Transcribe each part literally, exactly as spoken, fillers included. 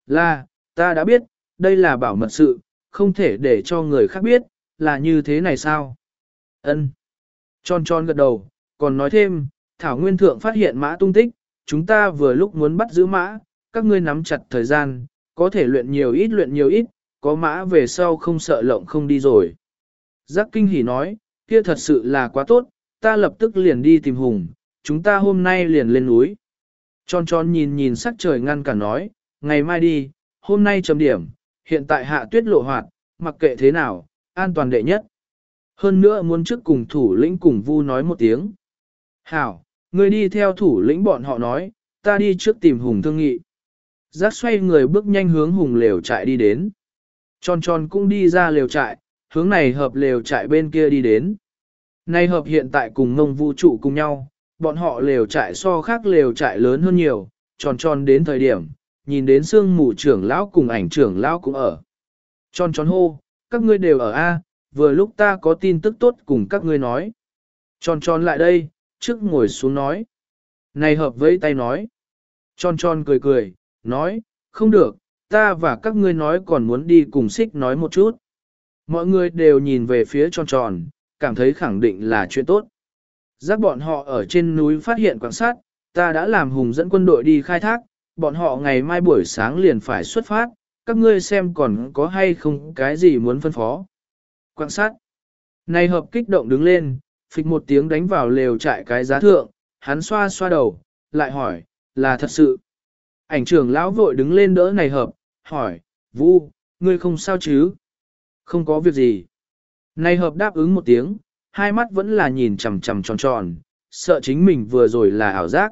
Là, ta đã biết, đây là bảo mật sự, không thể để cho người khác biết, là như thế này sao? Ân. Tròn tròn gật đầu, còn nói thêm, Thảo Nguyên Thượng phát hiện mã tung tích, chúng ta vừa lúc muốn bắt giữ mã, các ngươi nắm chặt thời gian, có thể luyện nhiều ít luyện nhiều ít, có mã về sau không sợ lộng không đi rồi. Giác kinh hỉ nói, kia thật sự là quá tốt, ta lập tức liền đi tìm Hùng, chúng ta hôm nay liền lên núi. Tròn tròn nhìn nhìn sắc trời ngăn cả nói, ngày mai đi, hôm nay chấm điểm, hiện tại hạ tuyết lộ hoạt, mặc kệ thế nào, an toàn đệ nhất. Hơn nữa muốn trước cùng thủ lĩnh cùng Vu nói một tiếng. Hảo, ngươi đi theo thủ lĩnh bọn họ nói, ta đi trước tìm Hùng thương nghị. Giác xoay người bước nhanh hướng Hùng lều trại đi đến. Tròn tròn cũng đi ra lều trại, hướng này hợp lều trại bên kia đi đến. Này hợp hiện tại cùng Mông Vũ trụ cùng nhau, bọn họ lều trại so khác lều trại lớn hơn nhiều, tròn tròn đến thời điểm, nhìn đến sương mù trưởng lão cùng ảnh trưởng lão cũng ở. Tròn tròn hô, các ngươi đều ở A, vừa lúc ta có tin tức tốt cùng các ngươi nói. Tròn tròn lại đây, trước ngồi xuống nói. Này hợp với tay nói. Tròn tròn cười cười, nói, không được, ta và các ngươi nói còn muốn đi cùng xích nói một chút. Mọi người đều nhìn về phía tròn tròn, cảm thấy khẳng định là chuyện tốt. Giác bọn họ ở trên núi phát hiện quan sát, ta đã làm Hùng dẫn quân đội đi khai thác, bọn họ ngày mai buổi sáng liền phải xuất phát, các ngươi xem còn có hay không cái gì muốn phân phó. Quan sát. Này hợp kích động đứng lên, phịch một tiếng đánh vào lều trại cái giá thượng, hắn xoa xoa đầu, lại hỏi, là thật sự. Ảnh trưởng lão vội đứng lên đỡ này hợp, hỏi, Vu, ngươi không sao chứ? Không có việc gì. Này hợp đáp ứng một tiếng, hai mắt vẫn là nhìn chằm chằm tròn tròn, sợ chính mình vừa rồi là ảo giác.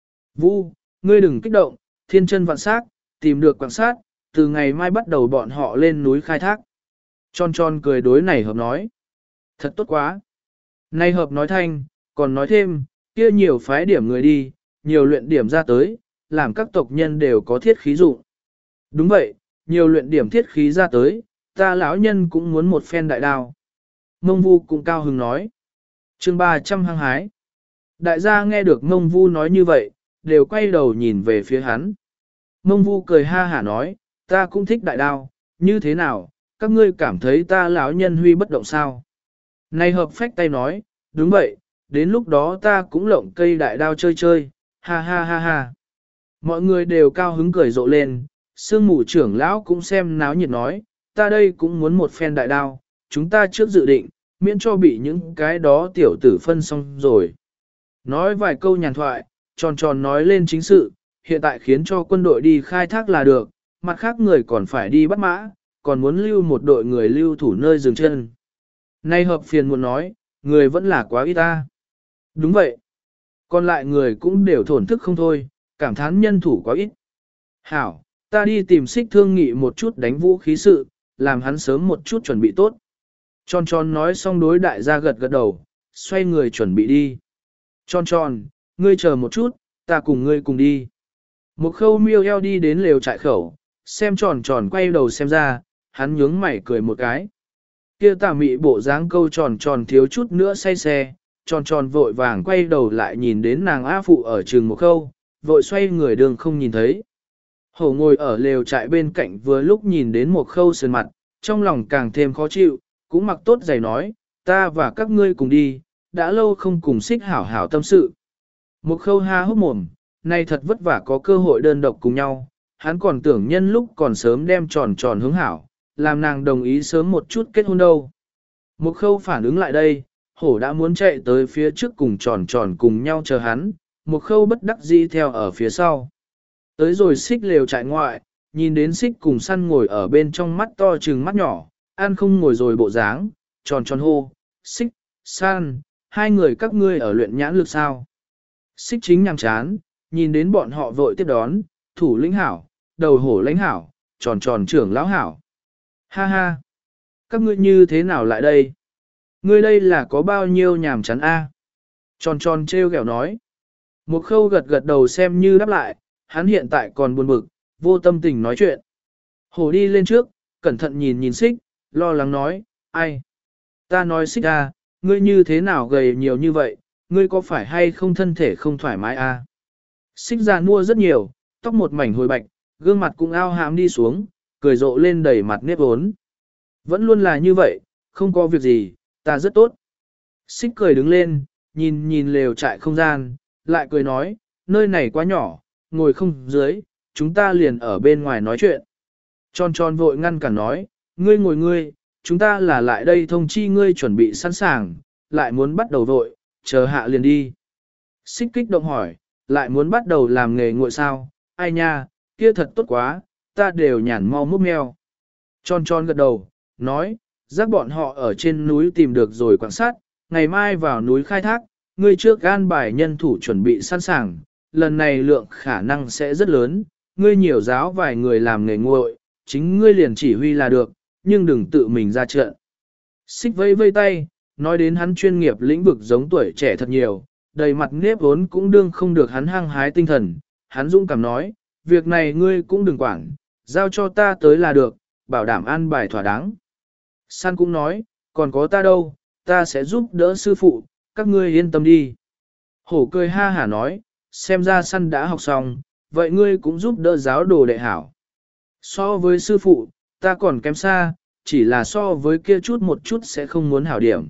Vu, ngươi đừng kích động, thiên chân vạn sát, tìm được quan sát, từ ngày mai bắt đầu bọn họ lên núi khai thác. Tròn tròn cười đối này hợp nói. Thật tốt quá. Này hợp nói thanh, còn nói thêm, kia nhiều phái điểm người đi, nhiều luyện điểm ra tới, làm các tộc nhân đều có thiết khí dụng. Đúng vậy, nhiều luyện điểm thiết khí ra tới, ta lão nhân cũng muốn một phen đại đao. Mông Vu cũng cao hứng nói. chương ba trăm hăng hái. Đại gia nghe được Mông Vu nói như vậy, đều quay đầu nhìn về phía hắn. Mông Vu cười ha hả nói, ta cũng thích đại đao, như thế nào, các ngươi cảm thấy ta lão nhân huy bất động sao? Này hợp phách tay nói, đúng vậy, đến lúc đó ta cũng lộng cây đại đao chơi chơi, ha ha ha ha. Mọi người đều cao hứng cười rộ lên, sương mù trưởng lão cũng xem náo nhiệt nói, ta đây cũng muốn một phen đại đao, chúng ta trước dự định, miễn cho bị những cái đó tiểu tử phân xong rồi. Nói vài câu nhàn thoại, tròn tròn nói lên chính sự, hiện tại khiến cho quân đội đi khai thác là được, mặt khác người còn phải đi bắt mã, còn muốn lưu một đội người lưu thủ nơi dừng chân. Nay hợp phiền muốn nói, người vẫn là quá ít ta. Đúng vậy. Còn lại người cũng đều thổn thức không thôi, cảm thán nhân thủ quá ít. Hảo, ta đi tìm xích thương nghị một chút đánh vũ khí sự, làm hắn sớm một chút chuẩn bị tốt. Tròn tròn nói xong đối đại gia gật gật đầu, xoay người chuẩn bị đi. Tròn tròn, ngươi chờ một chút, ta cùng ngươi cùng đi. Một khâu miêu eo đi đến lều trại khẩu, xem tròn tròn quay đầu xem ra, hắn nhướng mày cười một cái. Kia tà mị bộ dáng câu tròn tròn thiếu chút nữa say xe, tròn tròn vội vàng quay đầu lại nhìn đến nàng A phụ ở trường một khâu, vội xoay người đường không nhìn thấy. Hổ ngồi ở lều trại bên cạnh vừa lúc nhìn đến một khâu sườn mặt, trong lòng càng thêm khó chịu, cũng mặc tốt giày nói, ta và các ngươi cùng đi, đã lâu không cùng xích hảo hảo tâm sự. Một khâu ha hốc mồm, nay thật vất vả có cơ hội đơn độc cùng nhau, hắn còn tưởng nhân lúc còn sớm đem tròn tròn hướng hảo, làm nàng đồng ý sớm một chút kết hôn đâu. Một khâu phản ứng lại đây, hổ đã muốn chạy tới phía trước cùng tròn tròn cùng nhau chờ hắn, một khâu bất đắc dĩ theo ở phía sau. Tới rồi xích lều trại ngoại, nhìn đến xích cùng săn ngồi ở bên trong mắt to trừng mắt nhỏ, ăn không ngồi rồi bộ dáng, tròn tròn hô, xích, săn, hai người các ngươi ở luyện nhãn lực sao. Xích chính nhằm chán, nhìn đến bọn họ vội tiếp đón, thủ lĩnh hảo, đầu hổ lãnh hảo, tròn tròn trưởng lão hảo. Ha ha, các ngươi như thế nào lại đây? Ngươi đây là có bao nhiêu nhàm chán a? Tròn tròn treo ghẹo nói. Một khâu gật gật đầu xem như đáp lại, hắn hiện tại còn buồn bực, vô tâm tình nói chuyện. Hổ đi lên trước, cẩn thận nhìn nhìn xích, lo lắng nói, ai? Ta nói xích a, ngươi như thế nào gầy nhiều như vậy, ngươi có phải hay không thân thể không thoải mái a? Xích già mua rất nhiều, tóc một mảnh hồi bạch, gương mặt cũng ao hãm đi xuống, cười rộ lên đầy mặt nếp ốn. Vẫn luôn là như vậy, không có việc gì, ta rất tốt. Xích cười đứng lên, nhìn nhìn lều trại không gian, lại cười nói, nơi này quá nhỏ, ngồi không dưới, chúng ta liền ở bên ngoài nói chuyện. Tròn tròn vội ngăn cản nói, ngươi ngồi ngươi, chúng ta là lại đây thông chi ngươi chuẩn bị sẵn sàng, lại muốn bắt đầu vội, chờ hạ liền đi. Xích kích động hỏi, lại muốn bắt đầu làm nghề nguội sao, ai nha, kia thật tốt quá, ta đều nhản mau múc meo. Tròn tròn gật đầu, nói, giác bọn họ ở trên núi tìm được rồi quan sát, ngày mai vào núi khai thác, ngươi trước gan bài nhân thủ chuẩn bị sẵn sàng, lần này lượng khả năng sẽ rất lớn, ngươi nhiều giáo vài người làm nghề nguội, chính ngươi liền chỉ huy là được, nhưng đừng tự mình ra trận. Xích vây vây tay, nói đến hắn chuyên nghiệp lĩnh vực giống tuổi trẻ thật nhiều, đầy mặt nếp vốn cũng đương không được hắn hăng hái tinh thần, hắn dũng cảm nói, việc này ngươi cũng đừng quản, giao cho ta tới là được, bảo đảm an bài thỏa đáng. San cũng nói, còn có ta đâu, ta sẽ giúp đỡ sư phụ, các ngươi yên tâm đi. Hổ cười ha hả nói, xem ra săn đã học xong, vậy ngươi cũng giúp đỡ giáo đồ đệ hảo. So với sư phụ, ta còn kém xa, chỉ là so với kia chút một chút sẽ không muốn hảo điểm.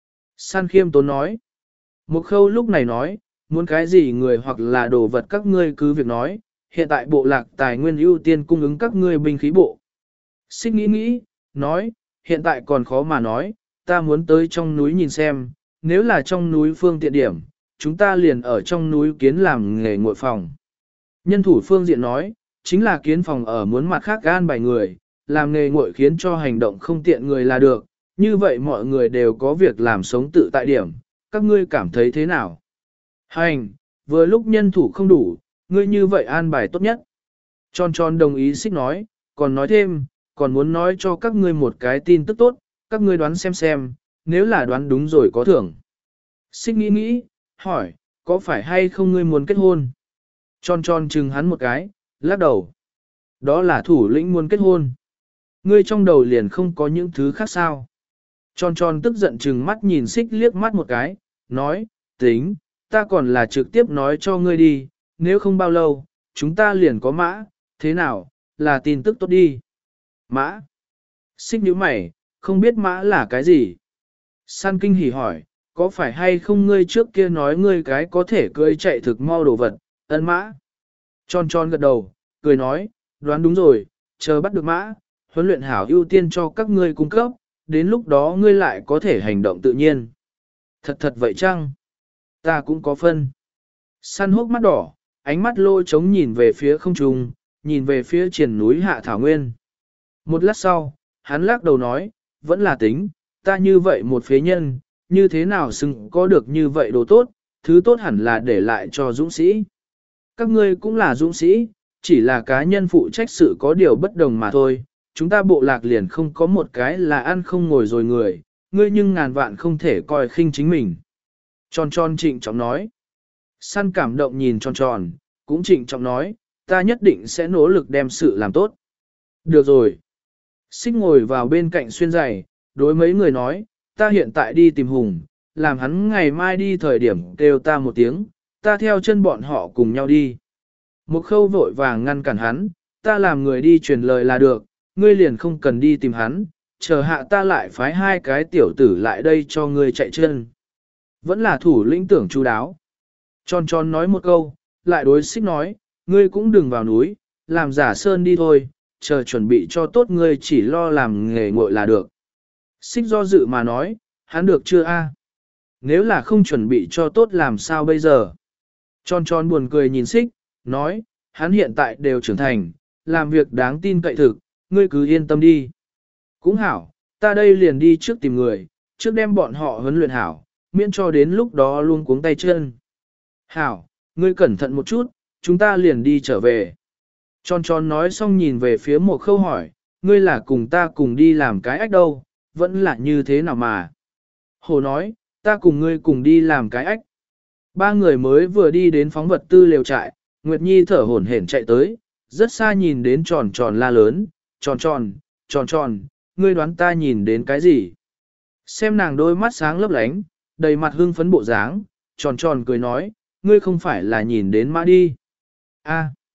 San khiêm tốn nói. Một khâu lúc này nói, muốn cái gì người hoặc là đồ vật các ngươi cứ việc nói, hiện tại bộ lạc tài nguyên ưu tiên cung ứng các ngươi binh khí bộ. Xích nghĩ nghĩ, nói, hiện tại còn khó mà nói, ta muốn tới trong núi nhìn xem, nếu là trong núi phương tiện điểm, chúng ta liền ở trong núi kiến làm nghề nguội phòng. Nhân thủ phương diện nói, chính là kiến phòng ở muốn mặt khác gan bài người, làm nghề nguội khiến cho hành động không tiện người là được, như vậy mọi người đều có việc làm sống tự tại điểm, các ngươi cảm thấy thế nào? Hành, vừa lúc nhân thủ không đủ, ngươi như vậy an bài tốt nhất. Tròn tròn đồng ý xích nói, còn nói thêm, còn muốn nói cho các ngươi một cái tin tức tốt, các ngươi đoán xem xem, nếu là đoán đúng rồi có thưởng. Xích nghĩ nghĩ, hỏi, có phải hay không ngươi muốn kết hôn? Tròn tròn chừng hắn một cái, lắc đầu. Đó là thủ lĩnh muốn kết hôn. Ngươi trong đầu liền không có những thứ khác sao? Tròn tròn tức giận chừng mắt nhìn xích liếc mắt một cái, nói, tính, ta còn là trực tiếp nói cho ngươi đi, nếu không bao lâu, chúng ta liền có mã, thế nào, là tin tức tốt đi. Mã. Xích nhíu mày, không biết mã là cái gì. San kinh hỉ hỏi, có phải hay không ngươi trước kia nói ngươi cái có thể cưỡi chạy thực mau đồ vật, ân mã. Tròn tròn gật đầu, cười nói, đoán đúng rồi, chờ bắt được mã, huấn luyện hảo ưu tiên cho các ngươi cung cấp, đến lúc đó ngươi lại có thể hành động tự nhiên. Thật thật vậy chăng? Ta cũng có phân. Săn hốc mắt đỏ, ánh mắt lôi trống nhìn về phía không trung, nhìn về phía triển núi hạ thảo nguyên. Một lát sau, hắn lắc đầu nói, vẫn là tính, ta như vậy một phế nhân, như thế nào xứng có được như vậy đồ tốt, thứ tốt hẳn là để lại cho dũng sĩ. Các ngươi cũng là dũng sĩ, chỉ là cá nhân phụ trách sự có điều bất đồng mà thôi, chúng ta bộ lạc liền không có một cái là ăn không ngồi rồi người, ngươi nhưng ngàn vạn không thể coi khinh chính mình. Tròn tròn trịnh trọng nói. Săn cảm động nhìn tròn tròn, cũng trịnh trọng nói, ta nhất định sẽ nỗ lực đem sự làm tốt. Được rồi. Xích ngồi vào bên cạnh xuyên giày, đối mấy người nói, ta hiện tại đi tìm Hùng, làm hắn ngày mai đi thời điểm kêu ta một tiếng, ta theo chân bọn họ cùng nhau đi. Một khâu vội vàng ngăn cản hắn, ta làm người đi truyền lời là được, ngươi liền không cần đi tìm hắn, chờ hạ ta lại phái hai cái tiểu tử lại đây cho ngươi chạy chân. Vẫn là thủ lĩnh tưởng chu đáo. Tròn tròn nói một câu, lại đối xích nói, ngươi cũng đừng vào núi, làm giả sơn đi thôi, chờ chuẩn bị cho tốt ngươi chỉ lo làm nghề nguội là được. Xích do dự mà nói, hắn được chưa a? Nếu là không chuẩn bị cho tốt làm sao bây giờ? Tròn tròn buồn cười nhìn xích, nói, hắn hiện tại đều trưởng thành, làm việc đáng tin cậy thực, ngươi cứ yên tâm đi. Cũng hảo, ta đây liền đi trước tìm người, trước đem bọn họ huấn luyện hảo, miễn cho đến lúc đó luôn cuống tay chân. Hảo, ngươi cẩn thận một chút, chúng ta liền đi trở về. Tròn tròn nói xong nhìn về phía một khâu hỏi, ngươi là cùng ta cùng đi làm cái ách đâu, vẫn là như thế nào mà. Hồ nói, ta cùng ngươi cùng đi làm cái ách. Ba người mới vừa đi đến phóng vật tư lều trại, Nguyệt Nhi thở hổn hển chạy tới, rất xa nhìn đến tròn tròn la lớn, tròn tròn, tròn tròn, ngươi đoán ta nhìn đến cái gì? Xem nàng đôi mắt sáng lấp lánh, đầy mặt hưng phấn bộ dáng, tròn tròn cười nói, ngươi không phải là nhìn đến mã đi. A,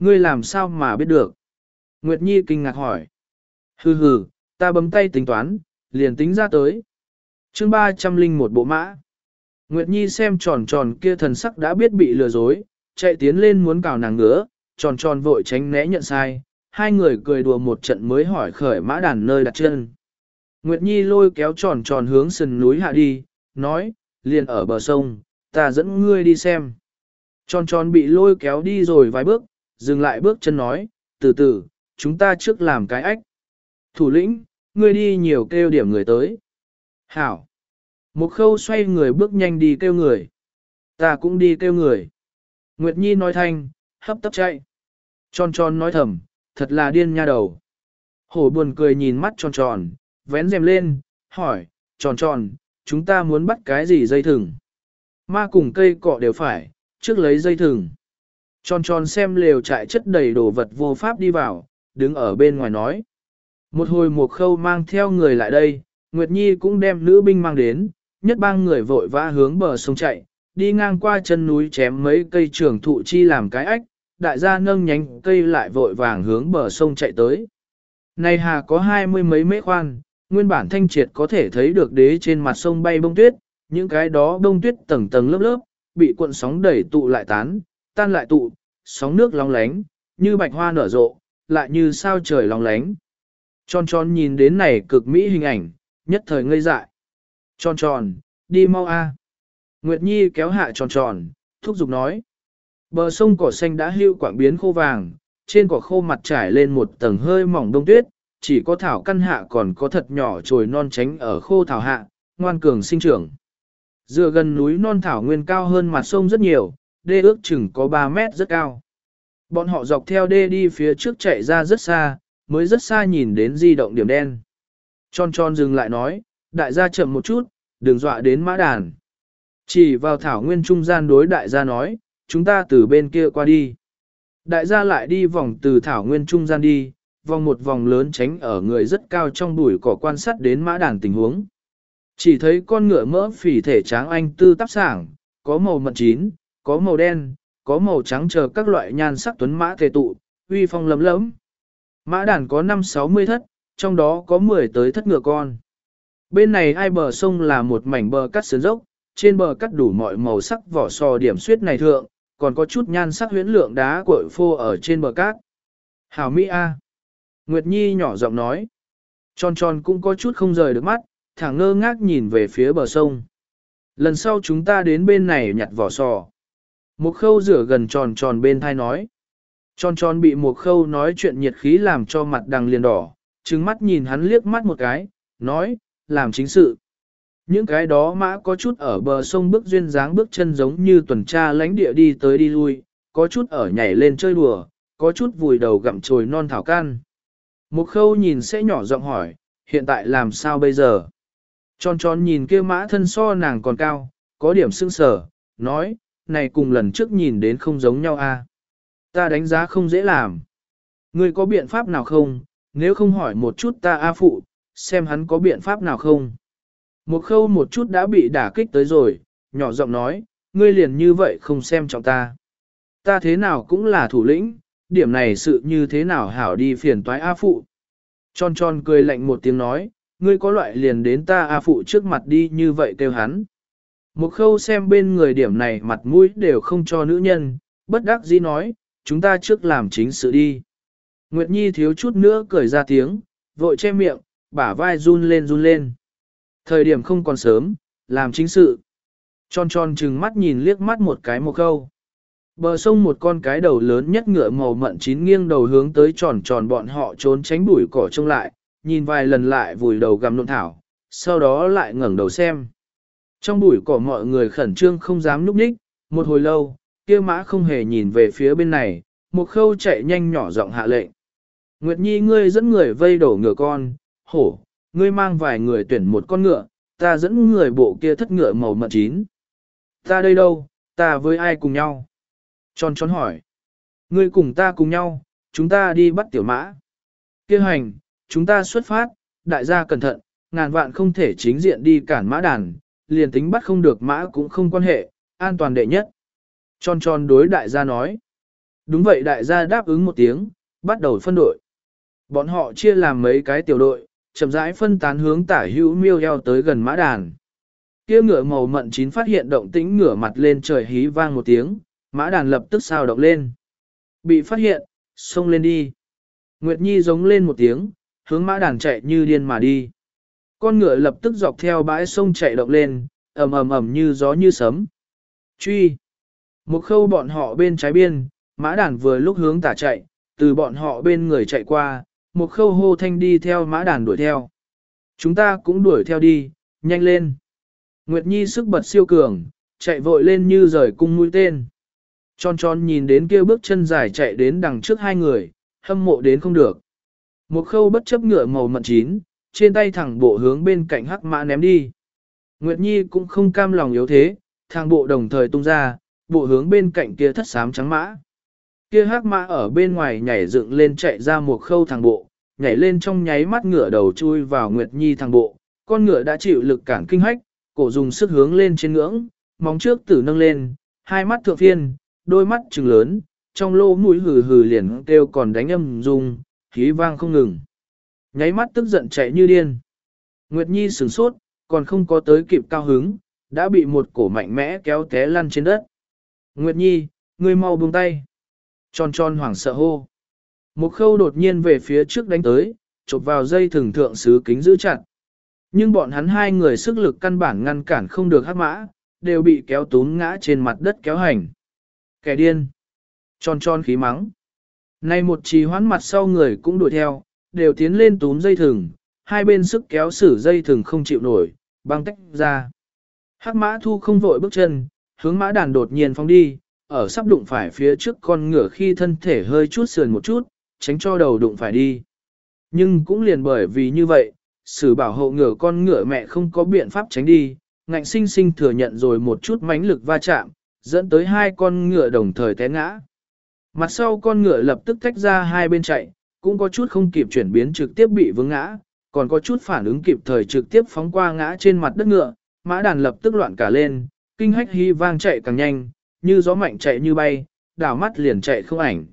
Ngươi làm sao mà biết được? Nguyệt Nhi kinh ngạc hỏi. Hừ hừ, ta bấm tay tính toán, liền tính ra tới. chương ba trăm linh một bộ mã. Nguyệt Nhi xem tròn tròn kia thần sắc đã biết bị lừa dối, chạy tiến lên muốn cào nàng ngứa, tròn tròn vội tránh né nhận sai, hai người cười đùa một trận mới hỏi khởi mã đàn nơi đặt chân. Nguyệt Nhi lôi kéo tròn tròn hướng sườn núi hạ đi, nói, liền ở bờ sông, ta dẫn ngươi đi xem. Tròn tròn bị lôi kéo đi rồi vài bước, dừng lại bước chân nói, từ từ, chúng ta trước làm cái ách. Thủ lĩnh, ngươi đi nhiều kêu điểm người tới. Hảo. Một khâu xoay người bước nhanh đi kêu người. Ta cũng đi kêu người. Nguyệt Nhi nói thanh, hấp tấp chạy. Tròn tròn nói thầm, thật là điên nha đầu. Hổ buồn cười nhìn mắt tròn tròn, vén rèm lên, hỏi, tròn tròn, chúng ta muốn bắt cái gì dây thừng? Ma cùng cây cọ đều phải, trước lấy dây thừng. Tròn tròn xem lều trại chất đầy đồ vật vô pháp đi vào, đứng ở bên ngoài nói. Một hồi một khâu mang theo người lại đây, Nguyệt Nhi cũng đem nữ binh mang đến, nhất bang người vội vã hướng bờ sông chạy, đi ngang qua chân núi chém mấy cây trường thụ chi làm cái ách, đại gia nâng nhánh cây lại vội vàng hướng bờ sông chạy tới. Này hà có hai mươi mấy mét khoan, nguyên bản thanh triệt có thể thấy được đế trên mặt sông bay bông tuyết, những cái đó bông tuyết tầng tầng lớp lớp, bị cuộn sóng đẩy tụ lại tán, tan lại tụ, sóng nước long lánh, như bạch hoa nở rộ, lại như sao trời long lánh. Tròn tròn nhìn đến này cực mỹ hình ảnh, nhất thời ngây dại. Tròn tròn, đi mau a. Nguyệt Nhi kéo hạ tròn tròn, thúc giục nói. Bờ sông cỏ xanh đã hưu quảng biến khô vàng, trên cỏ khô mặt trải lên một tầng hơi mỏng đông tuyết, chỉ có thảo căn hạ còn có thật nhỏ trồi non tránh ở khô thảo hạ, ngoan cường sinh trưởng. Dựa gần núi non thảo nguyên cao hơn mặt sông rất nhiều, đê ước chừng có ba mét rất cao. Bọn họ dọc theo đê đi phía trước chạy ra rất xa, mới rất xa nhìn đến di động điểm đen. Tròn tròn dừng lại nói, đại gia chậm một chút, đừng dọa đến mã đàn. Chỉ vào thảo nguyên trung gian đối đại gia nói, chúng ta từ bên kia qua đi. Đại gia lại đi vòng từ thảo nguyên trung gian đi, vòng một vòng lớn tránh ở người rất cao trong bụi cỏ quan sát đến mã đàn tình huống. Chỉ thấy con ngựa mỡ phỉ thể tráng anh tư tắp sảng, có màu mận chín, có màu đen, có màu trắng chờ các loại nhan sắc tuấn mã tề tụ, uy phong lấm lấm. Mã đàn có năm sáu mươi thất, trong đó có mười tới thất ngựa con. Bên này hai bờ sông là một mảnh bờ cắt sườn dốc, trên bờ cắt đủ mọi màu sắc vỏ sò điểm xuyết này thượng, còn có chút nhan sắc huyễn lượng đá cội phô ở trên bờ cát. Hảo Mỹ A. Nguyệt Nhi nhỏ giọng nói. Tròn tròn cũng có chút không rời được mắt, thẳng ngơ ngác nhìn về phía bờ sông. Lần sau chúng ta đến bên này nhặt vỏ sò. Một khâu rửa gần tròn tròn bên thai nói. Tròn tròn bị một khâu nói chuyện nhiệt khí làm cho mặt đằng liền đỏ, trừng mắt nhìn hắn liếc mắt một cái, nói, làm chính sự. Những cái đó mã có chút ở bờ sông bước duyên dáng bước chân giống như tuần tra lánh địa đi tới đi lui, có chút ở nhảy lên chơi đùa, có chút vùi đầu gặm chồi non thảo can. Một khâu nhìn sẽ nhỏ giọng hỏi, hiện tại làm sao bây giờ? Tròn tròn nhìn kia mã thân so nàng còn cao, có điểm sưng sở, nói, này cùng lần trước nhìn đến không giống nhau a. À? Ta đánh giá không dễ làm. Ngươi có biện pháp nào không, nếu không hỏi một chút ta A phụ, xem hắn có biện pháp nào không? Một khâu một chút đã bị đả kích tới rồi, nhỏ giọng nói, ngươi liền như vậy không xem trọng ta. Ta thế nào cũng là thủ lĩnh, điểm này sự như thế nào hảo đi phiền toái A phụ. Tròn tròn cười lạnh một tiếng nói, ngươi có loại liền đến ta A phụ trước mặt đi như vậy kêu hắn. Một khâu xem bên người điểm này mặt mũi đều không cho nữ nhân, bất đắc dĩ nói, chúng ta trước làm chính sự đi. Nguyệt Nhi thiếu chút nữa cười ra tiếng, vội che miệng, bả vai run lên run lên. Thời điểm không còn sớm, làm chính sự. Tròn tròn trừng mắt nhìn liếc mắt một cái một khâu. Bờ sông một con cái đầu lớn nhất ngựa màu mận chín nghiêng đầu hướng tới tròn tròn bọn họ trốn tránh bụi cỏ trông lại, nhìn vài lần lại vùi đầu gặm nộn thảo, sau đó lại ngẩng đầu xem. Trong bụi cỏ mọi người khẩn trương không dám núp nhích, một hồi lâu, kia mã không hề nhìn về phía bên này, một khâu chạy nhanh nhỏ giọng hạ lệnh. Nguyệt Nhi ngươi dẫn người vây đổ ngựa con, hổ, ngươi mang vài người tuyển một con ngựa, ta dẫn người bộ kia thất ngựa màu mận chín. Ta đây đâu, ta với ai cùng nhau? Tròn tròn hỏi. Ngươi cùng ta cùng nhau, chúng ta đi bắt tiểu mã. Kêu hành, chúng ta xuất phát, đại gia cẩn thận, ngàn vạn không thể chính diện đi cản mã đàn, liền tính bắt không được mã cũng không quan hệ, an toàn đệ nhất. Tròn tròn đối đại gia nói. Đúng vậy, đại gia đáp ứng một tiếng, bắt đầu phân đội. Bọn họ chia làm mấy cái tiểu đội, chậm rãi phân tán hướng tả hữu miêu eo tới gần mã đàn. Kia ngựa màu mận chín phát hiện động tĩnh, ngửa mặt lên trời hí vang một tiếng, mã đàn lập tức sao động lên. Bị phát hiện, xông lên đi. Nguyệt Nhi giống lên một tiếng, hướng mã đàn chạy như điên mà đi. Con ngựa lập tức dọc theo bãi sông chạy động lên, ầm ầm ầm như gió như sấm. Truy. Một khâu bọn họ bên trái biên, mã đàn vừa lúc hướng tả chạy, từ bọn họ bên người chạy qua, một khâu hô thanh đi theo mã đàn đuổi theo. Chúng ta cũng đuổi theo đi, nhanh lên. Nguyệt Nhi sức bật siêu cường, chạy vội lên như rời cung mũi tên. Tròn tròn nhìn đến kia bước chân dài chạy đến đằng trước hai người, hâm mộ đến không được. Một khâu bất chấp ngựa màu mận chín, trên tay thẳng bộ hướng bên cạnh hắc mã ném đi. Nguyệt Nhi cũng không cam lòng yếu thế, thang bộ đồng thời tung ra, bộ hướng bên cạnh kia thất xám trắng mã. Kia hắc mã ở bên ngoài nhảy dựng lên chạy ra một khâu thang bộ, nhảy lên trong nháy mắt ngựa đầu chui vào Nguyệt Nhi thang bộ, con ngựa đã chịu lực cản kinh hách, cổ dùng sức hướng lên trên ngưỡng, móng trước tử nâng lên, hai mắt thượng phiên, đôi mắt trừng lớn, trong lỗ mũi hừ hừ liền kêu còn đánh âm rung, khí vang không ngừng. Nháy mắt tức giận chạy như điên. Nguyệt Nhi sửng sốt, còn không có tới kịp cao hứng, đã bị một cổ mạnh mẽ kéo té lăn trên đất. Nguyệt Nhi, ngươi mau buông tay. Tròn tròn hoảng sợ hô. Một khâu đột nhiên về phía trước đánh tới, chộp vào dây thừng thượng sứ kính giữ chặt. Nhưng bọn hắn hai người sức lực căn bản ngăn cản không được hắc mã, đều bị kéo túm ngã trên mặt đất kéo hành. Kẻ điên. Tròn tròn khí mắng. Nay một trì hoãn mặt sau người cũng đuổi theo, đều tiến lên túm dây thừng, hai bên sức kéo xử dây thừng không chịu nổi, băng tách ra. Hắc mã thu không vội bước chân, hướng mã đàn đột nhiên phóng đi, ở sắp đụng phải phía trước con ngựa khi thân thể hơi chút sườn một chút, tránh cho đầu đụng phải đi. Nhưng cũng liền bởi vì như vậy, sử bảo hộ ngựa con ngựa mẹ không có biện pháp tránh đi, ngạnh sinh sinh thừa nhận rồi một chút mãnh lực va chạm, dẫn tới hai con ngựa đồng thời té ngã. Mặt sau con ngựa lập tức tách ra hai bên chạy, cũng có chút không kịp chuyển biến trực tiếp bị vướng ngã, còn có chút phản ứng kịp thời trực tiếp phóng qua ngã trên mặt đất ngựa, mã đàn lập tức loạn cả lên, kinh hách hy vang chạy càng nhanh, như gió mạnh chạy như bay, đảo mắt liền chạy không ảnh.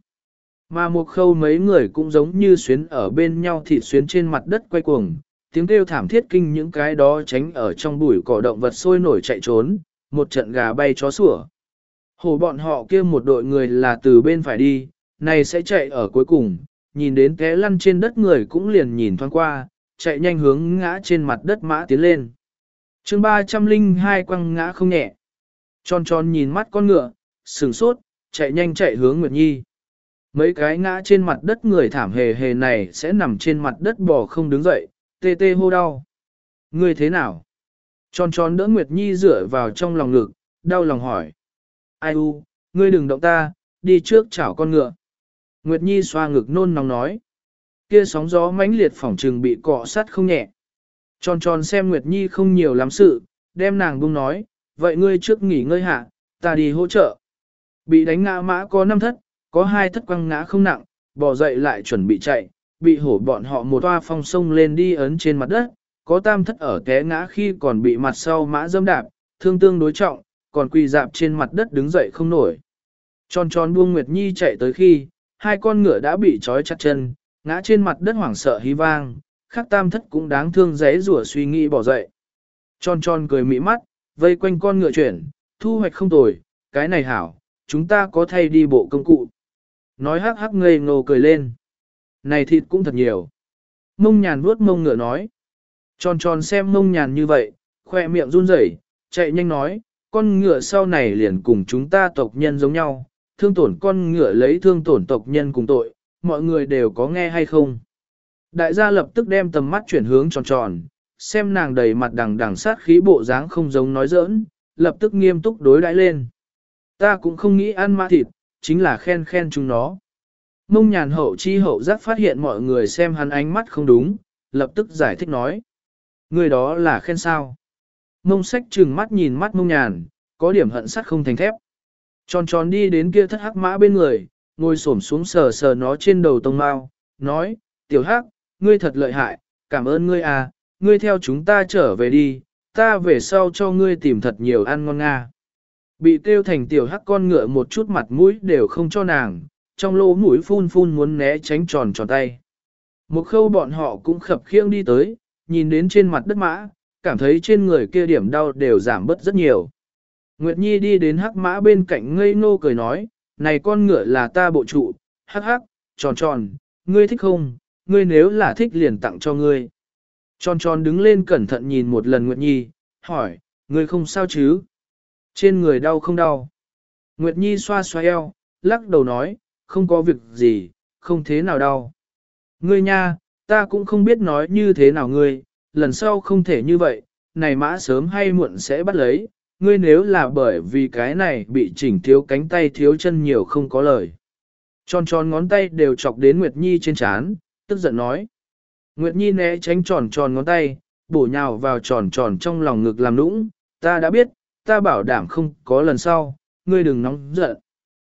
Mà một khâu mấy người cũng giống như xuyến ở bên nhau thịt xuyến trên mặt đất quay cuồng, tiếng kêu thảm thiết kinh những cái đó tránh ở trong bụi cỏ động vật sôi nổi chạy trốn, một trận gà bay chó sủa. Hồ bọn họ kia một đội người là từ bên phải đi, này sẽ chạy ở cuối cùng, nhìn đến té lăn trên đất người cũng liền nhìn thoáng qua, chạy nhanh hướng ngã trên mặt đất mã tiến lên. chương ba trăm linh hai quăng ngã không nhẹ. Tròn tròn nhìn mắt con ngựa, sừng sốt, chạy nhanh chạy hướng Nguyệt Nhi. Mấy cái ngã trên mặt đất người thảm hề hề này sẽ nằm trên mặt đất bò không đứng dậy, tê tê hô đau. Ngươi thế nào? Tròn tròn đỡ Nguyệt Nhi dựa vào trong lòng ngực, đau lòng hỏi. Ai u, ngươi đừng động ta, đi trước chảo con ngựa. Nguyệt Nhi xoa ngực nôn nóng nói. Kia sóng gió mãnh liệt phỏng trừng bị cọ sắt không nhẹ. Tròn tròn xem Nguyệt Nhi không nhiều lắm sự, đem nàng buông nói, vậy ngươi trước nghỉ ngơi hạ, ta đi hỗ trợ. Bị đánh ngã mã có năm thất, có hai thất quăng ngã không nặng, bò dậy lại chuẩn bị chạy, bị hổ bọn họ một toa phong sông lên đi ấn trên mặt đất, có tam thất ở té ngã khi còn bị mặt sau mã dâm đạp, thương tương đối trọng, còn quỳ dạp trên mặt đất đứng dậy không nổi. Tròn tròn buông Nguyệt Nhi chạy tới khi, hai con ngựa đã bị trói chặt chân, ngã trên mặt đất hoảng sợ hí vang, khắc tam thất cũng đáng thương rẽ rủa suy nghĩ bỏ dậy. Tròn tròn cười mỹ mắt, vây quanh con ngựa chuyển, thu hoạch không tồi, cái này hảo, chúng ta có thay đi bộ công cụ. Nói hắc hắc ngây ngô cười lên. Này thịt cũng thật nhiều. Mông nhàn vuốt mông ngựa nói. Tròn tròn xem mông nhàn như vậy, khoe miệng run rẩy, chạy nhanh nói, con ngựa sau này liền cùng chúng ta tộc nhân giống nhau, thương tổn con ngựa lấy thương tổn tộc nhân cùng tội, mọi người đều có nghe hay không. Đại gia lập tức đem tầm mắt chuyển hướng tròn tròn, xem nàng đầy mặt đằng đằng sát khí bộ dáng không giống nói giỡn, lập tức nghiêm túc đối đãi lên. Ta cũng không nghĩ ăn mã thịt, chính là khen khen chúng nó. Mông nhàn hậu chi hậu giác phát hiện mọi người xem hắn ánh mắt không đúng, lập tức giải thích nói. Người đó là khen sao. Mông sách trừng mắt nhìn mắt mông nhàn, có điểm hận sắt không thành thép. Tròn tròn đi đến kia thất hắc mã bên người, ngồi xổm xuống sờ sờ nó trên đầu tông mao, nói, tiểu hắc, ngươi thật lợi hại, cảm ơn ngươi à, ngươi theo chúng ta trở về đi, ta về sau cho ngươi tìm thật nhiều ăn ngon nga. Bị kêu thành tiểu hắc con ngựa một chút mặt mũi đều không cho nàng, trong lỗ mũi phun phun muốn né tránh tròn tròn tay. Một khâu bọn họ cũng khập khiễng đi tới, nhìn đến trên mặt đất mã, cảm thấy trên người kia điểm đau đều giảm bớt rất nhiều. Nguyệt Nhi đi đến hắc mã bên cạnh ngây ngô cười nói, này con ngựa là ta bộ trụ, hắc hắc, tròn tròn, ngươi thích không, ngươi nếu là thích liền tặng cho ngươi. Tròn tròn đứng lên cẩn thận nhìn một lần Nguyệt Nhi, hỏi, ngươi không sao chứ? Trên người đau không đau? Nguyệt Nhi xoa xoa eo, lắc đầu nói, không có việc gì, không thế nào đau. Ngươi nha, ta cũng không biết nói như thế nào ngươi, lần sau không thể như vậy, này mã sớm hay muộn sẽ bắt lấy, ngươi nếu là bởi vì cái này bị chỉnh thiếu cánh tay thiếu chân nhiều không có lời. Tròn tròn ngón tay đều chọc đến Nguyệt Nhi trên trán, tức giận nói. Nguyệt Nhi né tránh tròn tròn ngón tay, bổ nhào vào tròn tròn trong lòng ngực làm nũng, ta đã biết, ta bảo đảm không có lần sau, ngươi đừng nóng giận.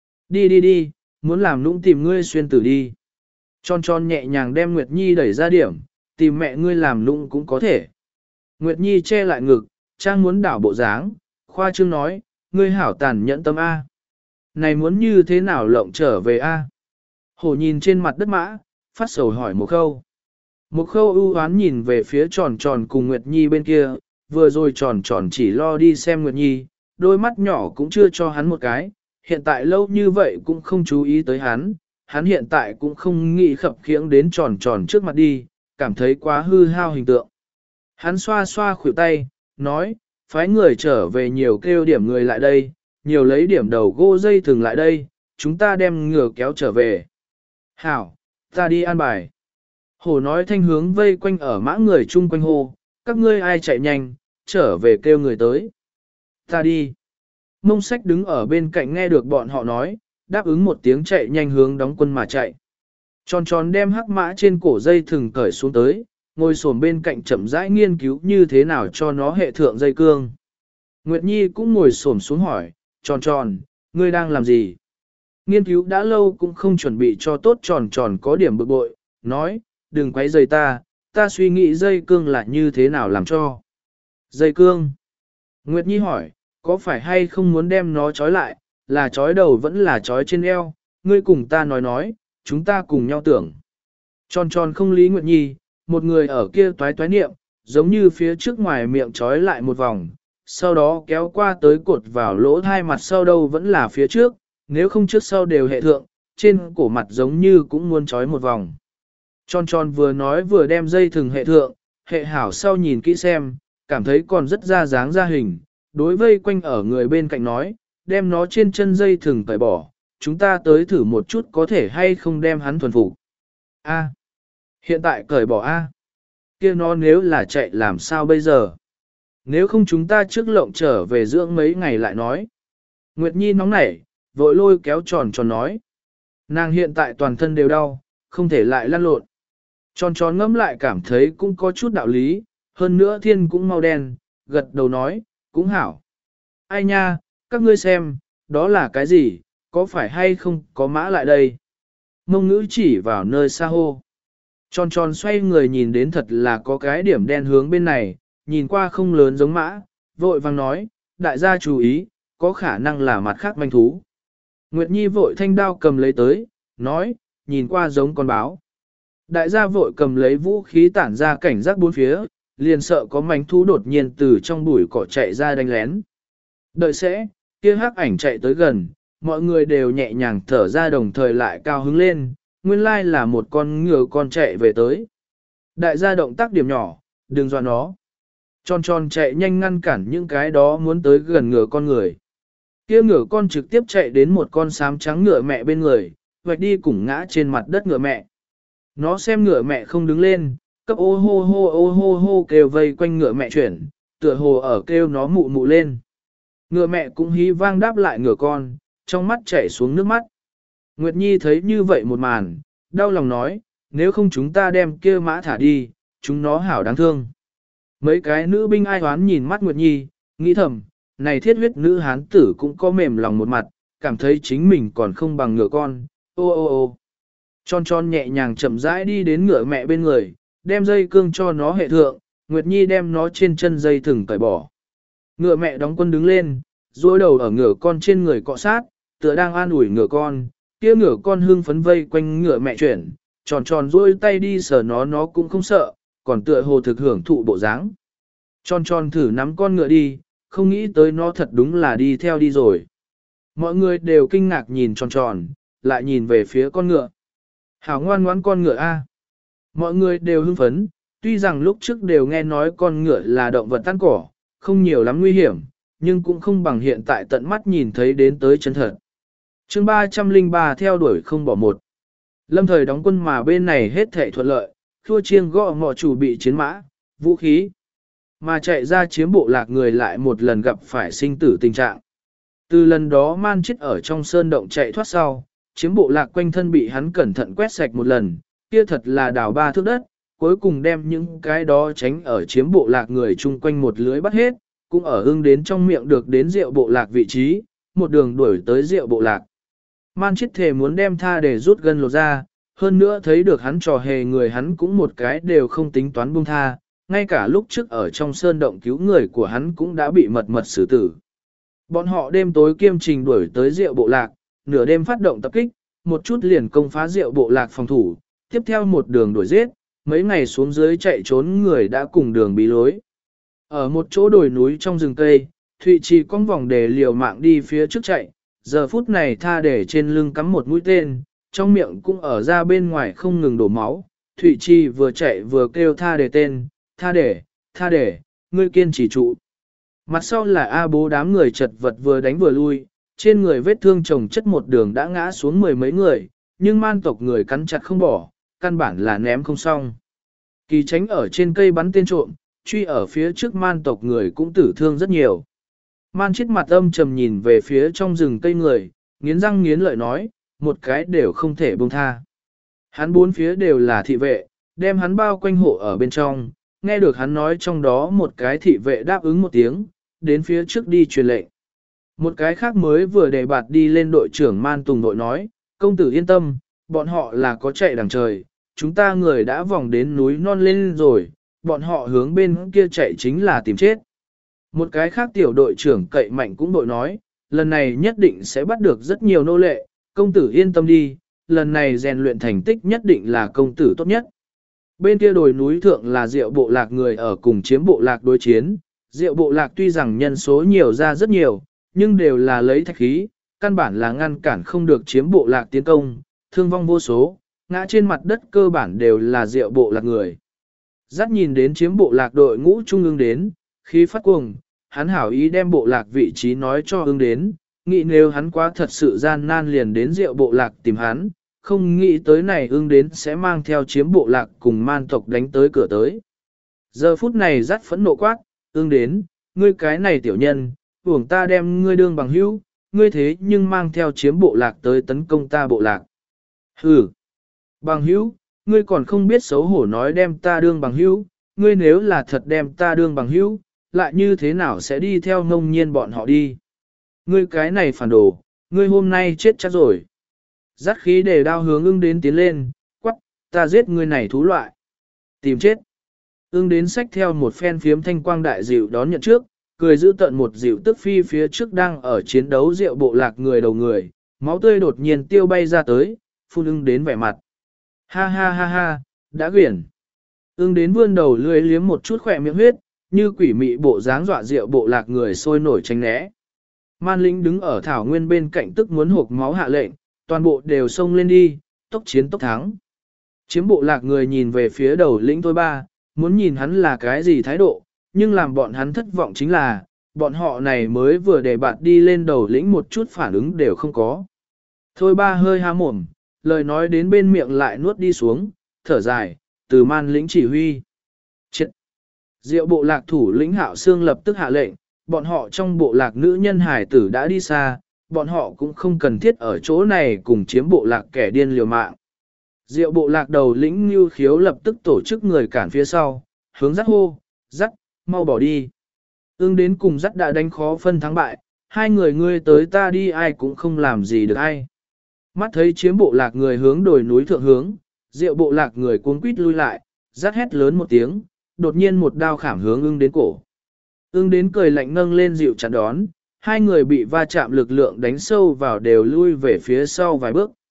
Đi đi đi, muốn làm nũng tìm ngươi xuyên tử đi. Tròn tròn nhẹ nhàng đem Nguyệt Nhi đẩy ra điểm, tìm mẹ ngươi làm nũng cũng có thể. Nguyệt Nhi che lại ngực, trang muốn đảo bộ dáng, khoa trương nói, ngươi hảo tàn nhẫn tâm A. Này muốn như thế nào lộng trở về A? Hổ nhìn trên mặt đất mã, phát sầu hỏi một khâu. Một khâu ưu hoán nhìn về phía tròn tròn cùng Nguyệt Nhi bên kia, vừa rồi tròn tròn chỉ lo đi xem Nguyệt Nhi, đôi mắt nhỏ cũng chưa cho hắn một cái, hiện tại lâu như vậy cũng không chú ý tới hắn, hắn hiện tại cũng không nghĩ khập khiễng đến tròn tròn trước mặt đi, cảm thấy quá hư hao hình tượng. Hắn xoa xoa khuỷu tay, nói, phái người trở về nhiều kêu điểm người lại đây, nhiều lấy điểm đầu gỗ dây thừng lại đây, chúng ta đem ngựa kéo trở về. Hảo, ta đi an bài. Hổ nói thanh hướng vây quanh ở mã người chung quanh hồ, các ngươi ai chạy nhanh, trở về kêu người tới. Ta đi. Mông sách đứng ở bên cạnh nghe được bọn họ nói, đáp ứng một tiếng chạy nhanh hướng đóng quân mà chạy. Tròn tròn đem hắc mã trên cổ dây thừng cởi xuống tới, ngồi xổm bên cạnh chậm rãi nghiên cứu như thế nào cho nó hệ thượng dây cương. Nguyệt Nhi cũng ngồi xổm xuống hỏi, tròn tròn, ngươi đang làm gì? Nghiên cứu đã lâu cũng không chuẩn bị cho tốt tròn tròn có điểm bực bội, nói, đừng quấy rầy ta, ta suy nghĩ dây cương là như thế nào làm cho. Dây cương? Nguyệt Nhi hỏi, có phải hay không muốn đem nó trói lại, là trói đầu vẫn là trói trên eo, ngươi cùng ta nói nói, chúng ta cùng nhau tưởng. Tròn tròn không lý Nguyệt Nhi, một người ở kia toái toái niệm, giống như phía trước ngoài miệng trói lại một vòng, sau đó kéo qua tới cột vào lỗ hai mặt sau đâu vẫn là phía trước, nếu không trước sau đều hệ thượng, trên cổ mặt giống như cũng muốn trói một vòng. Tròn tròn vừa nói vừa đem dây thừng hệ thượng, hệ hảo sau nhìn kỹ xem, cảm thấy còn rất ra dáng ra hình, đối vây quanh ở người bên cạnh nói, đem nó trên chân dây thừng tẩy bỏ, chúng ta tới thử một chút có thể hay không đem hắn thuần phục. A. Hiện tại cởi bỏ A. Kia nó nếu là chạy làm sao bây giờ? Nếu không chúng ta trước lộng trở về dưỡng mấy ngày lại nói. Nguyệt Nhi nóng nảy, vội lôi kéo tròn tròn nói. Nàng hiện tại toàn thân đều đau, không thể lại lăn lộn. Tròn tròn ngẫm lại cảm thấy cũng có chút đạo lý, hơn nữa thiên cũng mau đen, gật đầu nói, cũng hảo. Ai nha, các ngươi xem, đó là cái gì, có phải hay không có mã lại đây? Mông ngữ chỉ vào nơi xa hô. Tròn tròn xoay người nhìn đến thật là có cái điểm đen hướng bên này, nhìn qua không lớn giống mã, vội vang nói, đại gia chú ý, có khả năng là mặt khác manh thú. Nguyệt Nhi vội thanh đao cầm lấy tới, nói, nhìn qua giống con báo. Đại gia vội cầm lấy vũ khí tản ra cảnh giác bốn phía, liền sợ có manh thú đột nhiên từ trong bụi cỏ chạy ra đánh lén. Đợi sẽ, kia hắc ảnh chạy tới gần, mọi người đều nhẹ nhàng thở ra đồng thời lại cao hứng lên, nguyên lai là một con ngựa con chạy về tới. Đại gia động tác điểm nhỏ, đừng dọa nó. Tròn tròn chạy nhanh ngăn cản những cái đó muốn tới gần ngựa con người. Kia ngựa con trực tiếp chạy đến một con xám trắng ngựa mẹ bên người, vạch đi cùng ngã trên mặt đất ngựa mẹ. Nó xem ngựa mẹ không đứng lên, cấp ô hô hô ô hô hô kêu vây quanh ngựa mẹ chuyển, tựa hồ ở kêu nó mụ mụ lên. Ngựa mẹ cũng hí vang đáp lại ngựa con, trong mắt chảy xuống nước mắt. Nguyệt Nhi thấy như vậy một màn, đau lòng nói, nếu không chúng ta đem kia mã thả đi, chúng nó hảo đáng thương. Mấy cái nữ binh ai hoán nhìn mắt Nguyệt Nhi, nghĩ thầm, này thiết huyết nữ hán tử cũng có mềm lòng một mặt, cảm thấy chính mình còn không bằng ngựa con, ô ô ô. Tròn tròn nhẹ nhàng chậm rãi đi đến ngựa mẹ bên người, đem dây cương cho nó hệ thượng, Nguyệt Nhi đem nó trên chân dây thừng cởi bỏ. Ngựa mẹ đóng quân đứng lên, duỗi đầu ở ngựa con trên người cọ sát, tựa đang an ủi ngựa con, kia ngựa con hương phấn vây quanh ngựa mẹ chuyển, tròn tròn duỗi tay đi sờ nó nó cũng không sợ, còn tựa hồ thực hưởng thụ bộ dáng. Tròn tròn thử nắm con ngựa đi, không nghĩ tới nó thật đúng là đi theo đi rồi. Mọi người đều kinh ngạc nhìn tròn tròn, lại nhìn về phía con ngựa. Hảo ngoan ngoãn con ngựa a. Mọi người đều hưng phấn, tuy rằng lúc trước đều nghe nói con ngựa là động vật ăn cỏ, không nhiều lắm nguy hiểm, nhưng cũng không bằng hiện tại tận mắt nhìn thấy đến tới chân thật. chương ba trăm lẻ ba theo đuổi không bỏ một. Lâm thời đóng quân mà bên này hết thảy thuận lợi, khua chiêng gõ ngọ chủ bị chiến mã, vũ khí. Mà chạy ra chiếm bộ lạc người lại một lần gặp phải sinh tử tình trạng. Từ lần đó man chết ở trong sơn động chạy thoát sau, chiếm bộ lạc quanh thân bị hắn cẩn thận quét sạch một lần, kia thật là đào ba thước đất, cuối cùng đem những cái đó tránh ở chiếm bộ lạc người chung quanh một lưới bắt hết, cũng ở ưng đến trong miệng được đến rượu bộ lạc vị trí, một đường đuổi tới rượu bộ lạc. Man chết thề muốn đem tha để rút gân lột ra, hơn nữa thấy được hắn trò hề người hắn cũng một cái đều không tính toán buông tha, ngay cả lúc trước ở trong sơn động cứu người của hắn cũng đã bị mật mật xử tử. Bọn họ đêm tối kiêm trình đuổi tới rượu bộ lạc, nửa đêm phát động tập kích, một chút liền công phá rượu bộ lạc phòng thủ, tiếp theo một đường đuổi giết, mấy ngày xuống dưới chạy trốn người đã cùng đường bí lối. Ở một chỗ đồi núi trong rừng cây, Thụy Trì cong vòng để liều mạng đi phía trước chạy, giờ phút này tha để trên lưng cắm một mũi tên, trong miệng cũng ở ra bên ngoài không ngừng đổ máu. Thụy Trì vừa chạy vừa kêu tha để tên, tha để, tha để, ngươi kiên trì trụ. Mặt sau là A bố đám người chật vật vừa đánh vừa lui, trên người vết thương chồng chất một đường đã ngã xuống mười mấy người, nhưng man tộc người cắn chặt không bỏ, căn bản là ném không xong. Kỳ tránh ở trên cây bắn tên trộm, truy ở phía trước man tộc người cũng tử thương rất nhiều. Man chết mặt âm trầm nhìn về phía trong rừng cây người, nghiến răng nghiến lợi nói, một cái đều không thể buông tha. Hắn bốn phía đều là thị vệ, đem hắn bao quanh hộ ở bên trong, nghe được hắn nói trong đó một cái thị vệ đáp ứng một tiếng, đến phía trước đi truyền lệnh. Một cái khác mới vừa đề bạt đi lên đội trưởng Man Tùng đội nói, công tử yên tâm, bọn họ là có chạy đằng trời, chúng ta người đã vòng đến núi non lên rồi, bọn họ hướng bên kia chạy chính là tìm chết. Một cái khác tiểu đội trưởng cậy mạnh cũng đội nói, lần này nhất định sẽ bắt được rất nhiều nô lệ, công tử yên tâm đi, lần này rèn luyện thành tích nhất định là công tử tốt nhất. Bên kia đồi núi thượng là Diệu bộ lạc người ở cùng chiếm bộ lạc đối chiến, Diệu bộ lạc tuy rằng nhân số nhiều ra rất nhiều, nhưng đều là lấy thạch khí, căn bản là ngăn cản không được chiếm bộ lạc tiến công, thương vong vô số, ngã trên mặt đất cơ bản đều là Diệu bộ lạc người. Dắt nhìn đến chiếm bộ lạc đội ngũ trung ương đến, khí phát cuồng, hắn hảo ý đem bộ lạc vị trí nói cho ương đến, nghĩ nếu hắn quá thật sự gian nan liền đến Diệu bộ lạc tìm hắn, không nghĩ tới này ương đến sẽ mang theo chiếm bộ lạc cùng man tộc đánh tới cửa tới. Giờ phút này dắt phẫn nộ quát, ương đến, ngươi cái này tiểu nhân, uổng ta đem ngươi đương bằng hữu, ngươi thế nhưng mang theo chiếm bộ lạc tới tấn công ta bộ lạc. Hừ, bằng hữu, ngươi còn không biết xấu hổ nói đem ta đương bằng hữu, ngươi nếu là thật đem ta đương bằng hữu, lại như thế nào sẽ đi theo ngông nhiên bọn họ đi. Ngươi cái này phản đồ, ngươi hôm nay chết chắc rồi. Dắt khí để đao hướng ưng đến tiến lên, quắc, ta giết ngươi này thú loại. Tìm chết. Ưng đến xách theo một phen phiếm thanh quang đại dịu đón nhận trước, cười giữ tận một dịu tức phi phía trước đang ở chiến đấu rượu bộ lạc người đầu người, máu tươi đột nhiên tiêu bay ra tới, phun ưng đến vẻ mặt. Ha ha ha ha, đã quyển. Ưng đến vươn đầu lưỡi liếm một chút khỏe miệng huyết, như quỷ mị bộ dáng dọa rượu bộ lạc người sôi nổi tránh né. Man lính đứng ở thảo nguyên bên cạnh tức muốn hộp máu hạ lệnh, toàn bộ đều xông lên đi, tốc chiến tốc thắng. Chiếm bộ lạc người nhìn về phía đầu lĩnh Thôi Ba, muốn nhìn hắn là cái gì thái độ, nhưng làm bọn hắn thất vọng chính là, bọn họ này mới vừa để bạn đi lên đầu lĩnh một chút phản ứng đều không có. Thôi Ba hơi há mồm, lời nói đến bên miệng lại nuốt đi xuống, thở dài, từ man lĩnh chỉ huy. Chết! Diệu bộ lạc thủ lĩnh Hạo Sương lập tức hạ lệnh, bọn họ trong bộ lạc nữ nhân hải tử đã đi xa, bọn họ cũng không cần thiết ở chỗ này cùng chiếm bộ lạc kẻ điên liều mạng. Diệu bộ lạc đầu lĩnh Như Khiếu lập tức tổ chức người cản phía sau, hướng dắt hô, dắt, mau bỏ đi. Ưng đến cùng dắt đã đánh khó phân thắng bại, hai người ngươi tới ta đi ai cũng không làm gì được ai. Mắt thấy chiếm bộ lạc người hướng đồi núi thượng hướng, Diệu bộ lạc người cuống quýt lui lại, dắt hét lớn một tiếng, đột nhiên một đao khảm hướng ưng đến cổ. Ưng đến cười lạnh nâng lên dịu chặn đón, hai người bị va chạm lực lượng đánh sâu vào đều lui về phía sau vài bước.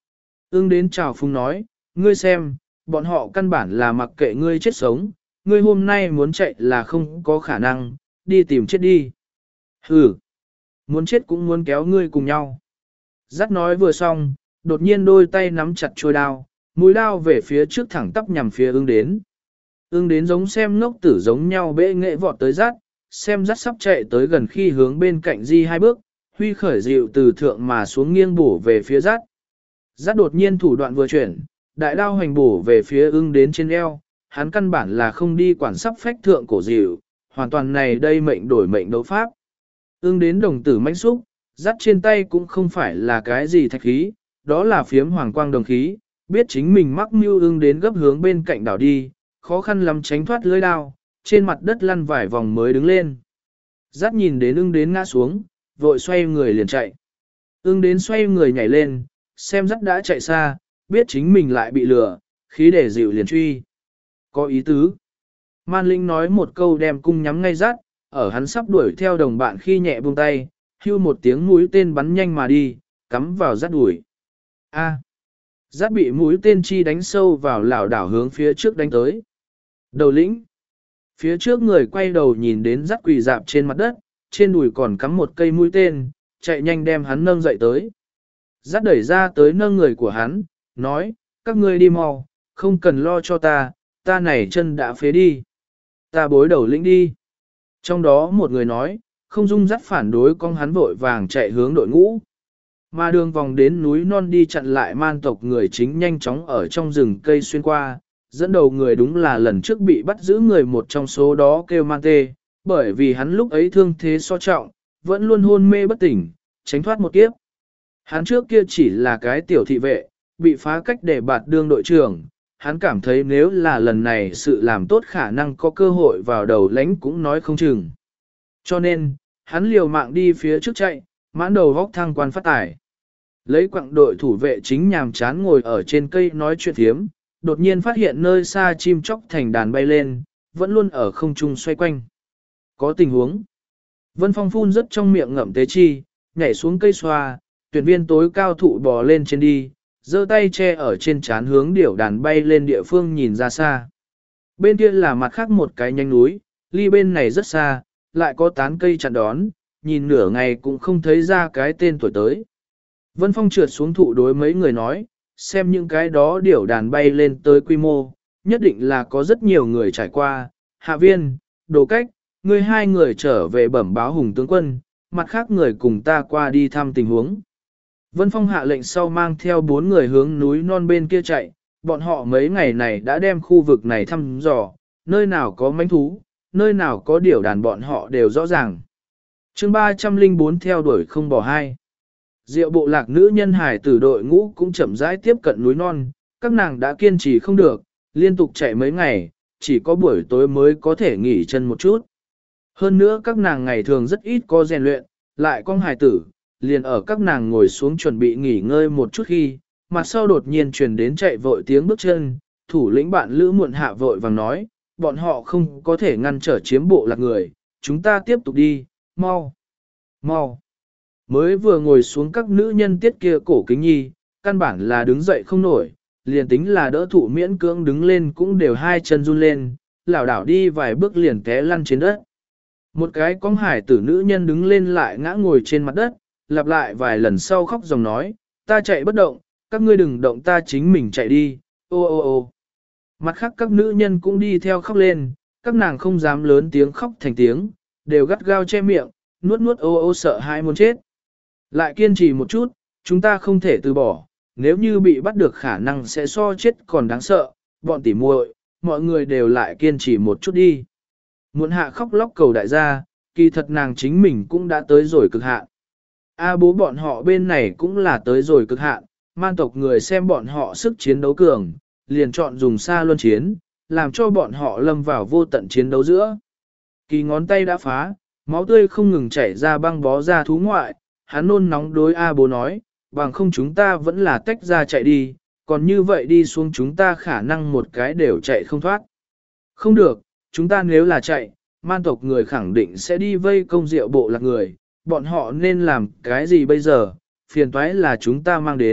Ưng đến chào phung nói, ngươi xem, bọn họ căn bản là mặc kệ ngươi chết sống, ngươi hôm nay muốn chạy là không có khả năng, đi tìm chết đi. Hừ, muốn chết cũng muốn kéo ngươi cùng nhau. Dắt nói vừa xong, đột nhiên đôi tay nắm chặt trôi đao, mũi đao về phía trước thẳng tắp nhằm phía ưng đến. Ưng đến giống xem ngốc tử giống nhau bệ nghệ vọt tới dắt, xem dắt sắp chạy tới gần khi hướng bên cạnh di hai bước, huy khởi dịu từ thượng mà xuống nghiêng bổ về phía dắt. Dắt đột nhiên thủ đoạn vừa chuyển, đại đao hoành bổ về phía ưng đến trên eo, hắn căn bản là không đi quản sắp phách thượng cổ dịu, hoàn toàn này đây mệnh đổi mệnh đấu pháp. Ưng đến đồng tử mãnh xúc, dắt trên tay cũng không phải là cái gì thạch khí, đó là phiếm hoàng quang đồng khí, biết chính mình mắc mưu ưng đến gấp hướng bên cạnh đảo đi, khó khăn lắm tránh thoát lưỡi đao, trên mặt đất lăn vài vòng mới đứng lên. Dắt nhìn đến ưng đến ngã xuống, vội xoay người liền chạy. Ưng đến xoay người nhảy lên, xem dắt đã chạy xa, biết chính mình lại bị lừa, khí để dịu liền truy. Có ý tứ. Man Linh nói một câu đem cung nhắm ngay dắt, ở hắn sắp đuổi theo đồng bạn khi nhẹ buông tay, hưu một tiếng mũi tên bắn nhanh mà đi, cắm vào dắt đuổi. A. Dắt bị mũi tên chi đánh sâu vào lảo đảo hướng phía trước đánh tới. Đầu lĩnh. Phía trước người quay đầu nhìn đến dắt quỳ dạp trên mặt đất, trên đùi còn cắm một cây mũi tên, chạy nhanh đem hắn nâng dậy tới. Dắt đẩy ra tới nâng người của hắn, nói, các ngươi đi mau, không cần lo cho ta, ta này chân đã phế đi. Ta bối đầu lĩnh đi. Trong đó một người nói, không dung dắt phản đối con hắn vội vàng chạy hướng đội ngũ. Mà đường vòng đến núi non đi chặn lại man tộc người chính nhanh chóng ở trong rừng cây xuyên qua, dẫn đầu người đúng là lần trước bị bắt giữ người một trong số đó kêu man tê, bởi vì hắn lúc ấy thương thế so trọng, vẫn luôn hôn mê bất tỉnh, tránh thoát một kiếp. Hắn trước kia chỉ là cái tiểu thị vệ, bị phá cách để bạt đương đội trưởng, hắn cảm thấy nếu là lần này sự làm tốt khả năng có cơ hội vào đầu lãnh cũng nói không chừng. Cho nên, hắn liều mạng đi phía trước chạy, mãn đầu vóc thăng quan phát tải. Lấy quặng đội thủ vệ chính nhàm chán ngồi ở trên cây nói chuyện thiếm, đột nhiên phát hiện nơi xa chim chóc thành đàn bay lên, vẫn luôn ở không trung xoay quanh. Có tình huống. Vân Phong phun rất trong miệng ngậm tế chi, nhảy xuống cây xoa, tuyển viên tối cao thụ bò lên trên đi, giơ tay che ở trên trán hướng điểu đàn bay lên địa phương nhìn ra xa. Bên kia là mặt khác một cái nhánh núi, ly bên này rất xa, lại có tán cây chặn đón, nhìn nửa ngày cũng không thấy ra cái tên tuổi tới. Vân Phong trượt xuống thụ đối mấy người nói, xem những cái đó điểu đàn bay lên tới quy mô, nhất định là có rất nhiều người trải qua. Hạ viên, đồ cách, người hai người trở về bẩm báo hùng tướng quân, mặt khác người cùng ta qua đi thăm tình huống. Vân Phong hạ lệnh sau mang theo bốn người hướng núi non bên kia chạy, bọn họ mấy ngày này đã đem khu vực này thăm dò, nơi nào có mãnh thú, nơi nào có điểu đàn bọn họ đều rõ ràng. chương ba trăm linh bốn theo đuổi không bỏ hai. Diệu bộ lạc nữ nhân hải tử đội ngũ cũng chậm rãi tiếp cận núi non, các nàng đã kiên trì không được, liên tục chạy mấy ngày, chỉ có buổi tối mới có thể nghỉ chân một chút. Hơn nữa các nàng ngày thường rất ít có rèn luyện, lại con hải tử, liền ở các nàng ngồi xuống chuẩn bị nghỉ ngơi một chút khi, mặt sau đột nhiên truyền đến chạy vội tiếng bước chân, thủ lĩnh bạn Lữ Muộn Hạ vội vàng nói, bọn họ không có thể ngăn trở chiếm bộ lạc người, chúng ta tiếp tục đi, mau, mau. Mới vừa ngồi xuống các nữ nhân tiết kia cổ kính nhi, căn bản là đứng dậy không nổi, liền tính là đỡ thụ miễn cưỡng đứng lên cũng đều hai chân run lên, lảo đảo đi vài bước liền té lăn trên đất. Một cái con hải tử nữ nhân đứng lên lại ngã ngồi trên mặt đất, lặp lại vài lần sau khóc dòng nói, ta chạy bất động, các ngươi đừng động ta chính mình chạy đi, ô ô ô. Mặt khác các nữ nhân cũng đi theo khóc lên, các nàng không dám lớn tiếng khóc thành tiếng, đều gắt gao che miệng, nuốt nuốt ô ô sợ hai muốn chết. Lại kiên trì một chút, chúng ta không thể từ bỏ, nếu như bị bắt được khả năng sẽ so chết còn đáng sợ, bọn tỉ muội, mọi người đều lại kiên trì một chút đi. Muộn Hạ khóc lóc cầu đại gia, kỳ thật nàng chính mình cũng đã tới rồi cực hạn. A bố bọn họ bên này cũng là tới rồi cực hạn, man tộc người xem bọn họ sức chiến đấu cường, liền chọn dùng xa luân chiến, làm cho bọn họ lâm vào vô tận chiến đấu giữa. Kỳ ngón tay đã phá, máu tươi không ngừng chảy ra băng bó ra thú ngoại, hắn nôn nóng đối A bố nói, bằng không chúng ta vẫn là tách ra chạy đi, còn như vậy đi xuống chúng ta khả năng một cái đều chạy không thoát. Không được, chúng ta nếu là chạy, man tộc người khẳng định sẽ đi vây công diệu bộ lạc người, bọn họ nên làm cái gì bây giờ, phiền toái là chúng ta mang đến,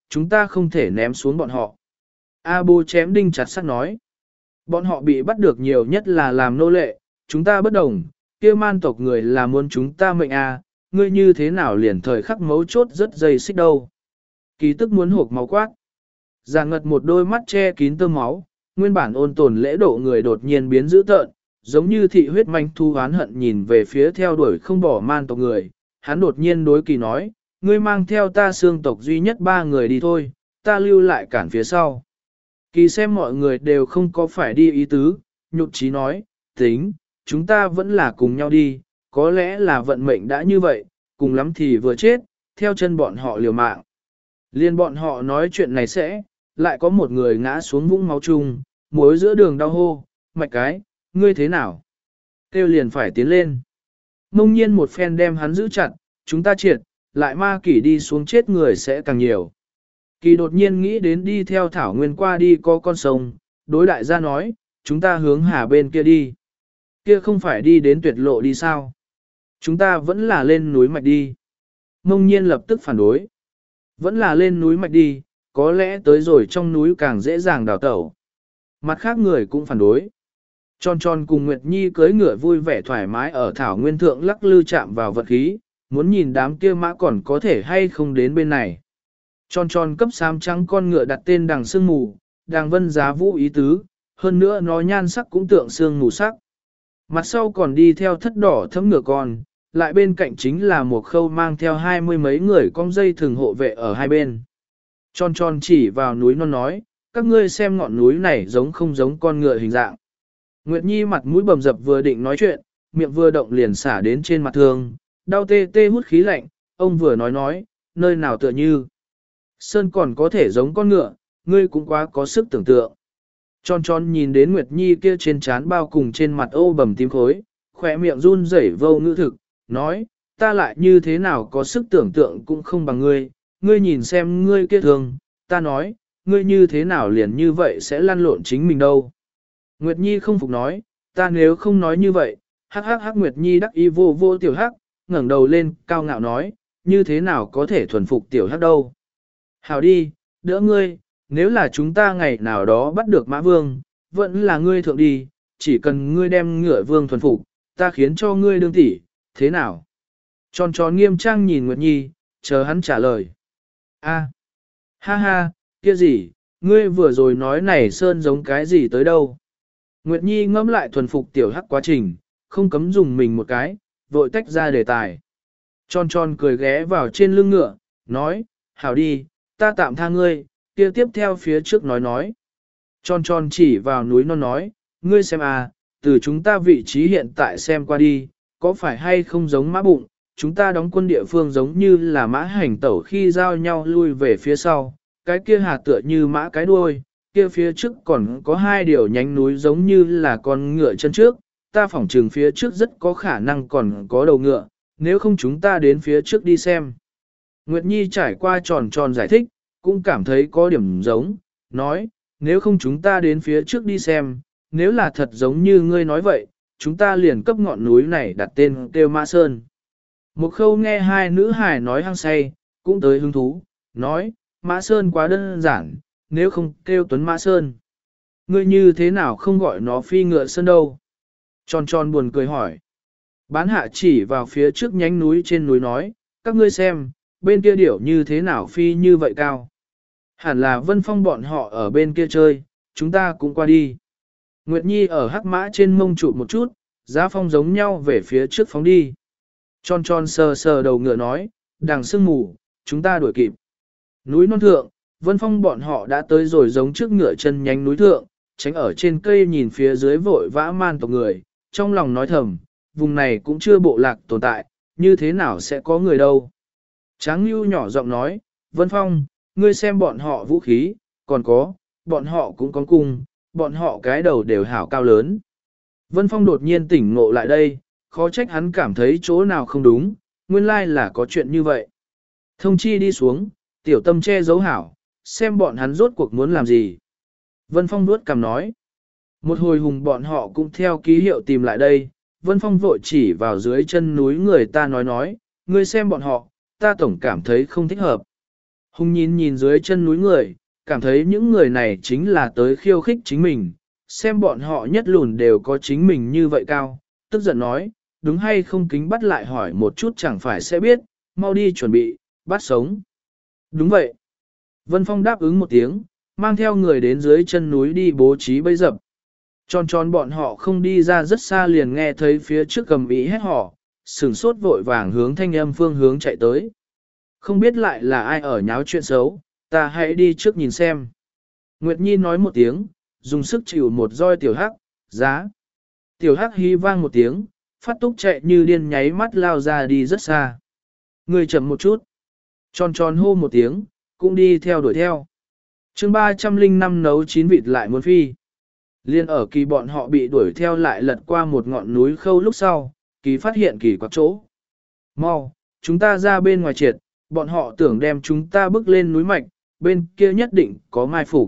chúng ta không thể ném xuống bọn họ. A Bố chém đinh chặt sắt nói. Bọn họ bị bắt được nhiều nhất là làm nô lệ, chúng ta bất đồng, kia man tộc người là muốn chúng ta mệnh a, ngươi như thế nào liền thời khắc mấu chốt rất dây xích đâu. Kỳ tức muốn hộp máu quát. Già ngật một đôi mắt che kín tơ máu, nguyên bản ôn tồn lễ độ người đột nhiên biến dữ tợn, giống như thị huyết manh thu oán hận nhìn về phía theo đuổi không bỏ man tộc người. Hắn đột nhiên đối Kỳ nói, ngươi mang theo ta xương tộc duy nhất ba người đi thôi, ta lưu lại cản phía sau. Kỳ xem mọi người đều không có phải đi ý tứ, nhụt chí nói, tính, chúng ta vẫn là cùng nhau đi, có lẽ là vận mệnh đã như vậy, cùng lắm thì vừa chết, theo chân bọn họ liều mạng. Liên bọn họ nói chuyện này sẽ, lại có một người ngã xuống vũng máu chung, muối giữa đường đau hô, mạch cái, ngươi thế nào? Kêu liền phải tiến lên. Mông nhiên một phen đem hắn giữ chặt, chúng ta triệt, lại ma kỷ đi xuống chết người sẽ càng nhiều. Kỳ đột nhiên nghĩ đến đi theo Thảo Nguyên qua đi có con sông, đối đại gia nói, chúng ta hướng hà bên kia đi. Kia không phải đi đến tuyệt lộ đi sao? Chúng ta vẫn là lên núi mạch đi. Mông nhiên lập tức phản đối. Vẫn là lên núi mạch đi, có lẽ tới rồi trong núi càng dễ dàng đào tẩu. Mặt khác người cũng phản đối. Tròn tròn cùng Nguyệt Nhi cưỡi ngựa vui vẻ thoải mái ở Thảo Nguyên Thượng lắc lư chạm vào vật khí, muốn nhìn đám kia mã còn có thể hay không đến bên này. Tròn tròn cấp xám trắng con ngựa đặt tên đằng sương mù, đằng vân giá vũ ý tứ, hơn nữa nó nhan sắc cũng tượng sương mù sắc. Mặt sau còn đi theo thất đỏ thấm ngựa con, lại bên cạnh chính là một khâu mang theo hai mươi mấy người con dây thường hộ vệ ở hai bên. Tròn tròn chỉ vào núi non nói, các ngươi xem ngọn núi này giống không giống con ngựa hình dạng. Nguyệt Nhi mặt mũi bầm dập vừa định nói chuyện, miệng vừa động liền xả đến trên mặt thương, đau tê tê hút khí lạnh, ông vừa nói nói, nơi nào tựa như. Sơn còn có thể giống con ngựa, ngươi cũng quá có sức tưởng tượng. Tròn tròn nhìn đến Nguyệt Nhi kia trên trán bao cùng trên mặt ô bầm tím khối, khỏe miệng run rẩy vô ngữ thực, nói, ta lại như thế nào có sức tưởng tượng cũng không bằng ngươi, ngươi nhìn xem ngươi kia thường, ta nói, ngươi như thế nào liền như vậy sẽ lăn lộn chính mình đâu. Nguyệt Nhi không phục nói, ta nếu không nói như vậy, hắc hắc hắc Nguyệt Nhi đắc ý vô vô tiểu hắc, ngẩng đầu lên, cao ngạo nói, như thế nào có thể thuần phục tiểu hắc đâu. Hảo đi, đỡ ngươi, nếu là chúng ta ngày nào đó bắt được mã vương, vẫn là ngươi thượng đi, chỉ cần ngươi đem ngựa vương thuần phục, ta khiến cho ngươi đương tỷ, thế nào? Tròn tròn nghiêm trang nhìn Nguyệt Nhi, chờ hắn trả lời. A, ha ha, kia gì, ngươi vừa rồi nói này sơn giống cái gì tới đâu? Nguyệt Nhi ngẫm lại thuần phục tiểu hắc quá trình, không cấm dùng mình một cái, vội tách ra đề tài. Tròn tròn cười ghé vào trên lưng ngựa, nói, hảo đi, ta tạm tha ngươi, kia tiếp theo phía trước nói nói. Tròn tròn chỉ vào núi non nói, ngươi xem à, từ chúng ta vị trí hiện tại xem qua đi, có phải hay không giống mã bụng, chúng ta đóng quân địa phương giống như là mã hành tẩu khi giao nhau lui về phía sau, cái kia hà tựa như mã cái đuôi, kia phía trước còn có hai điều nhánh núi giống như là con ngựa chân trước, ta phỏng trừng phía trước rất có khả năng còn có đầu ngựa, nếu không chúng ta đến phía trước đi xem. Nguyệt Nhi trải qua tròn tròn giải thích, cũng cảm thấy có điểm giống, nói, nếu không chúng ta đến phía trước đi xem, nếu là thật giống như ngươi nói vậy, chúng ta liền cấp ngọn núi này đặt tên kêu Mã Sơn. Một khâu nghe hai nữ hài nói hăng say, cũng tới hứng thú, nói, Mã Sơn quá đơn giản, nếu không kêu Tuấn Mã Sơn. Ngươi như thế nào không gọi nó phi ngựa sơn đâu? Tròn tròn buồn cười hỏi. Bán hạ chỉ vào phía trước nhánh núi trên núi nói, các ngươi xem, bên kia điểu như thế nào phi như vậy cao. Hẳn là Vân Phong bọn họ ở bên kia chơi, chúng ta cũng qua đi. Nguyệt Nhi ở hắc mã trên mông trụ một chút, giá phong giống nhau về phía trước phóng đi. Tròn tròn sờ sờ đầu ngựa nói, đằng sương mù, chúng ta đuổi kịp. Núi non thượng, Vân Phong bọn họ đã tới rồi giống trước ngựa chân nhánh núi thượng, tránh ở trên cây nhìn phía dưới vội vã man tộc người, trong lòng nói thầm, vùng này cũng chưa bộ lạc tồn tại, như thế nào sẽ có người đâu. Tráng Nhu nhỏ giọng nói, Vân Phong, ngươi xem bọn họ vũ khí, còn có, bọn họ cũng có cung, bọn họ cái đầu đều hảo cao lớn. Vân Phong đột nhiên tỉnh ngộ lại đây, khó trách hắn cảm thấy chỗ nào không đúng, nguyên lai là có chuyện như vậy. Thông chi đi xuống, tiểu tâm che giấu hảo, xem bọn hắn rốt cuộc muốn làm gì. Vân Phong nuốt cằm nói. Một hồi hùng bọn họ cũng theo ký hiệu tìm lại đây, Vân Phong vội chỉ vào dưới chân núi người ta nói nói, ngươi xem bọn họ, ta tổng cảm thấy không thích hợp. Hùng nhìn nhìn dưới chân núi người, cảm thấy những người này chính là tới khiêu khích chính mình, xem bọn họ nhất lùn đều có chính mình như vậy cao, tức giận nói, đúng hay không kính bắt lại hỏi một chút chẳng phải sẽ biết, mau đi chuẩn bị, bắt sống. Đúng vậy. Vân Phong đáp ứng một tiếng, mang theo người đến dưới chân núi đi bố trí bẫy dập. Tròn tròn bọn họ không đi ra rất xa liền nghe thấy phía trước cầm ý hét họ, sửng sốt vội vàng hướng thanh âm phương hướng chạy tới. Không biết lại là ai ở nháo chuyện xấu, ta hãy đi trước nhìn xem. Nguyệt Nhi nói một tiếng, dùng sức chịu một roi tiểu hắc, giá. Tiểu hắc hí vang một tiếng, phát túc chạy như điên nháy mắt lao ra đi rất xa. Người chậm một chút. Tròn tròn hô một tiếng, cũng đi theo đuổi theo. chương ba trăm linh năm nấu chín vịt lại muốn phi. Liên ở kỳ bọn họ bị đuổi theo lại lật qua một ngọn núi khâu lúc sau, kỳ phát hiện kỳ quặc chỗ. Mau, chúng ta ra bên ngoài triệt, bọn họ tưởng đem chúng ta bước lên núi mạch, bên kia nhất định có mai phục.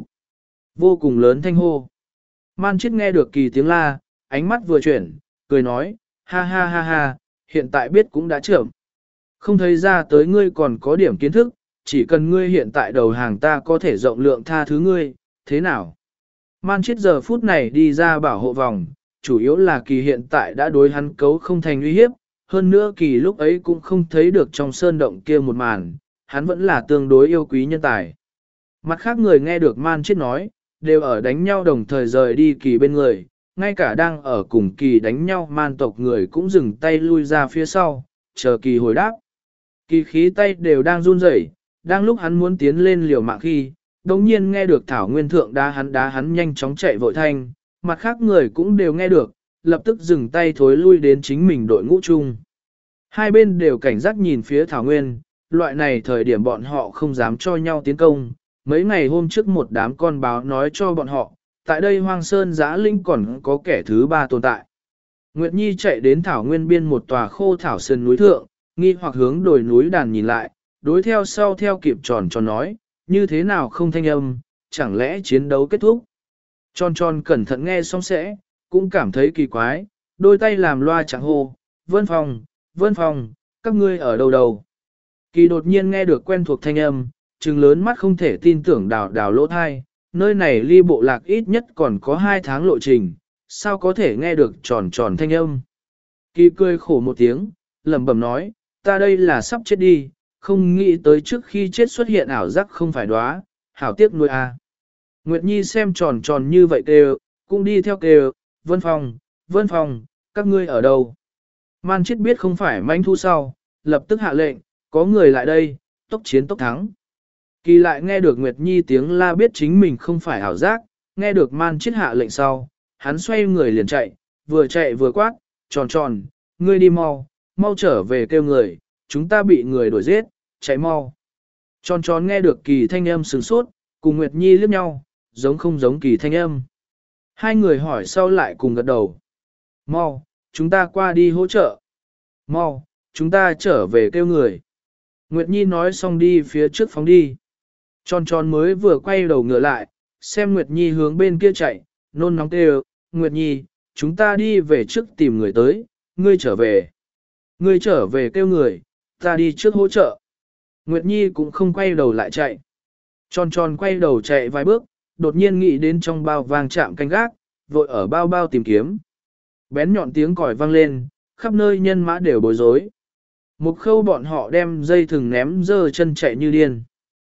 Vô cùng lớn thanh hô. Man chết nghe được kỳ tiếng la, ánh mắt vừa chuyển, cười nói, ha ha ha ha, hiện tại biết cũng đã trưởng. Không thấy ra tới ngươi còn có điểm kiến thức, chỉ cần ngươi hiện tại đầu hàng ta có thể rộng lượng tha thứ ngươi, thế nào? Man chết giờ phút này đi ra bảo hộ vòng, chủ yếu là kỳ hiện tại đã đối hắn cấu không thành uy hiếp, hơn nữa kỳ lúc ấy cũng không thấy được trong sơn động kia một màn, hắn vẫn là tương đối yêu quý nhân tài. Mặt khác người nghe được man chết nói, đều ở đánh nhau đồng thời rời đi kỳ bên người, ngay cả đang ở cùng kỳ đánh nhau man tộc người cũng dừng tay lui ra phía sau, chờ kỳ hồi đáp. Kỳ khí tay đều đang run rẩy, đang lúc hắn muốn tiến lên liều mạng khi, đồng nhiên nghe được Thảo Nguyên Thượng đá hắn đá hắn nhanh chóng chạy vội thanh, mặt khác người cũng đều nghe được, lập tức dừng tay thối lui đến chính mình đội ngũ chung. Hai bên đều cảnh giác nhìn phía Thảo Nguyên, loại này thời điểm bọn họ không dám cho nhau tiến công. Mấy ngày hôm trước một đám con báo nói cho bọn họ, tại đây hoang sơn giã linh còn có kẻ thứ ba tồn tại. Nguyệt Nhi chạy đến Thảo Nguyên biên một tòa khô thảo sơn núi thượng, nghi hoặc hướng đồi núi đàn nhìn lại, đối theo sau theo kịp tròn tròn nói, như thế nào không thanh âm, chẳng lẽ chiến đấu kết thúc. Tròn tròn cẩn thận nghe xong sẽ, cũng cảm thấy kỳ quái, đôi tay làm loa chẳng hô, Vân Phong, Vân Phong, các ngươi ở đâu đâu. Kỳ đột nhiên nghe được quen thuộc thanh âm, trừng lớn mắt không thể tin tưởng đào đào lỗ thai, nơi này ly bộ lạc ít nhất còn có hai tháng lộ trình, sao có thể nghe được tròn tròn thanh âm. Kỳ cười khổ một tiếng, lẩm bẩm nói, ta đây là sắp chết đi, không nghĩ tới trước khi chết xuất hiện ảo giác không phải đoá, hảo tiếc nuôi a. À. Nguyệt Nhi xem tròn tròn như vậy kêu, cũng đi theo kêu, Vân Phong, Vân Phong, các ngươi ở đâu? Man chết biết không phải manh thu sau, lập tức hạ lệnh, có người lại đây, tốc chiến tốc thắng. Kỳ lại nghe được Nguyệt Nhi tiếng la biết chính mình không phải ảo giác, nghe được man chết hạ lệnh sau, hắn xoay người liền chạy, vừa chạy vừa quát, tròn tròn, ngươi đi mau, mau trở về kêu người, chúng ta bị người đuổi giết, chạy mau. Tròn tròn nghe được kỳ thanh âm sửng sốt, cùng Nguyệt Nhi liếc nhau, giống không giống kỳ thanh âm. Hai người hỏi sau lại cùng gật đầu. Mau, chúng ta qua đi hỗ trợ. Mau, chúng ta trở về kêu người. Nguyệt Nhi nói xong đi phía trước phóng đi. Tròn tròn mới vừa quay đầu ngựa lại, xem Nguyệt Nhi hướng bên kia chạy, nôn nóng kêu, Nguyệt Nhi, chúng ta đi về trước tìm người tới, ngươi trở về. Ngươi trở về kêu người, ta đi trước hỗ trợ. Nguyệt Nhi cũng không quay đầu lại chạy. Tròn tròn quay đầu chạy vài bước, đột nhiên nghĩ đến trong bao vang chạm canh gác, vội ở bao bao tìm kiếm. Bén nhọn tiếng còi vang lên, khắp nơi nhân mã đều bối rối. Một khâu bọn họ đem dây thừng ném dơ chân chạy như điên.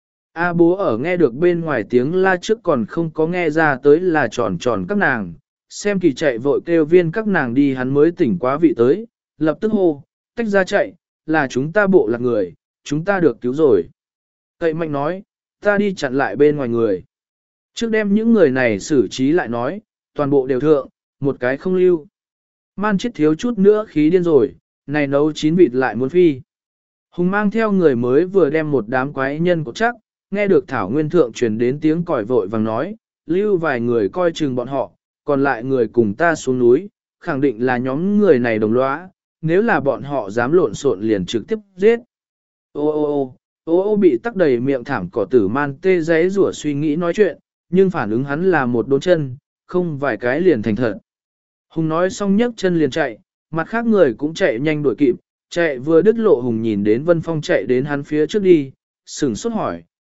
A bố ở nghe được bên ngoài tiếng la trước còn không có nghe ra tới là tròn tròn các nàng, xem kỳ chạy vội kêu viên các nàng đi hắn mới tỉnh quá vị tới, lập tức hô, tách ra chạy, là chúng ta bộ lạc người, chúng ta được cứu rồi. Cậy mạnh nói, ta đi chặn lại bên ngoài người. Trước đem những người này xử trí lại nói, toàn bộ đều thượng, một cái không lưu. Man chết thiếu chút nữa khí điên rồi, này nấu chín vịt lại muốn phi. Hùng mang theo người mới vừa đem một đám quái nhân cột chắc, nghe được Thảo Nguyên Thượng truyền đến tiếng còi vội vàng nói, lưu vài người coi chừng bọn họ, còn lại người cùng ta xuống núi, khẳng định là nhóm người này đồng lõa, nếu là bọn họ dám lộn xộn liền trực tiếp giết. Ô ô ô, ô ô bị tắc đầy miệng thảm cỏ tử man tê giấy rủa suy nghĩ nói chuyện, nhưng phản ứng hắn là một đốn chân, không vài cái liền thành thật. Hùng nói xong nhấc chân liền chạy, mặt khác người cũng chạy nhanh đuổi kịp, chạy vừa đứt lộ Hùng nhìn đến Vân Phong chạy đến hắn phía trước đi, sửng sốt hỏi,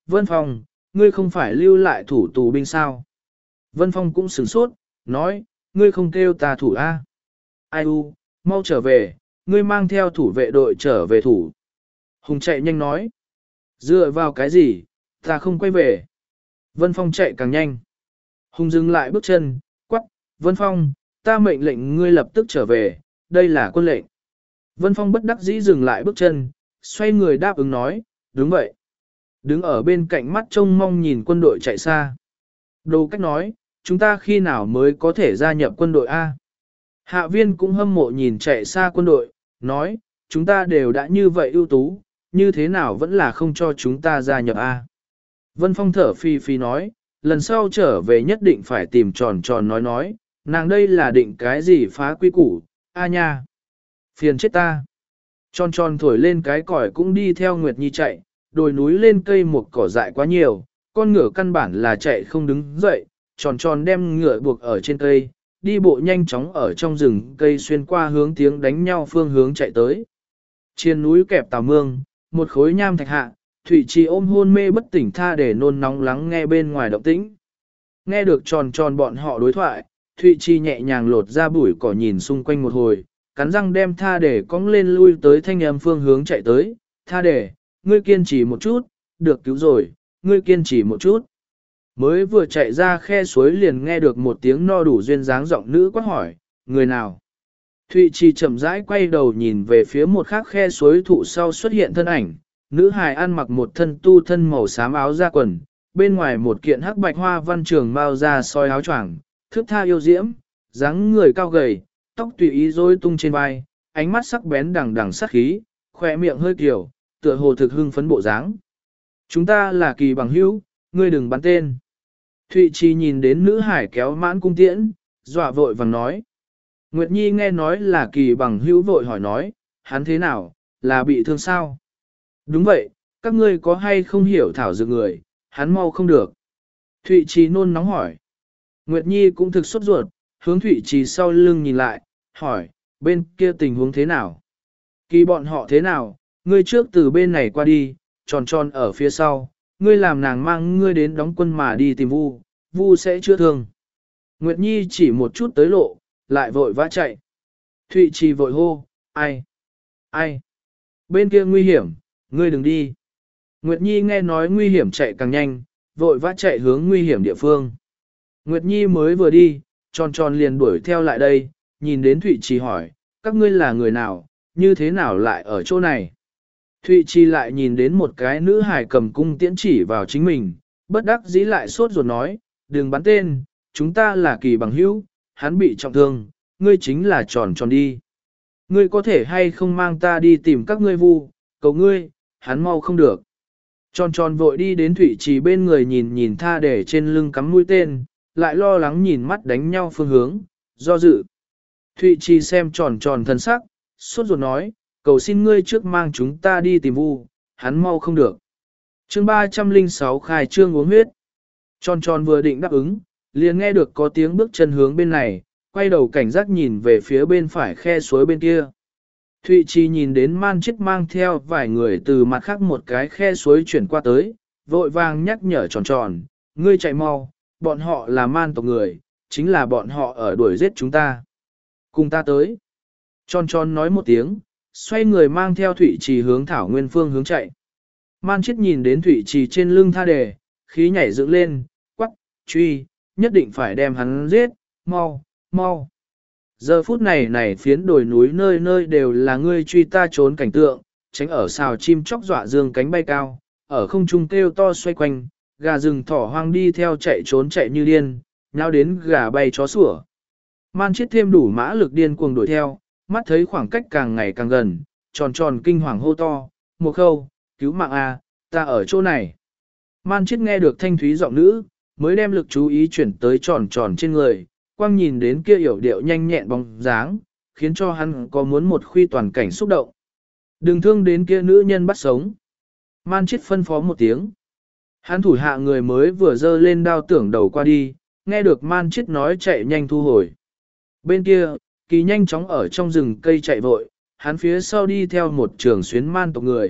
Vân Phong, ngươi không phải lưu lại thủ tù binh sao? Vân Phong cũng sửng sốt, nói, ngươi không kêu ta thủ A. Ai u, mau trở về, ngươi mang theo thủ vệ đội trở về thủ. Hùng chạy nhanh nói, dựa vào cái gì, ta không quay về. Vân Phong chạy càng nhanh. Hùng dừng lại bước chân, quắc, Vân Phong, ta mệnh lệnh ngươi lập tức trở về, đây là quân lệnh. Vân Phong bất đắc dĩ dừng lại bước chân, xoay người đáp ứng nói, đúng vậy. Đứng ở bên cạnh mắt trông mong nhìn quân đội chạy xa. Đồ cách nói, chúng ta khi nào mới có thể gia nhập quân đội A? Hạ viên cũng hâm mộ nhìn chạy xa quân đội, nói, chúng ta đều đã như vậy ưu tú, như thế nào vẫn là không cho chúng ta gia nhập A? Vân Phong thở phi phi nói, lần sau trở về nhất định phải tìm tròn tròn nói nói, nàng đây là định cái gì phá quy củ, A nha. Phiền chết ta. Tròn tròn thổi lên cái còi cũng đi theo Nguyệt Nhi chạy, đồi núi lên cây một cỏ dại quá nhiều, con ngựa căn bản là chạy không đứng dậy, tròn tròn đem ngựa buộc ở trên cây, đi bộ nhanh chóng ở trong rừng cây xuyên qua hướng tiếng đánh nhau phương hướng chạy tới. Trên núi kẹp tàu mương, một khối nham thạch hạ, Thụy Trì ôm hôn mê bất tỉnh tha để nôn nóng lắng nghe bên ngoài động tĩnh. Nghe được tròn tròn bọn họ đối thoại, Thụy Trì nhẹ nhàng lột ra bụi cỏ nhìn xung quanh một hồi, cắn răng đem tha để cong lên lui tới thanh âm phương hướng chạy tới, tha để, ngươi kiên trì một chút, được cứu rồi, ngươi kiên trì một chút. Mới vừa chạy ra khe suối liền nghe được một tiếng no đủ duyên dáng giọng nữ quát hỏi, người nào? Thụy Trì chậm rãi quay đầu nhìn về phía một khác khe suối thụ sau xuất hiện thân ảnh, nữ hài ăn mặc một thân tu thân màu xám áo da quần, bên ngoài một kiện hắc bạch hoa văn trường mao ra soi áo choàng, thước tha yêu diễm, dáng người cao gầy, tóc tùy ý rối tung trên vai, ánh mắt sắc bén đằng đằng sắc khí, khỏe miệng hơi kiểu, tựa hồ thực hưng phấn bộ dáng. Chúng ta là kỳ bằng hữu, ngươi đừng bắn tên. Thụy Trì nhìn đến nữ hải kéo mãn cung tiễn, dọa vội vàng nói. Nguyệt Nhi nghe nói là kỳ bằng hữu vội hỏi nói, hắn thế nào, là bị thương sao? Đúng vậy, các ngươi có hay không hiểu thảo dược người, hắn mau không được. Thụy Trì nôn nóng hỏi. Nguyệt Nhi cũng thực sốt ruột, hướng Thụy Trì sau lưng nhìn lại, hỏi, bên kia tình huống thế nào? Kỳ bọn họ thế nào, ngươi trước từ bên này qua đi, tròn tròn ở phía sau, ngươi làm nàng mang ngươi đến đóng quân mà đi tìm Vu, Vu sẽ chữa thương. Nguyệt Nhi chỉ một chút tới lộ, lại vội vã chạy. Thụy Trì vội hô, ai? Ai? Bên kia nguy hiểm, ngươi đừng đi. Nguyệt Nhi nghe nói nguy hiểm chạy càng nhanh, vội vã chạy hướng nguy hiểm địa phương. Nguyệt Nhi mới vừa đi, tròn tròn liền đuổi theo lại đây, nhìn đến Thụy Trì hỏi, các ngươi là người nào, như thế nào lại ở chỗ này? Thụy Trì lại nhìn đến một cái nữ hài cầm cung tiễn chỉ vào chính mình, bất đắc dĩ lại sốt ruột nói, đừng bắn tên, chúng ta là kỳ bằng hữu, hắn bị trọng thương, ngươi chính là tròn tròn đi. Ngươi có thể hay không mang ta đi tìm các ngươi Vu, cầu ngươi, hắn mau không được. Tròn tròn vội đi đến Thụy Trì bên người nhìn nhìn tha để trên lưng cắm mũi tên, lại lo lắng nhìn mắt đánh nhau phương hướng, do dự. Thụy Trì xem tròn tròn thân sắc, sốt ruột nói, cầu xin ngươi trước mang chúng ta đi tìm Vu, hắn mau không được. Chương ba trăm lẻ sáu khai trương uống huyết. Tròn tròn vừa định đáp ứng, liền nghe được có tiếng bước chân hướng bên này, quay đầu cảnh giác nhìn về phía bên phải khe suối bên kia. Thụy Trì nhìn đến man chết mang theo vài người từ mặt khác một cái khe suối chuyển qua tới, vội vàng nhắc nhở tròn tròn, ngươi chạy mau, bọn họ là man tộc người, chính là bọn họ ở đuổi giết chúng ta. Cùng ta tới. Tròn tròn nói một tiếng, xoay người mang theo Thụy Trì hướng Thảo Nguyên phương hướng chạy. Man chết nhìn đến Thụy Trì trên lưng tha đề, khí nhảy dựng lên, quắc, truy, nhất định phải đem hắn giết, mau, mau. Giờ phút này này phiến đồi núi nơi nơi đều là ngươi truy ta trốn cảnh tượng, tránh ở xào chim chóc dọa dương cánh bay cao, ở không trung kêu to xoay quanh, gà rừng thỏ hoang đi theo chạy trốn chạy như điên, nhao đến gà bay chó sủa. Man chết thêm đủ mã lực điên cuồng đuổi theo, mắt thấy khoảng cách càng ngày càng gần, tròn tròn kinh hoàng hô to, một khâu, cứu mạng a, ta ở chỗ này. Man chết nghe được thanh thúy giọng nữ, mới đem lực chú ý chuyển tới tròn tròn trên người, quang nhìn đến kia yểu điệu nhanh nhẹn bóng dáng, khiến cho hắn có muốn một khuy toàn cảnh xúc động. Đừng thương đến kia nữ nhân bắt sống. Man chết phân phó một tiếng. Hắn thủ hạ người mới vừa dơ lên đao tưởng đầu qua đi, nghe được man chết nói chạy nhanh thu hồi. Bên kia, kỳ nhanh chóng ở trong rừng cây chạy vội, hắn phía sau đi theo một trường xuyến man tộc người,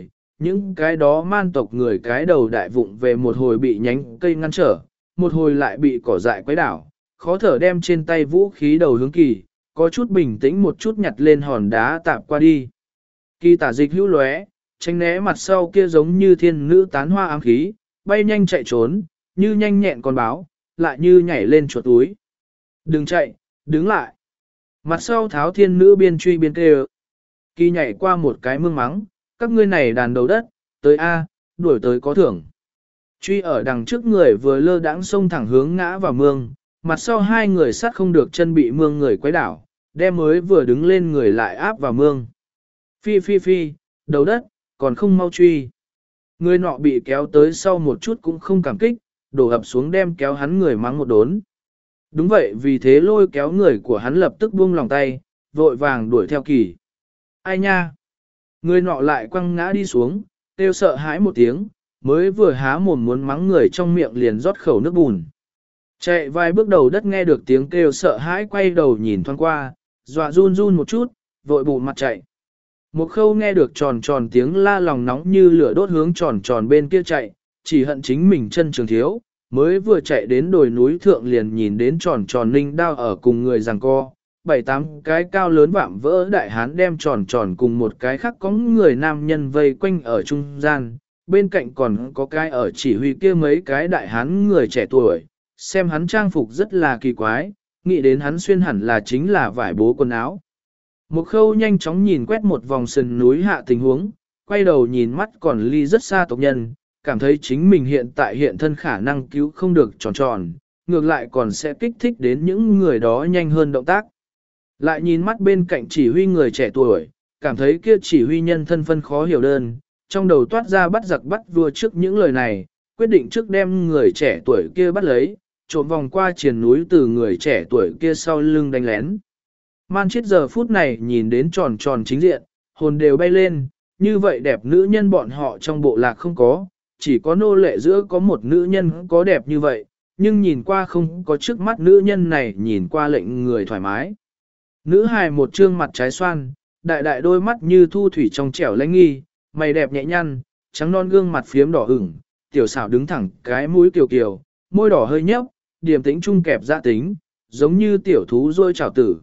những cái đó man tộc người cái đầu đại vụng về một hồi bị nhánh cây ngăn trở, một hồi lại bị cỏ dại quấy đảo, khó thở đem trên tay vũ khí đầu hướng kỳ, có chút bình tĩnh một chút nhặt lên hòn đá tạp qua đi. Kỳ tả dịch hữu lóe, tránh né mặt sau kia giống như thiên nữ tán hoa ám khí, bay nhanh chạy trốn, như nhanh nhẹn con báo, lại như nhảy lên chuột túi. Đừng chạy, đứng lại. Mặt sau tháo thiên nữ biên truy biên kêu. Kỳ nhảy qua một cái mương mắng, các ngươi này đàn đầu đất, tới A, đuổi tới có thưởng. Truy ở đằng trước người vừa lơ đãng xông thẳng hướng ngã vào mương, mặt sau hai người sát không được chân bị mương người quấy đảo, đem mới vừa đứng lên người lại áp vào mương. Phi phi phi, đầu đất, còn không mau truy. Người nọ bị kéo tới sau một chút cũng không cảm kích, đổ ập xuống đem kéo hắn người mắng một đốn. Đúng vậy, vì thế lôi kéo người của hắn lập tức buông lòng tay, vội vàng đuổi theo kỳ. Ai nha? Người nọ lại quăng ngã đi xuống, kêu sợ hãi một tiếng, mới vừa há mồm muốn mắng người trong miệng liền rót khẩu nước bùn. Chạy vài bước đầu đất nghe được tiếng kêu sợ hãi quay đầu nhìn thoáng qua, dọa run run một chút, vội bụng mặt chạy. Một khâu nghe được tròn tròn tiếng la lòng nóng như lửa đốt hướng tròn tròn bên kia chạy, chỉ hận chính mình chân trường thiếu, mới vừa chạy đến đồi núi thượng liền nhìn đến tròn tròn ninh đao ở cùng người giằng co, bảy tám cái cao lớn vạm vỡ đại hán đem tròn tròn cùng một cái khác có người nam nhân vây quanh ở trung gian, bên cạnh còn có cái ở chỉ huy kia mấy cái đại hán người trẻ tuổi, xem hắn trang phục rất là kỳ quái, nghĩ đến hắn xuyên hẳn là chính là vải bố quần áo. Một khâu nhanh chóng nhìn quét một vòng sườn núi hạ tình huống, quay đầu nhìn mắt còn ly rất xa tộc nhân, cảm thấy chính mình hiện tại hiện thân khả năng cứu không được tròn tròn, ngược lại còn sẽ kích thích đến những người đó nhanh hơn động tác. Lại nhìn mắt bên cạnh chỉ huy người trẻ tuổi, cảm thấy kia chỉ huy nhân thân phân khó hiểu đơn, trong đầu toát ra bắt giặc bắt vua trước những lời này, quyết định trước đem người trẻ tuổi kia bắt lấy, trộm vòng qua triền núi từ người trẻ tuổi kia sau lưng đánh lén. Man chết giờ phút này nhìn đến tròn tròn chính diện, hồn đều bay lên, như vậy đẹp nữ nhân bọn họ trong bộ lạc không có, chỉ có nô lệ giữa có một nữ nhân có đẹp như vậy, nhưng nhìn qua không có trước mắt nữ nhân này nhìn qua lệnh người thoải mái. Nữ hài một trương mặt trái xoan, đại đại đôi mắt như thu thủy trong trẻo lãnh nghi, mày đẹp nhẹ nhăn, trắng non gương mặt phiếm đỏ ửng, tiểu xảo đứng thẳng cái mũi kiều kiều, môi đỏ hơi nhấp, điềm tĩnh trung kẹp dạ tính, giống như tiểu thú rôi chảo tử.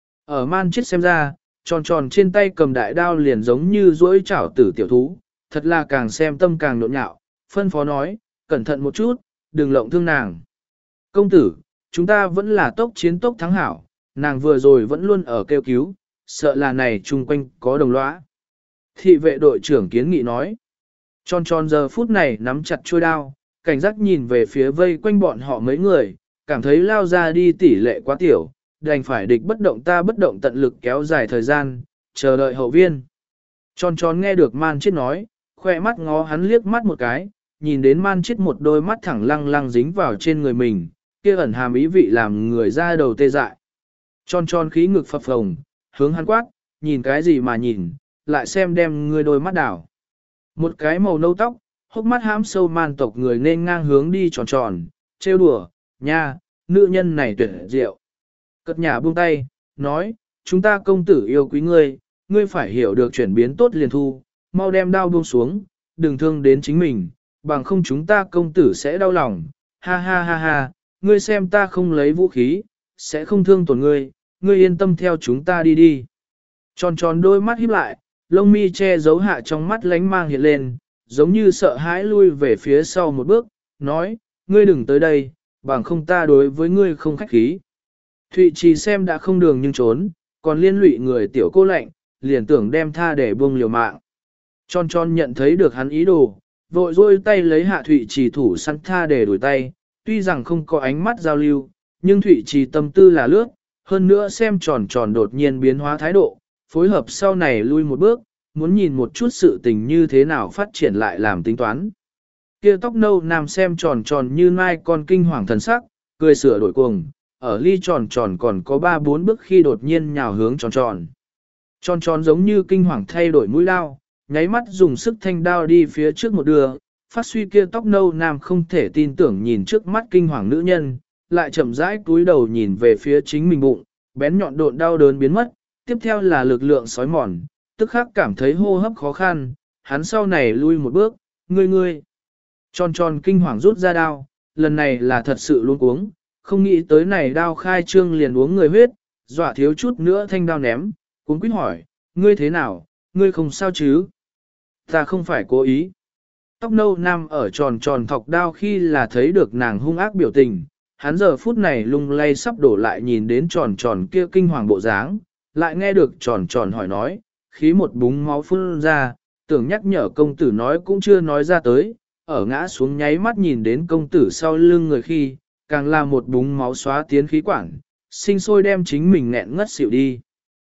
Ở man chết xem ra, tròn tròn trên tay cầm đại đao liền giống như rỗi chảo tử tiểu thú, thật là càng xem tâm càng nhộn nhạo, phân phó nói, cẩn thận một chút, đừng lộng thương nàng. Công tử, chúng ta vẫn là tốc chiến tốc thắng hảo, nàng vừa rồi vẫn luôn ở kêu cứu, sợ là này chung quanh có đồng lõa. Thị vệ đội trưởng kiến nghị nói, tròn tròn giờ phút này nắm chặt chuôi đao, cảnh giác nhìn về phía vây quanh bọn họ mấy người, cảm thấy lao ra đi tỷ lệ quá tiểu, đành phải địch bất động ta bất động tận lực kéo dài thời gian, chờ đợi hậu viên. Tròn tròn nghe được man chết nói, khoe mắt ngó hắn liếc mắt một cái, nhìn đến man chết một đôi mắt thẳng lăng lăng dính vào trên người mình, kia ẩn hàm ý vị làm người ra đầu tê dại. Tròn tròn khí ngực phập phồng, hướng hắn quát, nhìn cái gì mà nhìn, lại xem đem người đôi mắt đảo. Một cái màu nâu tóc, hốc mắt hãm sâu man tộc người nên ngang hướng đi tròn tròn, trêu đùa, nha, nữ nhân này tuyệt diệu. Cất nhà buông tay, nói, chúng ta công tử yêu quý ngươi, ngươi phải hiểu được chuyển biến tốt liền thu, mau đem đao buông xuống, đừng thương đến chính mình, bằng không chúng ta công tử sẽ đau lòng, ha ha ha ha, ngươi xem ta không lấy vũ khí, sẽ không thương tổn ngươi, ngươi yên tâm theo chúng ta đi đi. Tròn tròn đôi mắt híp lại, lông mi che giấu hạ trong mắt lánh mang hiện lên, giống như sợ hãi lui về phía sau một bước, nói, ngươi đừng tới đây, bằng không ta đối với ngươi không khách khí. Thụy Trì xem đã không đường nhưng trốn, còn liên lụy người tiểu cô lạnh, liền tưởng đem tha để buông liều mạng. Tròn tròn nhận thấy được hắn ý đồ, vội rôi tay lấy hạ Thụy Trì thủ săn tha để đuổi tay, tuy rằng không có ánh mắt giao lưu, nhưng Thụy Trì tâm tư là lướt, hơn nữa xem tròn tròn đột nhiên biến hóa thái độ, phối hợp sau này lui một bước, muốn nhìn một chút sự tình như thế nào phát triển lại làm tính toán. Kia tóc nâu nam xem tròn tròn như mai con kinh hoàng thần sắc, cười sửa đổi cuồng, ở ly tròn tròn còn có ba bốn bước khi đột nhiên nhào hướng tròn tròn. Tròn tròn giống như kinh hoàng thay đổi mũi đao, nháy mắt dùng sức thanh đao đi phía trước một đường, phát suy kia tóc nâu nam không thể tin tưởng nhìn trước mắt kinh hoàng nữ nhân, lại chậm rãi cúi đầu nhìn về phía chính mình bụng, bén nhọn độn đau đớn biến mất, tiếp theo là lực lượng sói mòn, tức khắc cảm thấy hô hấp khó khăn, hắn sau này lui một bước, ngươi ngươi. Tròn tròn kinh hoàng rút ra đao, lần này là thật sự luôn cuống, không nghĩ tới này đao khai trương liền uống người huyết, dọa thiếu chút nữa thanh đao ném, cuống quýt hỏi, ngươi thế nào, ngươi không sao chứ? Ta không phải cố ý. Tóc nâu nam ở tròn tròn thọc đao khi là thấy được nàng hung ác biểu tình, hắn giờ phút này lung lay sắp đổ lại nhìn đến tròn tròn kia kinh hoàng bộ dáng, lại nghe được tròn tròn hỏi nói, khí một búng máu phun ra, tưởng nhắc nhở công tử nói cũng chưa nói ra tới, ở ngã xuống nháy mắt nhìn đến công tử sau lưng người khi, càng là một búng máu xóa tiến khí quản, sinh sôi đem chính mình nghẹn ngất xỉu đi.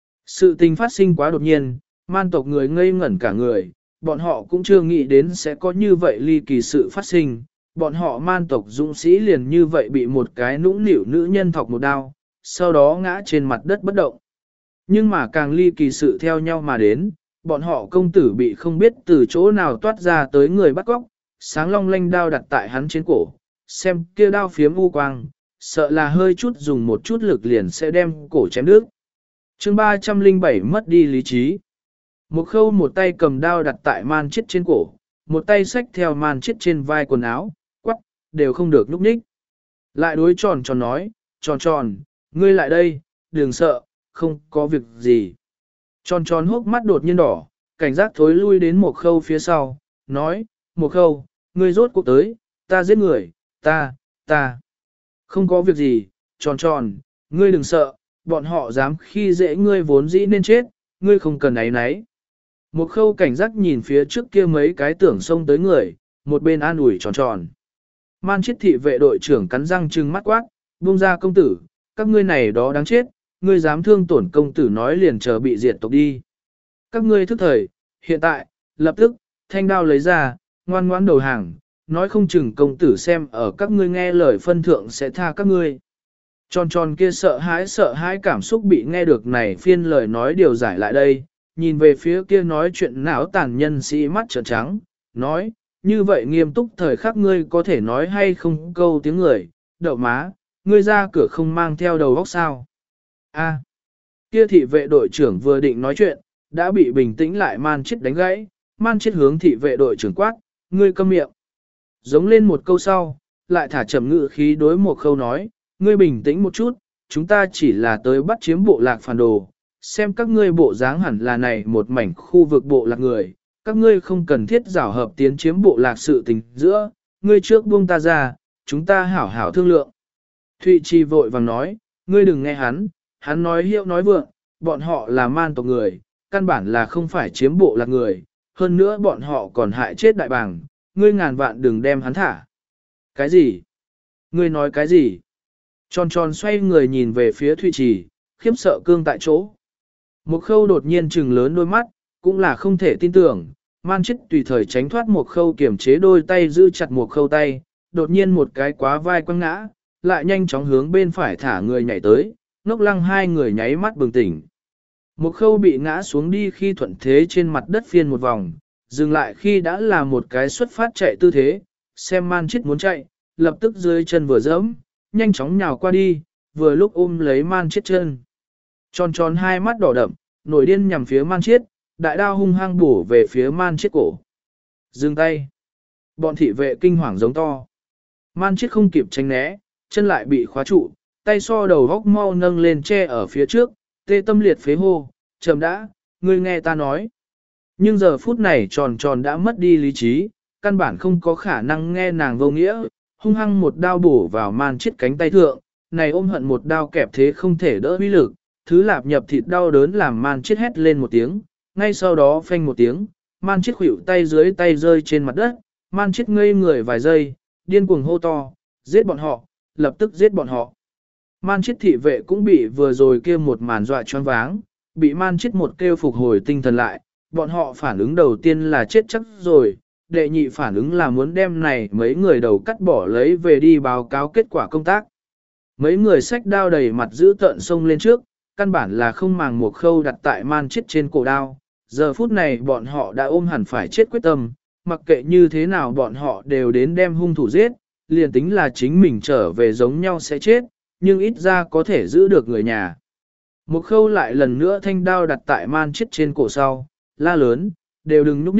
Sự tình phát sinh quá đột nhiên, man tộc người ngây ngẩn cả người, bọn họ cũng chưa nghĩ đến sẽ có như vậy ly kỳ sự phát sinh, bọn họ man tộc dũng sĩ liền như vậy bị một cái nũng nịu nữ nhân thọc một đao, sau đó ngã trên mặt đất bất động. Nhưng mà càng ly kỳ sự theo nhau mà đến, bọn họ công tử bị không biết từ chỗ nào toát ra tới người bắt cóc, sáng long lanh đao đặt tại hắn trên cổ, xem kia đao phiếm u quang, sợ là hơi chút dùng một chút lực liền sẽ đem cổ chém đứt. Chương ba trăm lẻ bảy mất đi lý trí. Một khâu một tay cầm đao đặt tại man chết trên cổ, một tay xách theo man chết trên vai quần áo, quắc, đều không được lúc ních. Lại đối tròn tròn nói, tròn tròn, ngươi lại đây, đừng sợ, không có việc gì. Tròn tròn hốc mắt đột nhiên đỏ, cảnh giác thối lui đến một khâu phía sau, nói, một khâu, ngươi rốt cuộc tới, ta giết người, ta, ta. Không có việc gì, tròn tròn, ngươi đừng sợ, bọn họ dám khi dễ ngươi vốn dĩ nên chết, ngươi không cần ấy nấy. Một khâu cảnh giác nhìn phía trước kia mấy cái tưởng xông tới người, một bên an ủi tròn tròn. Man chết thị vệ đội trưởng cắn răng trừng mắt quát, buông ra công tử, các ngươi này đó đáng chết, ngươi dám thương tổn công tử nói liền chờ bị diệt tộc đi. Các ngươi thức thời, hiện tại, lập tức, thanh đao lấy ra, ngoan ngoãn đầu hàng, nói không chừng công tử xem ở các ngươi nghe lời phân thượng sẽ tha các ngươi. Tròn tròn kia sợ hãi sợ hãi cảm xúc bị nghe được này phiên lời nói điều giải lại đây, nhìn về phía kia nói chuyện não tàn nhân sĩ mắt trợn trắng, nói, như vậy nghiêm túc thời khắc ngươi có thể nói hay không câu tiếng người, đậu má, ngươi ra cửa không mang theo đầu óc sao. A, kia thị vệ đội trưởng vừa định nói chuyện, đã bị bình tĩnh lại man chết đánh gãy, man chết hướng thị vệ đội trưởng quát, ngươi câm miệng. Giống lên một câu sau, lại thả chậm ngự khí đối một khâu nói, ngươi bình tĩnh một chút, chúng ta chỉ là tới bắt chiếm bộ lạc phản đồ, xem các ngươi bộ dáng hẳn là này một mảnh khu vực bộ lạc người, các ngươi không cần thiết giảo hợp tiến chiếm bộ lạc sự tình giữa, ngươi trước buông ta ra, chúng ta hảo hảo thương lượng. Thụy Trì vội vàng nói, ngươi đừng nghe hắn, hắn nói hiệu nói vượng, bọn họ là man tộc người, căn bản là không phải chiếm bộ lạc người, hơn nữa bọn họ còn hại chết đại bàng, ngươi ngàn vạn đừng đem hắn thả. Cái gì? Ngươi nói cái gì? Tròn tròn xoay người nhìn về phía Thụy Trì, khiếp sợ cương tại chỗ. Một khâu đột nhiên trừng lớn đôi mắt, cũng là không thể tin tưởng, man chết tùy thời tránh thoát một khâu kiểm chế đôi tay giữ chặt một khâu tay, đột nhiên một cái quá vai quăng ngã, lại nhanh chóng hướng bên phải thả người nhảy tới, ngốc lăng hai người nháy mắt bừng tỉnh. Một khâu bị ngã xuống đi khi thuận thế trên mặt đất phiên một vòng, dừng lại khi đã là một cái xuất phát chạy tư thế, xem man chết muốn chạy, lập tức dưới chân vừa dẫm, nhanh chóng nhào qua đi, vừa lúc ôm lấy man chết chân. Tròn tròn hai mắt đỏ đậm, nổi điên nhằm phía man chết, đại đao hung hăng bổ về phía man chết cổ. Dừng tay. Bọn thị vệ kinh hoàng giống to. Man chết không kịp tránh né, chân lại bị khóa trụ, tay so đầu góc mau nâng lên che ở phía trước, tê tâm liệt phế hô, chậm đã, ngươi nghe ta nói. Nhưng giờ phút này tròn tròn đã mất đi lý trí, căn bản không có khả năng nghe nàng vô nghĩa, hung hăng một đao bổ vào man chết cánh tay thượng, này ôm hận một đao kẹp thế không thể đỡ uy lực, thứ lạp nhập thịt đau đớn làm man chết hét lên một tiếng, ngay sau đó phanh một tiếng, man chết khuỷu tay dưới tay rơi trên mặt đất, man chết ngây người vài giây, điên cuồng hô to, giết bọn họ, lập tức giết bọn họ. Man chết thị vệ cũng bị vừa rồi kia một màn dọa choáng váng, bị man chết một kêu phục hồi tinh thần lại, bọn họ phản ứng đầu tiên là chết chắc rồi, đệ nhị phản ứng là muốn đem này mấy người đầu cắt bỏ lấy về đi báo cáo kết quả công tác. Mấy người xách đao đầy mặt giữ tợn sông lên trước, căn bản là không màng một khâu đặt tại man chết trên cổ đao. Giờ phút này bọn họ đã ôm hẳn phải chết quyết tâm, mặc kệ như thế nào bọn họ đều đến đem hung thủ giết, liền tính là chính mình trở về giống nhau sẽ chết, nhưng ít ra có thể giữ được người nhà. Một khâu lại lần nữa thanh đao đặt tại man chết trên cổ sau, la lớn, đều đừng nhúc nhích,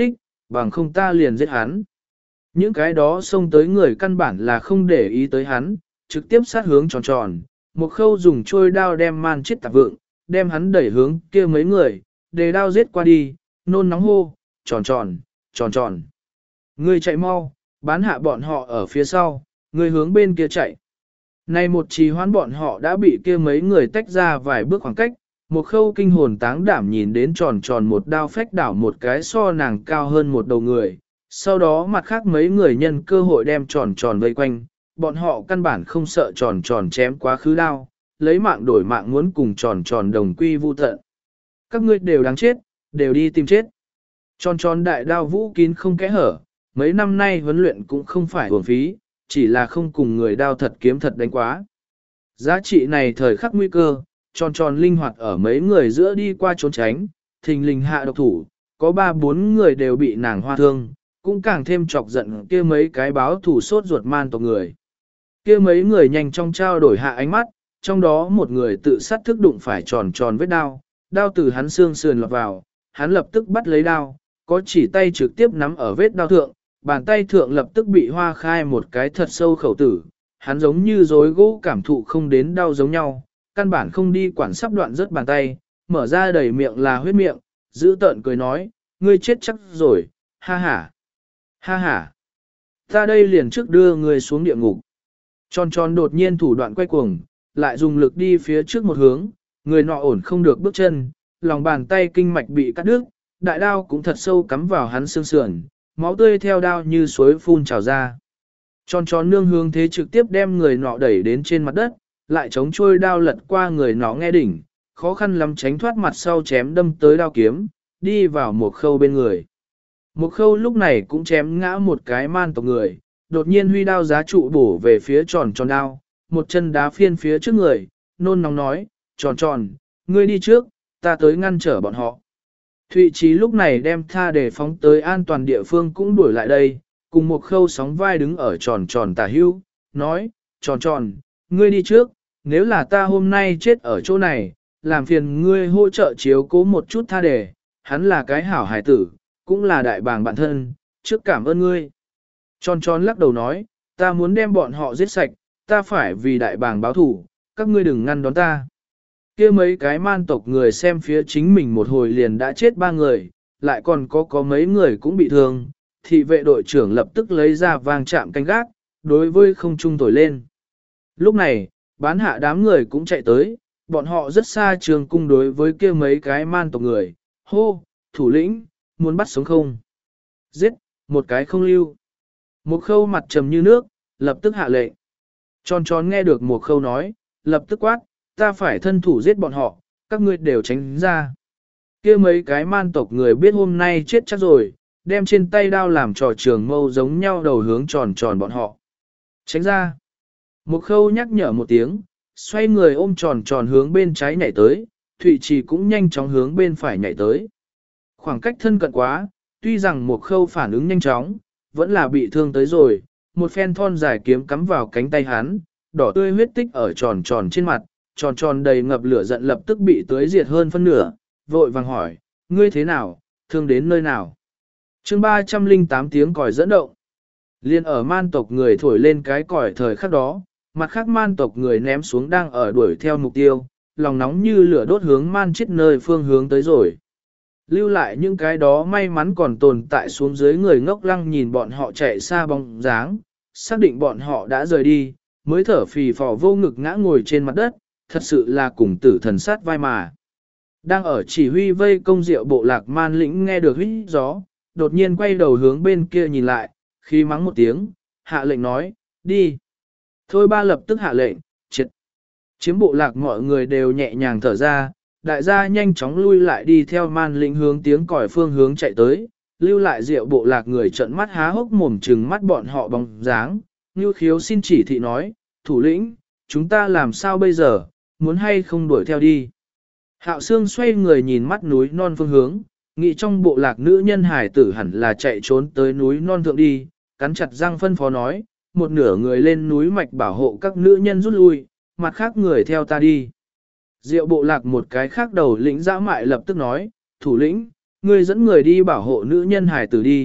bằng không ta liền giết hắn. Những cái đó xông tới người căn bản là không để ý tới hắn, trực tiếp sát hướng tròn tròn, một khâu dùng trôi đao đem man chết tạp vượng, đem hắn đẩy hướng kia mấy người, đề đao giết qua đi, nôn nóng hô, tròn tròn, tròn tròn. Ngươi chạy mau, bán hạ bọn họ ở phía sau, ngươi hướng bên kia chạy. Này một trì hoãn bọn họ đã bị kia mấy người tách ra vài bước khoảng cách, một khâu kinh hồn táng đảm nhìn đến tròn tròn một đao phách đảo một cái so nàng cao hơn một đầu người. Sau đó mặt khác mấy người nhân cơ hội đem tròn tròn vây quanh, bọn họ căn bản không sợ tròn tròn chém quá khứ đao, lấy mạng đổi mạng muốn cùng tròn tròn đồng quy vu tận. Các ngươi đều đáng chết, đều đi tìm chết. Tròn tròn đại đao vũ kín không kẽ hở, mấy năm nay huấn luyện cũng không phải uổng phí, chỉ là không cùng người đao thật kiếm thật đánh quá. Giá trị này thời khắc nguy cơ, tròn tròn linh hoạt ở mấy người giữa đi qua trốn tránh, thình lình hạ độc thủ, có ba bốn người đều bị nàng hoa thương, cũng càng thêm chọc giận kia mấy cái báo thủ sốt ruột man tộc người. Kia mấy người nhanh chóng trao đổi hạ ánh mắt, trong đó một người tự sát thức đụng phải tròn tròn vết đao, đao từ hắn xương sườn lọt vào, hắn lập tức bắt lấy đao, có chỉ tay trực tiếp nắm ở vết đao thượng, bàn tay thượng lập tức bị hoa khai một cái thật sâu khẩu tử, hắn giống như rối gỗ cảm thụ không đến đau giống nhau, căn bản không đi quản sắp đoạn rớt bàn tay, mở ra đầy miệng là huyết miệng, giữ tợn cười nói, ngươi chết chắc rồi, ha ha, ha ha, ta đây liền trước đưa ngươi xuống địa ngục. Tròn tròn đột nhiên thủ đoạn quay cuồng, lại dùng lực đi phía trước một hướng, người nọ ổn không được bước chân, lòng bàn tay kinh mạch bị cắt đứt, đại đao cũng thật sâu cắm vào hắn xương sườn, máu tươi theo đao như suối phun trào ra. Tròn tròn nương hướng thế trực tiếp đem người nọ đẩy đến trên mặt đất, lại chống trôi đao lật qua người nọ nghe đỉnh, khó khăn lắm tránh thoát mặt sau chém đâm tới đao kiếm, đi vào một khâu bên người. Một khâu lúc này cũng chém ngã một cái man tộc người, đột nhiên huy đao giá trụ bổ về phía tròn tròn đao, một chân đá phiên phía trước người, nôn nóng nói, tròn tròn, ngươi đi trước, ta tới ngăn trở bọn họ. Thụy Trí lúc này đem tha để phóng tới an toàn địa phương cũng đuổi lại đây, cùng một khâu sóng vai đứng ở tròn tròn tả hưu, nói, tròn tròn, ngươi đi trước, nếu là ta hôm nay chết ở chỗ này, làm phiền ngươi hỗ trợ chiếu cố một chút tha để, hắn là cái hảo hải tử, cũng là đại bàng bạn thân, trước cảm ơn ngươi. Tròn tròn lắc đầu nói, ta muốn đem bọn họ giết sạch, ta phải vì đại bàng báo thủ, các ngươi đừng ngăn đón ta. Kia mấy cái man tộc người xem phía chính mình một hồi liền đã chết ba người, lại còn có có mấy người cũng bị thương, thị vệ đội trưởng lập tức lấy ra vang chạm canh gác, đối với không trung thổi lên. Lúc này, bán hạ đám người cũng chạy tới, bọn họ rất xa trường cung đối với kia mấy cái man tộc người, hô, thủ lĩnh, muốn bắt sống không? Giết, một cái không lưu. Một khâu mặt trầm như nước, lập tức hạ lệnh. Tròn tròn nghe được một khâu nói, lập tức quát, ta phải thân thủ giết bọn họ, các ngươi đều tránh ra. Kia mấy cái man tộc người biết hôm nay chết chắc rồi, đem trên tay đao làm trò trường mâu giống nhau đầu hướng tròn tròn bọn họ. Tránh ra. Một khâu nhắc nhở một tiếng, xoay người ôm tròn tròn hướng bên trái nhảy tới, Thụy Trì cũng nhanh chóng hướng bên phải nhảy tới. Khoảng cách thân cận quá, tuy rằng một khâu phản ứng nhanh chóng, vẫn là bị thương tới rồi, một phen thon dài kiếm cắm vào cánh tay hắn, đỏ tươi huyết tích ở tròn tròn trên mặt, tròn tròn đầy ngập lửa giận lập tức bị tưới diệt hơn phân nửa, vội vàng hỏi, ngươi thế nào, thương đến nơi nào? chương ba trăm lẻ tám tiếng còi dẫn động. Liên ở man tộc người thổi lên cái còi thời khắc đó, mặt khác man tộc người ném xuống đang ở đuổi theo mục tiêu, lòng nóng như lửa đốt hướng man chết nơi phương hướng tới rồi. Lưu lại những cái đó may mắn còn tồn tại xuống dưới người ngốc lăng nhìn bọn họ chạy xa bóng dáng, xác định bọn họ đã rời đi, mới thở phì phò vô ngực ngã ngồi trên mặt đất, thật sự là cùng tử thần sát vai mà. Đang ở chỉ huy vây công diệu bộ lạc man lĩnh nghe được hít gió, đột nhiên quay đầu hướng bên kia nhìn lại, khi mắng một tiếng, hạ lệnh nói, đi. Thôi ba lập tức hạ lệnh, triệt. Chiếm bộ lạc mọi người đều nhẹ nhàng thở ra, đại gia nhanh chóng lui lại đi theo man lĩnh hướng tiếng còi phương hướng chạy tới, lưu lại diệu bộ lạc người trợn mắt há hốc mồm trừng mắt bọn họ bóng dáng, Ngưu Khiếu xin chỉ thị nói, thủ lĩnh, chúng ta làm sao bây giờ, muốn hay không đuổi theo đi. Hạo Sương xoay người nhìn mắt núi non phương hướng, nghĩ trong bộ lạc nữ nhân hải tử hẳn là chạy trốn tới núi non thượng đi, cắn chặt răng phân phó nói, một nửa người lên núi mạch bảo hộ các nữ nhân rút lui, mặt khác người theo ta đi. Diệu bộ lạc một cái khác đầu lĩnh dã mại lập tức nói, thủ lĩnh, ngươi dẫn người đi bảo hộ nữ nhân hải tử đi,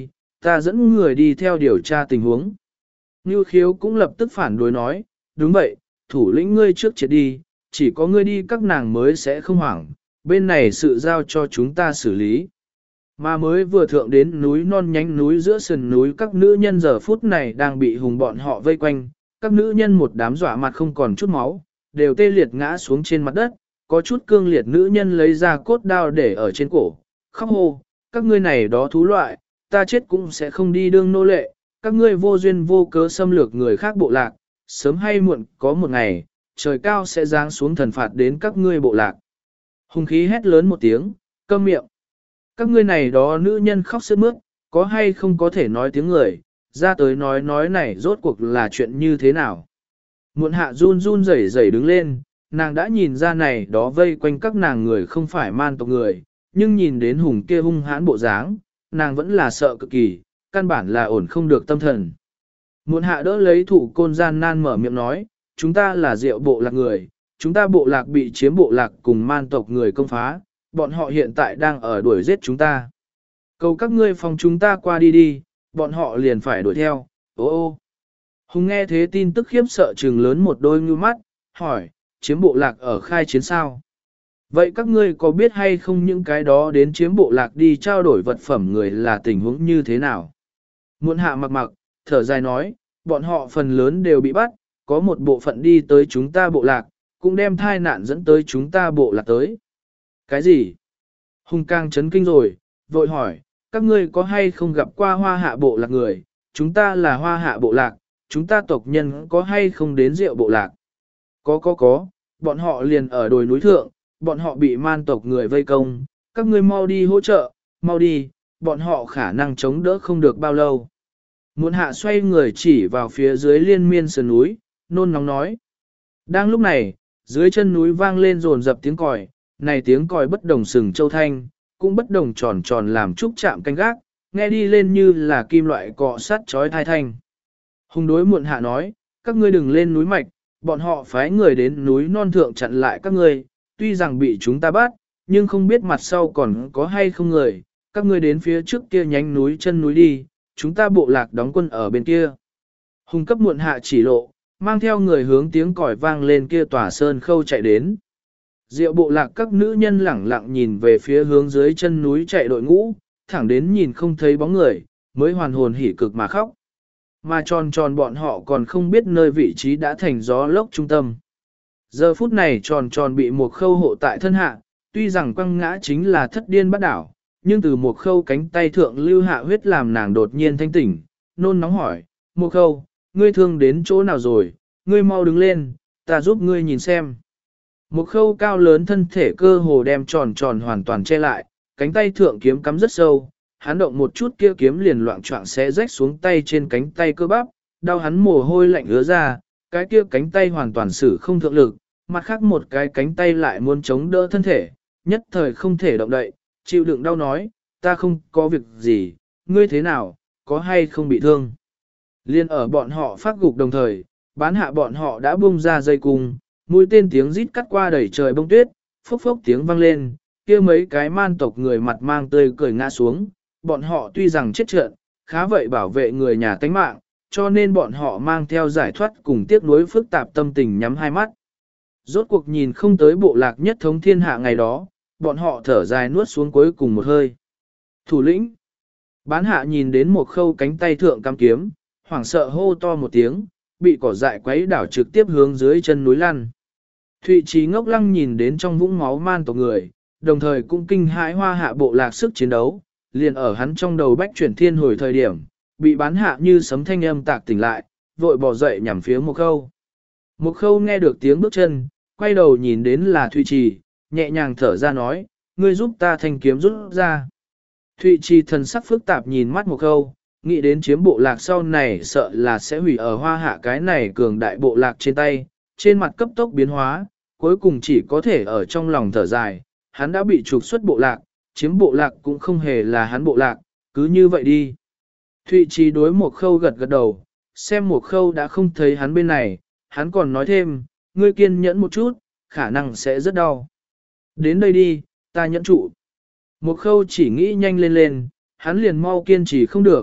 ta dẫn người đi theo điều tra tình huống. Ngưu khiếu cũng lập tức phản đối nói, đúng vậy, thủ lĩnh ngươi trước triệt đi, chỉ có ngươi đi các nàng mới sẽ không hoảng, bên này sự giao cho chúng ta xử lý. Mà mới vừa thượng đến núi non nhánh núi giữa sườn núi các nữ nhân giờ phút này đang bị hùng bọn họ vây quanh, các nữ nhân một đám dọa mặt không còn chút máu, đều tê liệt ngã xuống trên mặt đất, có chút cương liệt nữ nhân lấy ra cốt đao để ở trên cổ, khóc hô, các ngươi này đó thú loại, ta chết cũng sẽ không đi đương nô lệ, các ngươi vô duyên vô cớ xâm lược người khác bộ lạc, sớm hay muộn có một ngày, trời cao sẽ giáng xuống thần phạt đến các ngươi bộ lạc. Hùng khí hét lớn một tiếng, câm miệng. Các ngươi này đó nữ nhân khóc sướt mướt, có hay không có thể nói tiếng người, ra tới nói nói này rốt cuộc là chuyện như thế nào. Muộn hạ run run rẩy rẩy đứng lên, nàng đã nhìn ra này đó vây quanh các nàng người không phải man tộc người, nhưng nhìn đến hùng kia hung hãn bộ dáng, nàng vẫn là sợ cực kỳ, căn bản là ổn không được tâm thần. Muộn hạ đỡ lấy thủ côn gian nan mở miệng nói, chúng ta là diệu bộ lạc người, chúng ta bộ lạc bị chiếm bộ lạc cùng man tộc người công phá, bọn họ hiện tại đang ở đuổi giết chúng ta. Cầu các ngươi phòng chúng ta qua đi đi, bọn họ liền phải đuổi theo, ô ô. Hùng nghe thế tin tức khiếp sợ trừng lớn một đôi ngư mắt, hỏi, chiếm bộ lạc ở khai chiến sao? Vậy các ngươi có biết hay không những cái đó đến chiếm bộ lạc đi trao đổi vật phẩm người là tình huống như thế nào? Muộn hạ mặc mặc, thở dài nói, bọn họ phần lớn đều bị bắt, có một bộ phận đi tới chúng ta bộ lạc, cũng đem thai nạn dẫn tới chúng ta bộ lạc tới. Cái gì? Hùng càng chấn kinh rồi, vội hỏi, các ngươi có hay không gặp qua hoa hạ bộ lạc người, chúng ta là hoa hạ bộ lạc, chúng ta tộc nhân có hay không đến rượu bộ lạc? Có có có, bọn họ liền ở đồi núi thượng, bọn họ bị man tộc người vây công, các ngươi mau đi hỗ trợ, mau đi, bọn họ khả năng chống đỡ không được bao lâu. Muộn hạ xoay người chỉ vào phía dưới liên miên sườn núi, nôn nóng nói. Đang lúc này, dưới chân núi vang lên rồn dập tiếng còi, này tiếng còi bất đồng sừng châu thanh, cũng bất đồng tròn tròn làm trúc chạm canh gác, nghe đi lên như là kim loại cọ sắt chói thai thanh. Hùng đối muộn hạ nói, các ngươi đừng lên núi mạch, bọn họ phái người đến núi non thượng chặn lại các ngươi, tuy rằng bị chúng ta bắt, nhưng không biết mặt sau còn có hay không người, các ngươi đến phía trước kia nhánh núi chân núi đi, chúng ta bộ lạc đóng quân ở bên kia. Hùng cấp muộn hạ chỉ lộ, mang theo người hướng tiếng còi vang lên kia tòa sơn khâu chạy đến. Diệu bộ lạc các nữ nhân lẳng lặng nhìn về phía hướng dưới chân núi chạy đội ngũ, thẳng đến nhìn không thấy bóng người, mới hoàn hồn hỉ cực mà khóc. Mà tròn tròn bọn họ còn không biết nơi vị trí đã thành gió lốc trung tâm. Giờ phút này tròn tròn bị một khâu hộ tại thân hạ, tuy rằng quăng ngã chính là thất điên bắt đảo, nhưng từ một khâu cánh tay thượng lưu hạ huyết làm nàng đột nhiên thanh tỉnh, nôn nóng hỏi, một khâu, ngươi thương đến chỗ nào rồi, ngươi mau đứng lên, ta giúp ngươi nhìn xem. Một khâu cao lớn thân thể cơ hồ đem tròn tròn hoàn toàn che lại, cánh tay thượng kiếm cắm rất sâu, hắn động một chút kia kiếm liền loạn choạng xé rách xuống tay trên cánh tay cơ bắp, đau hắn mồ hôi lạnh ứa ra, cái kia cánh tay hoàn toàn sử không thượng lực, mặt khác một cái cánh tay lại muốn chống đỡ thân thể, nhất thời không thể động đậy, chịu đựng đau nói, ta không có việc gì, ngươi thế nào, có hay không bị thương. Liên ở bọn họ phát gục đồng thời, bán hạ bọn họ đã buông ra dây cung, mũi tên tiếng rít cắt qua đầy trời bông tuyết, phốc phốc tiếng vang lên, kia mấy cái man tộc người mặt mang tươi cười ngã xuống, bọn họ tuy rằng chết trận, khá vậy bảo vệ người nhà tánh mạng, cho nên bọn họ mang theo giải thoát cùng tiếc nuối phức tạp tâm tình nhắm hai mắt. Rốt cuộc nhìn không tới bộ lạc nhất thống thiên hạ ngày đó, bọn họ thở dài nuốt xuống cuối cùng một hơi. Thủ lĩnh, bán hạ nhìn đến một khâu cánh tay thượng cam kiếm, hoảng sợ hô to một tiếng, bị cỏ dại quấy đảo trực tiếp hướng dưới chân núi lăn. Thụy Trí ngốc lăng nhìn đến trong vũng máu man tộc người, đồng thời cũng kinh hãi hoa hạ bộ lạc sức chiến đấu, liền ở hắn trong đầu bách chuyển thiên hồi thời điểm, bị bán hạ như sấm thanh âm tạc tỉnh lại, vội bỏ dậy nhằm phía một khâu. Một khâu nghe được tiếng bước chân, quay đầu nhìn đến là Thụy Trì, nhẹ nhàng thở ra nói, ngươi giúp ta thanh kiếm rút ra. Thụy Trì thần sắc phức tạp nhìn mắt một khâu, nghĩ đến chiếm bộ lạc sau này sợ là sẽ hủy ở hoa hạ cái này cường đại bộ lạc trên tay, trên mặt cấp tốc biến hóa, cuối cùng chỉ có thể ở trong lòng thở dài, hắn đã bị trục xuất bộ lạc, chiếm bộ lạc cũng không hề là hắn bộ lạc, cứ như vậy đi. Thụy Trì đối một khâu gật gật đầu, xem một khâu đã không thấy hắn bên này, hắn còn nói thêm, ngươi kiên nhẫn một chút, khả năng sẽ rất đau. Đến đây đi, ta nhẫn trụ. Một khâu chỉ nghĩ nhanh lên lên, hắn liền mau kiên trì không được,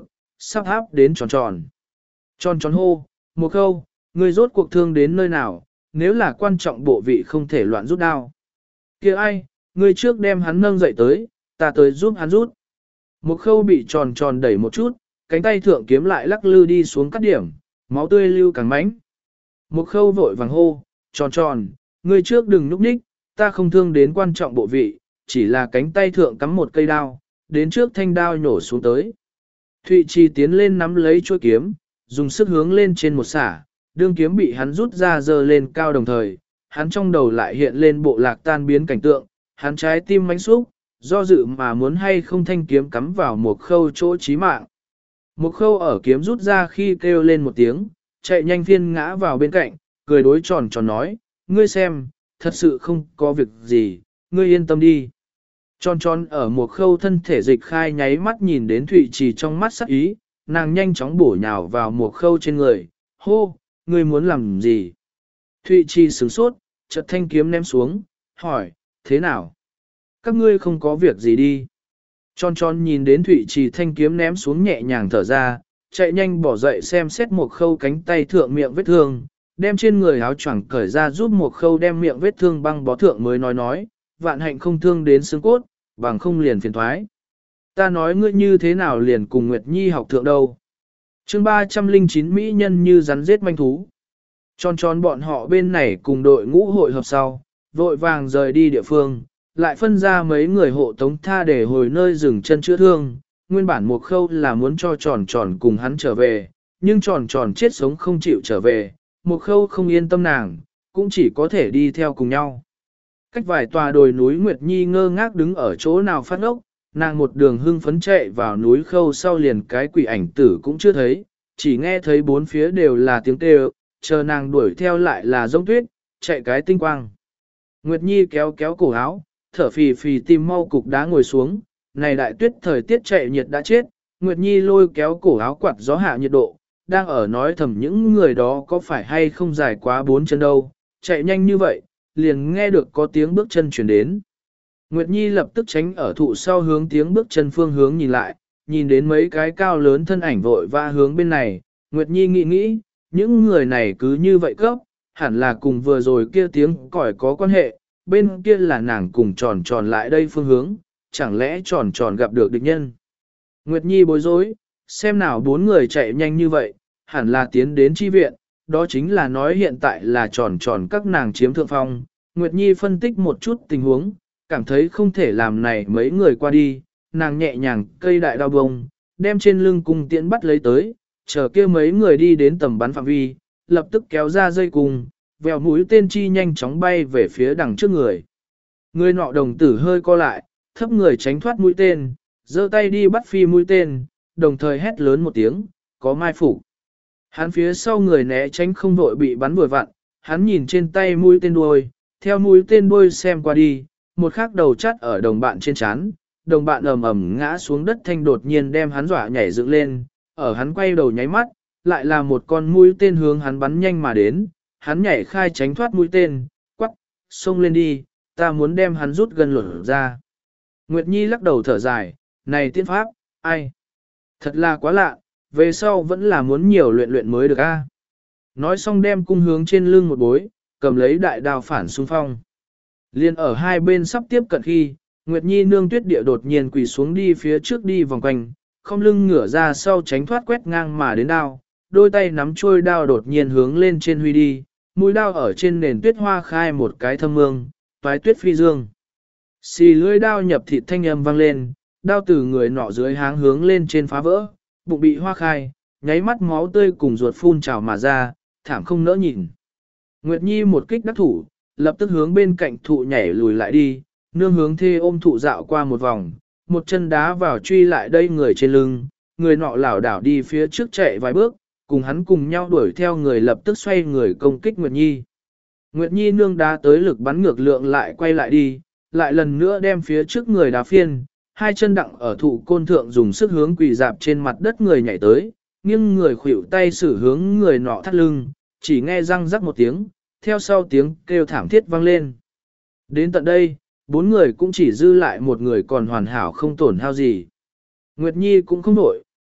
sắp áp đến tròn tròn. Tròn tròn hô, một khâu, người rốt cuộc thương đến nơi nào, nếu là quan trọng bộ vị không thể loạn rút đao. Kia ai, người trước đem hắn nâng dậy tới, ta tới giúp hắn rút. Một khâu bị tròn tròn đẩy một chút, cánh tay thượng kiếm lại lắc lư đi xuống cắt điểm, máu tươi lưu càng mánh. Một khâu vội vàng hô, tròn tròn, người trước đừng núp ních, ta không thương đến quan trọng bộ vị, chỉ là cánh tay thượng cắm một cây đao, đến trước thanh đao nhổ xuống tới. Thụy Trì tiến lên nắm lấy chuôi kiếm, dùng sức hướng lên trên một xả, đương kiếm bị hắn rút ra dơ lên cao đồng thời, hắn trong đầu lại hiện lên bộ lạc tan biến cảnh tượng, hắn trái tim mánh xúc, do dự mà muốn hay không thanh kiếm cắm vào một khâu chỗ chí mạng. Một khâu ở kiếm rút ra khi kêu lên một tiếng, chạy nhanh phiên ngã vào bên cạnh, cười đối tròn tròn nói, ngươi xem, thật sự không có việc gì, ngươi yên tâm đi. Tròn tròn ở một khâu thân thể dịch khai nháy mắt nhìn đến Thụy Trì trong mắt sắc ý, nàng nhanh chóng bổ nhào vào một khâu trên người, hô, ngươi muốn làm gì? Thụy Trì sửng sốt, chợt thanh kiếm ném xuống, hỏi, thế nào? Các ngươi không có việc gì đi. Tròn tròn nhìn đến Thụy Trì thanh kiếm ném xuống nhẹ nhàng thở ra, chạy nhanh bỏ dậy xem xét một khâu cánh tay thượng miệng vết thương, đem trên người áo choàng cởi ra giúp một khâu đem miệng vết thương băng bó thượng mới nói nói, vạn hạnh không thương đến xương cốt, bằng không liền phiền thoái. Ta nói ngươi như thế nào liền cùng Nguyệt Nhi học thượng đâu. chương ba trăm lẻ chín Mỹ nhân như rắn giết manh thú. Tròn tròn bọn họ bên này cùng đội ngũ hội hợp sau, vội vàng rời đi địa phương, lại phân ra mấy người hộ tống tha để hồi nơi dừng chân chữa thương. Nguyên bản một khâu là muốn cho tròn tròn cùng hắn trở về, nhưng tròn tròn chết sống không chịu trở về, một khâu không yên tâm nàng, cũng chỉ có thể đi theo cùng nhau. Cách vài tòa đồi núi Nguyệt Nhi ngơ ngác đứng ở chỗ nào phát ốc, nàng một đường hưng phấn chạy vào núi khâu sau liền cái quỷ ảnh tử cũng chưa thấy, chỉ nghe thấy bốn phía đều là tiếng kêu, chờ nàng đuổi theo lại là giống tuyết, chạy cái tinh quang. Nguyệt Nhi kéo kéo cổ áo, thở phì phì tìm mau cục đá ngồi xuống, này đại tuyết thời tiết chạy nhiệt đã chết, Nguyệt Nhi lôi kéo cổ áo quạt gió hạ nhiệt độ, đang ở nói thầm những người đó có phải hay không dài quá bốn chân đâu, chạy nhanh như vậy, liền nghe được có tiếng bước chân chuyển đến. Nguyệt Nhi lập tức tránh ở thụ sau hướng tiếng bước chân phương hướng nhìn lại, nhìn đến mấy cái cao lớn thân ảnh vội va hướng bên này, Nguyệt Nhi nghĩ nghĩ, những người này cứ như vậy cấp, hẳn là cùng vừa rồi kia tiếng còi có quan hệ, bên kia là nàng cùng tròn tròn lại đây phương hướng, chẳng lẽ tròn tròn gặp được địch nhân. Nguyệt Nhi bối rối, xem nào bốn người chạy nhanh như vậy, hẳn là tiến đến chi viện, đó chính là nói hiện tại là tròn tròn các nàng chiếm thượng phong. Nguyệt Nhi phân tích một chút tình huống, cảm thấy không thể làm này mấy người qua đi, nàng nhẹ nhàng cây đại đao bông, đem trên lưng cung tiễn bắt lấy tới, chờ kia mấy người đi đến tầm bắn phạm vi, lập tức kéo ra dây cung, vèo mũi tên chi nhanh chóng bay về phía đằng trước người. Người nọ đồng tử hơi co lại, thấp người tránh thoát mũi tên, giơ tay đi bắt phi mũi tên, đồng thời hét lớn một tiếng, có mai phục. Hắn phía sau người né tránh không vội bị bắn vừa vặn, hắn nhìn trên tay mũi tên đuôi, theo mũi tên đuôi xem qua đi, một khắc đầu chắt ở đồng bạn trên chán, đồng bạn ầm ầm ngã xuống đất thanh đột nhiên đem hắn dọa nhảy dựng lên, ở hắn quay đầu nháy mắt, lại là một con mũi tên hướng hắn bắn nhanh mà đến, hắn nhảy khai tránh thoát mũi tên, quắc, xông lên đi, ta muốn đem hắn rút gần lột ra. Nguyệt Nhi lắc đầu thở dài, này tiên pháp, ai? Thật là quá lạ, về sau vẫn là muốn nhiều luyện luyện mới được a. Nói xong đem cung hướng trên lưng một bối, cầm lấy đại đao phản xung phong. Liên ở hai bên sắp tiếp cận khi, Nguyệt Nhi nương tuyết địa đột nhiên quỳ xuống đi phía trước đi vòng quanh, không lưng ngửa ra sau tránh thoát quét ngang mà đến đao, đôi tay nắm trôi đao đột nhiên hướng lên trên huy đi, mũi đao ở trên nền tuyết hoa khai một cái thâm mương, toái tuyết phi dương. Xì lưỡi đao nhập thịt thanh âm vang lên, đao từ người nọ dưới háng hướng lên trên phá vỡ, bụng bị hoa khai, nháy mắt máu tươi cùng ruột phun trào mà ra, thảm không nỡ nhìn. Nguyệt Nhi một kích đắc thủ, lập tức hướng bên cạnh thụ nhảy lùi lại đi, nương hướng thê ôm thụ dạo qua một vòng, một chân đá vào truy lại đây người trên lưng, người nọ lảo đảo đi phía trước chạy vài bước, cùng hắn cùng nhau đuổi theo người lập tức xoay người công kích Nguyệt Nhi. Nguyệt Nhi nương đá tới lực bắn ngược lượng lại quay lại đi, lại lần nữa đem phía trước người đá phiên, hai chân đặng ở thụ côn thượng dùng sức hướng quỳ dạp trên mặt đất người nhảy tới, nghiêng người khuỷu tay sử hướng người nọ thắt lưng, chỉ nghe răng rắc một tiếng, theo sau tiếng kêu thảm thiết vang lên. Đến tận đây, bốn người cũng chỉ dư lại một người còn hoàn hảo không tổn hao gì. Nguyệt Nhi cũng không nổi,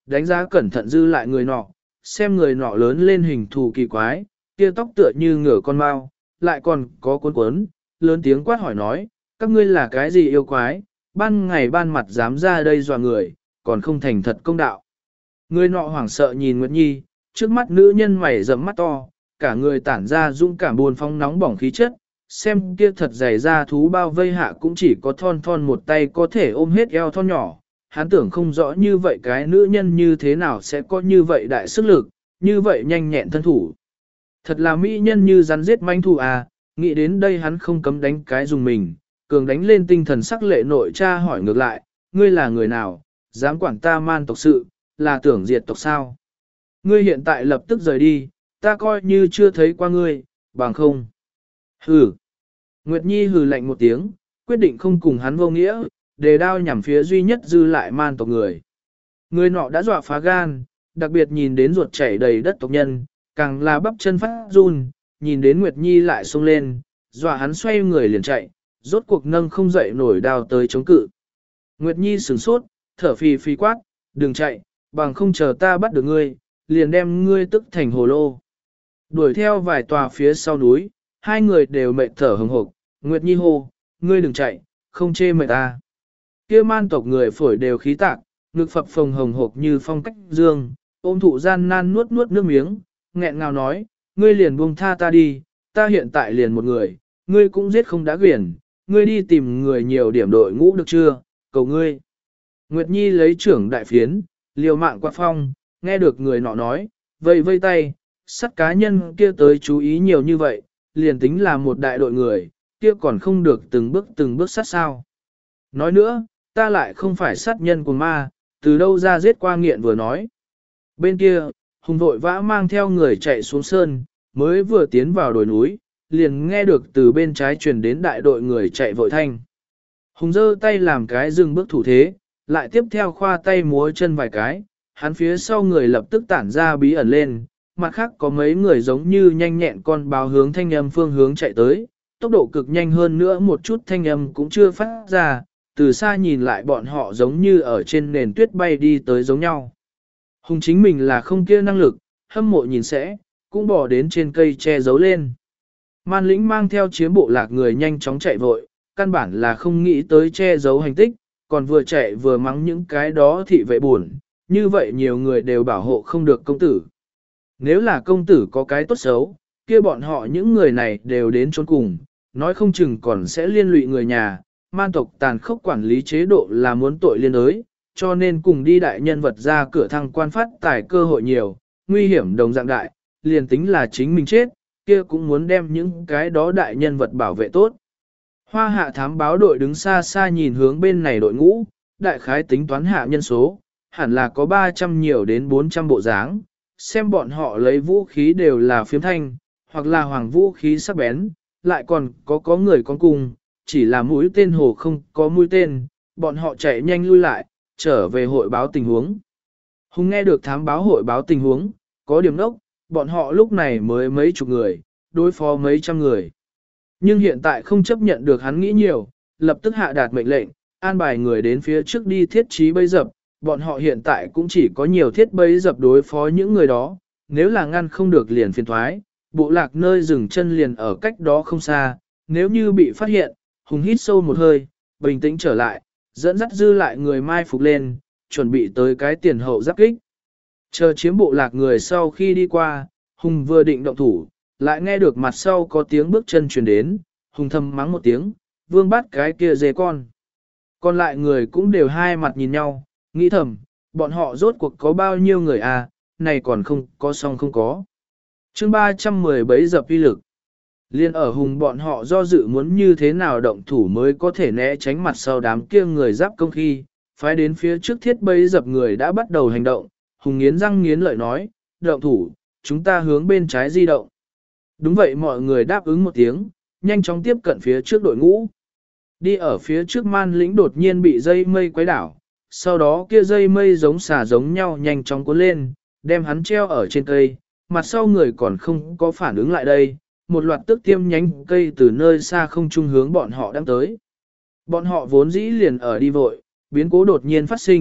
đánh giá cẩn thận dư lại người nọ, xem người nọ lớn lên hình thù kỳ quái, kia tóc tựa như ngửa con mao, lại còn có cuốn cuốn, lớn tiếng quát hỏi nói, các ngươi là cái gì yêu quái, ban ngày ban mặt dám ra đây dọa người, còn không thành thật công đạo. Người nọ hoảng sợ nhìn Nguyệt Nhi, trước mắt nữ nhân mày rậm mắt to, cả người tản ra dũng cảm buồn phong nóng bỏng khí chất, xem kia thật dày ra thú bao vây hạ cũng chỉ có thon thon một tay có thể ôm hết eo thon nhỏ. Hắn tưởng không rõ như vậy cái nữ nhân như thế nào sẽ có như vậy đại sức lực, như vậy nhanh nhẹn thân thủ. Thật là mỹ nhân như rắn giết manh thủ à, nghĩ đến đây hắn không cấm đánh cái dùng mình, cường đánh lên tinh thần sắc lệ nội cha hỏi ngược lại, ngươi là người nào, dám quản ta man tộc sự, là tưởng diệt tộc sao? Ngươi hiện tại lập tức rời đi, ta coi như chưa thấy qua ngươi, bằng không. Hừ. Nguyệt Nhi hừ lạnh một tiếng, quyết định không cùng hắn vô nghĩa, đề đao nhằm phía duy nhất dư lại man tộc người. Người nọ đã dọa phá gan, đặc biệt nhìn đến ruột chảy đầy đất tộc nhân, càng là bắp chân phát run, nhìn đến Nguyệt Nhi lại xông lên, dọa hắn xoay người liền chạy, rốt cuộc nâng không dậy nổi đao tới chống cự. Nguyệt Nhi sửng sốt, thở phì phì quát, đừng chạy, bằng không chờ ta bắt được ngươi, liền đem ngươi tức thành hồ lô. Đuổi theo vài tòa phía sau núi, hai người đều mệt thở hừng hực. Nguyệt Nhi hô, ngươi đừng chạy, không chê mệt ta. Kia man tộc người phổi đều khí tạc, ngực phập phồng hồng hộc như phong cách dương, ôm thụ gian nan nuốt nuốt nước miếng, nghẹn ngào nói, ngươi liền buông tha ta đi, ta hiện tại liền một người, ngươi cũng giết không đã quyển, ngươi đi tìm người nhiều điểm đội ngũ được chưa, cầu ngươi. Nguyệt Nhi lấy trưởng đại phiến, liều mạng quạt phong, nghe được người nọ nói, vây vây tay, sắt cá nhân kia tới chú ý nhiều như vậy, liền tính là một đại đội người, kia còn không được từng bước từng bước sát sao. Nói nữa, ta lại không phải sát nhân của ma, từ đâu ra giết qua nghiện vừa nói. Bên kia, Hùng vội vã mang theo người chạy xuống sơn, mới vừa tiến vào đồi núi, liền nghe được từ bên trái truyền đến đại đội người chạy vội thanh. Hùng giơ tay làm cái dừng bước thủ thế, lại tiếp theo khoa tay múa chân vài cái, hắn phía sau người lập tức tản ra bí ẩn lên, mặt khác có mấy người giống như nhanh nhẹn con báo hướng thanh âm phương hướng chạy tới, tốc độ cực nhanh hơn nữa một chút thanh âm cũng chưa phát ra, từ xa nhìn lại bọn họ giống như ở trên nền tuyết bay đi tới giống nhau. Hùng chính mình là không kia năng lực, hâm mộ nhìn sẽ, cũng bỏ đến trên cây che giấu lên. Man lĩnh mang theo chiếm bộ lạc người nhanh chóng chạy vội, căn bản là không nghĩ tới che giấu hành tích, còn vừa chạy vừa mắng những cái đó thị vệ buồn, như vậy nhiều người đều bảo hộ không được công tử. Nếu là công tử có cái tốt xấu, kia bọn họ những người này đều đến trốn cùng, nói không chừng còn sẽ liên lụy người nhà, man tộc tàn khốc quản lý chế độ là muốn tội liên đới, cho nên cùng đi đại nhân vật ra cửa thăng quan phát tài cơ hội nhiều, nguy hiểm đồng dạng đại, liền tính là chính mình chết, kia cũng muốn đem những cái đó đại nhân vật bảo vệ tốt. Hoa hạ thám báo đội đứng xa xa nhìn hướng bên này đội ngũ, đại khái tính toán hạ nhân số, hẳn là có ba trăm nhiều đến bốn trăm bộ dáng, xem bọn họ lấy vũ khí đều là phiếm thanh, hoặc là hoàng vũ khí sắc bén, lại còn có có người con cung, chỉ là mũi tên hồ không có mũi tên, bọn họ chạy nhanh lui lại, trở về hội báo tình huống. Hùng nghe được thám báo hội báo tình huống, có điểm đốc, bọn họ lúc này mới mấy chục người, đối phó mấy trăm người. Nhưng hiện tại không chấp nhận được hắn nghĩ nhiều, lập tức hạ đạt mệnh lệnh, an bài người đến phía trước đi thiết trí bấy dập, bọn họ hiện tại cũng chỉ có nhiều thiết bấy dập đối phó những người đó, nếu là ngăn không được liền phiền thoái, bộ lạc nơi dừng chân liền ở cách đó không xa, nếu như bị phát hiện, Hùng hít sâu một hơi, bình tĩnh trở lại, dẫn dắt dư lại người mai phục lên, chuẩn bị tới cái tiền hậu giáp kích. Chờ chiếm bộ lạc người sau khi đi qua, Hùng vừa định động thủ, lại nghe được mặt sau có tiếng bước chân truyền đến, Hùng thầm mắng một tiếng, vương bắt cái kia dê con. Còn lại người cũng đều hai mặt nhìn nhau, nghĩ thầm, bọn họ rốt cuộc có bao nhiêu người à, này còn không có xong không có. chương ba trăm mười bấy dập uy lực. Liên ở Hùng bọn họ do dự muốn như thế nào động thủ mới có thể né tránh mặt sau đám kia người giáp công khi, phái đến phía trước thiết bấy dập người đã bắt đầu hành động, Hùng nghiến răng nghiến lợi nói, động thủ, chúng ta hướng bên trái di động. Đúng vậy mọi người đáp ứng một tiếng, nhanh chóng tiếp cận phía trước đội ngũ. Đi ở phía trước man lĩnh đột nhiên bị dây mây quấy đảo, sau đó kia dây mây giống xà giống nhau nhanh chóng cuốn lên, đem hắn treo ở trên cây, mặt sau người còn không có phản ứng lại đây, một loạt tức tiêm nhánh cây từ nơi xa không trung hướng bọn họ đang tới. Bọn họ vốn dĩ liền ở đi vội, biến cố đột nhiên phát sinh,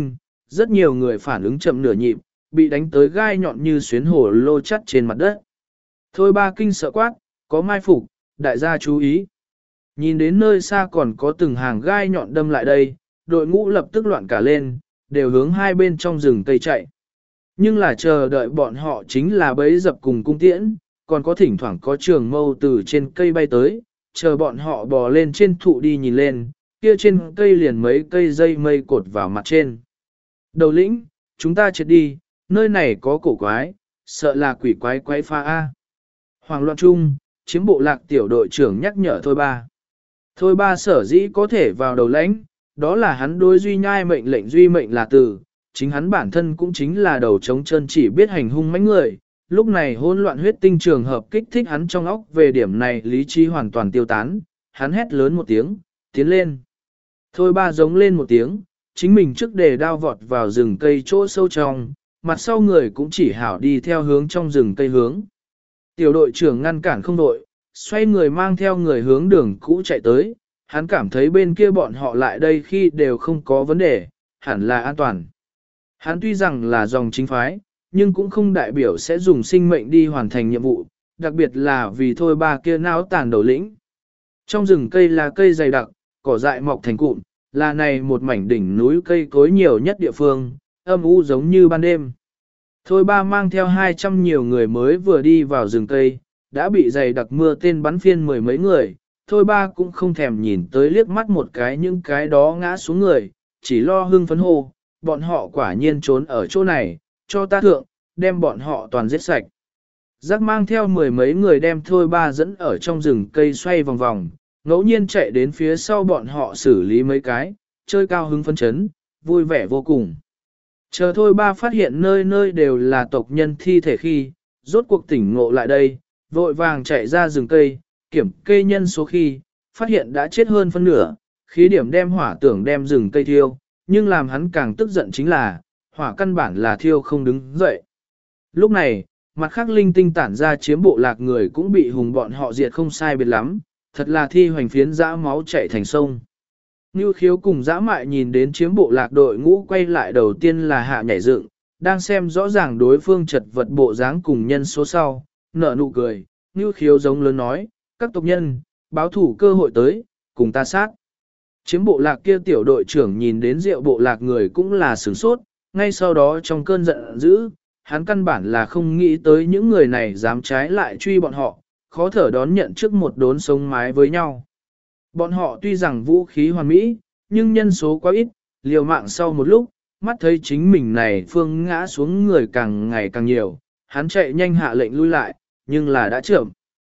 rất nhiều người phản ứng chậm nửa nhịp, bị đánh tới gai nhọn như xuyến hổ lô chắt trên mặt đất. Thôi ba kinh sợ quát, có mai phục, đại gia chú ý. Nhìn đến nơi xa còn có từng hàng gai nhọn đâm lại đây, đội ngũ lập tức loạn cả lên, đều hướng hai bên trong rừng cây chạy. Nhưng là chờ đợi bọn họ chính là bấy dập cùng cung tiễn, còn có thỉnh thoảng có trường mâu từ trên cây bay tới, chờ bọn họ bò lên trên thụ đi nhìn lên, kia trên cây liền mấy cây dây mây cột vào mặt trên. Đầu lĩnh, chúng ta chết đi, nơi này có cổ quái, sợ là quỷ quái quái pha A. Hoàng loạn trung, chiếm bộ lạc tiểu đội trưởng nhắc nhở Thôi Ba. Thôi Ba sở dĩ có thể vào đầu lãnh, đó là hắn đối duy nhai mệnh lệnh duy mệnh là từ, chính hắn bản thân cũng chính là đầu trống chân chỉ biết hành hung mãnh người. Lúc này hỗn loạn huyết tinh trường hợp kích thích hắn trong óc về điểm này lý trí hoàn toàn tiêu tán, hắn hét lớn một tiếng, tiến lên. Thôi Ba giống lên một tiếng, chính mình trước đề đao vọt vào rừng cây chỗ sâu trong, mặt sau người cũng chỉ hảo đi theo hướng trong rừng cây hướng. Tiểu đội trưởng ngăn cản không đội, xoay người mang theo người hướng đường cũ chạy tới, hắn cảm thấy bên kia bọn họ lại đây khi đều không có vấn đề, hẳn là an toàn. Hắn tuy rằng là dòng chính phái, nhưng cũng không đại biểu sẽ dùng sinh mệnh đi hoàn thành nhiệm vụ, đặc biệt là vì Thôi Ba kia náo tàn đầu lĩnh. Trong rừng cây là cây dày đặc, cỏ dại mọc thành cụm, là này một mảnh đỉnh núi cây cối nhiều nhất địa phương, âm u giống như ban đêm. Thôi Ba mang theo hai trăm nhiều người mới vừa đi vào rừng cây, đã bị dày đặc mưa tên bắn phiên mười mấy người. Thôi Ba cũng không thèm nhìn tới liếc mắt một cái những cái đó ngã xuống người, chỉ lo hưng phấn hô, bọn họ quả nhiên trốn ở chỗ này, cho ta thượng, đem bọn họ toàn giết sạch. Giác mang theo mười mấy người đem Thôi Ba dẫn ở trong rừng cây xoay vòng vòng, ngẫu nhiên chạy đến phía sau bọn họ xử lý mấy cái, chơi cao hứng phấn chấn, vui vẻ vô cùng. Chờ Thôi Ba phát hiện nơi nơi đều là tộc nhân thi thể khi, rốt cuộc tỉnh ngộ lại đây, vội vàng chạy ra rừng cây, kiểm kê nhân số khi, phát hiện đã chết hơn phân nửa, khí điểm đem hỏa tưởng đem rừng cây thiêu, nhưng làm hắn càng tức giận chính là, hỏa căn bản là thiêu không đứng dậy. Lúc này, mặt khác linh tinh tản ra chiếm bộ lạc người cũng bị hùng bọn họ diệt không sai biệt lắm, thật là thi hoành phiến dã máu chạy thành sông. Ngưu Khiếu cùng dã mại nhìn đến chiếm bộ lạc đội ngũ quay lại đầu tiên là hạ nhảy dựng, đang xem rõ ràng đối phương chật vật bộ dáng cùng nhân số sau, nở nụ cười, Ngưu Khiếu giống lớn nói, các tộc nhân, báo thủ cơ hội tới, cùng ta sát. Chiếm bộ lạc kia tiểu đội trưởng nhìn đến rượu bộ lạc người cũng là sửng sốt, ngay sau đó trong cơn giận dữ, hắn căn bản là không nghĩ tới những người này dám trái lại truy bọn họ, khó thở đón nhận trước một đốn sống mái với nhau. Bọn họ tuy rằng vũ khí hoàn mỹ, nhưng nhân số quá ít, liều mạng sau một lúc, mắt thấy chính mình này phương ngã xuống người càng ngày càng nhiều, hắn chạy nhanh hạ lệnh lui lại, nhưng là đã chậm.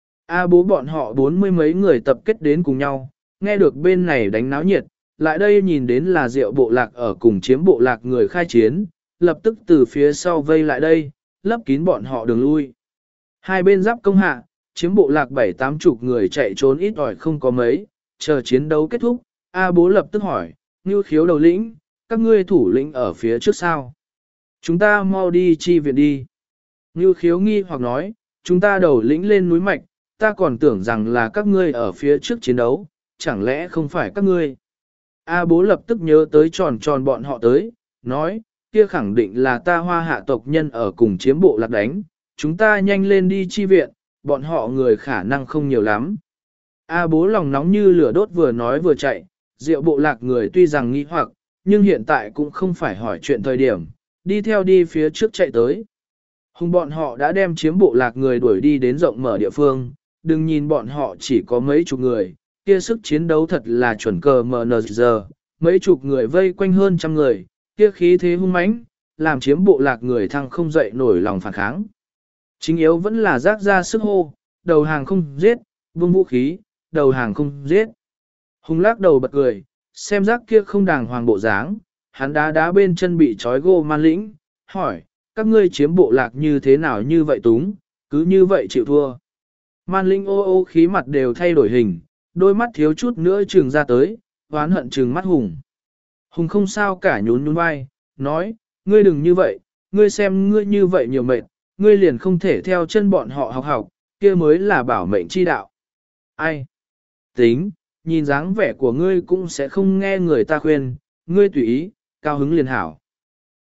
A bố bọn họ bốn mươi mấy người tập kết đến cùng nhau, nghe được bên này đánh náo nhiệt, lại đây nhìn đến là rượu bộ lạc ở cùng chiếm bộ lạc người khai chiến, lập tức từ phía sau vây lại đây, lấp kín bọn họ đường lui. Hai bên giáp công hạ, chiếm bộ lạc bảy tám chục người chạy trốn ít ỏi không có mấy, chờ chiến đấu kết thúc, A bố lập tức hỏi, Ngưu Khiếu đầu lĩnh, các ngươi thủ lĩnh ở phía trước sao? Chúng ta mau đi chi viện đi. Ngưu Khiếu nghi hoặc nói, chúng ta đầu lĩnh lên núi mạch, ta còn tưởng rằng là các ngươi ở phía trước chiến đấu, chẳng lẽ không phải các ngươi? A bố lập tức nhớ tới tròn tròn bọn họ tới, nói, kia khẳng định là ta hoa hạ tộc nhân ở cùng chiếm bộ lạc đánh, chúng ta nhanh lên đi chi viện, bọn họ người khả năng không nhiều lắm. A bố lòng nóng như lửa đốt vừa nói vừa chạy, rượu bộ lạc người tuy rằng nghi hoặc, nhưng hiện tại cũng không phải hỏi chuyện thời điểm, đi theo đi phía trước chạy tới. Hùng bọn họ đã đem chiếm bộ lạc người đuổi đi đến rộng mở địa phương, đừng nhìn bọn họ chỉ có mấy chục người, kia sức chiến đấu thật là chuẩn cờ em en giờ, mấy chục người vây quanh hơn trăm người, kia khí thế hung mãnh, làm chiếm bộ lạc người thăng không dậy nổi lòng phản kháng. Chính yếu vẫn là rác ra sức hô, đầu hàng không giết, buông vũ khí, đầu hàng không giết. Hùng lắc đầu bật cười, xem rác kia không đàng hoàng bộ dáng, hắn đá đá bên chân bị trói gô man lĩnh, hỏi, các ngươi chiếm bộ lạc như thế nào như vậy túng, cứ như vậy chịu thua. Man lĩnh ô ô khí mặt đều thay đổi hình, đôi mắt thiếu chút nữa trừng ra tới, oán hận trừng mắt Hùng. Hùng không sao cả nhún nhún vai, nói, ngươi đừng như vậy, ngươi xem ngươi như vậy nhiều mệt, ngươi liền không thể theo chân bọn họ học học, kia mới là bảo mệnh chi đạo. Ai? Tính, nhìn dáng vẻ của ngươi cũng sẽ không nghe người ta khuyên, ngươi tùy ý, cao hứng liền hảo.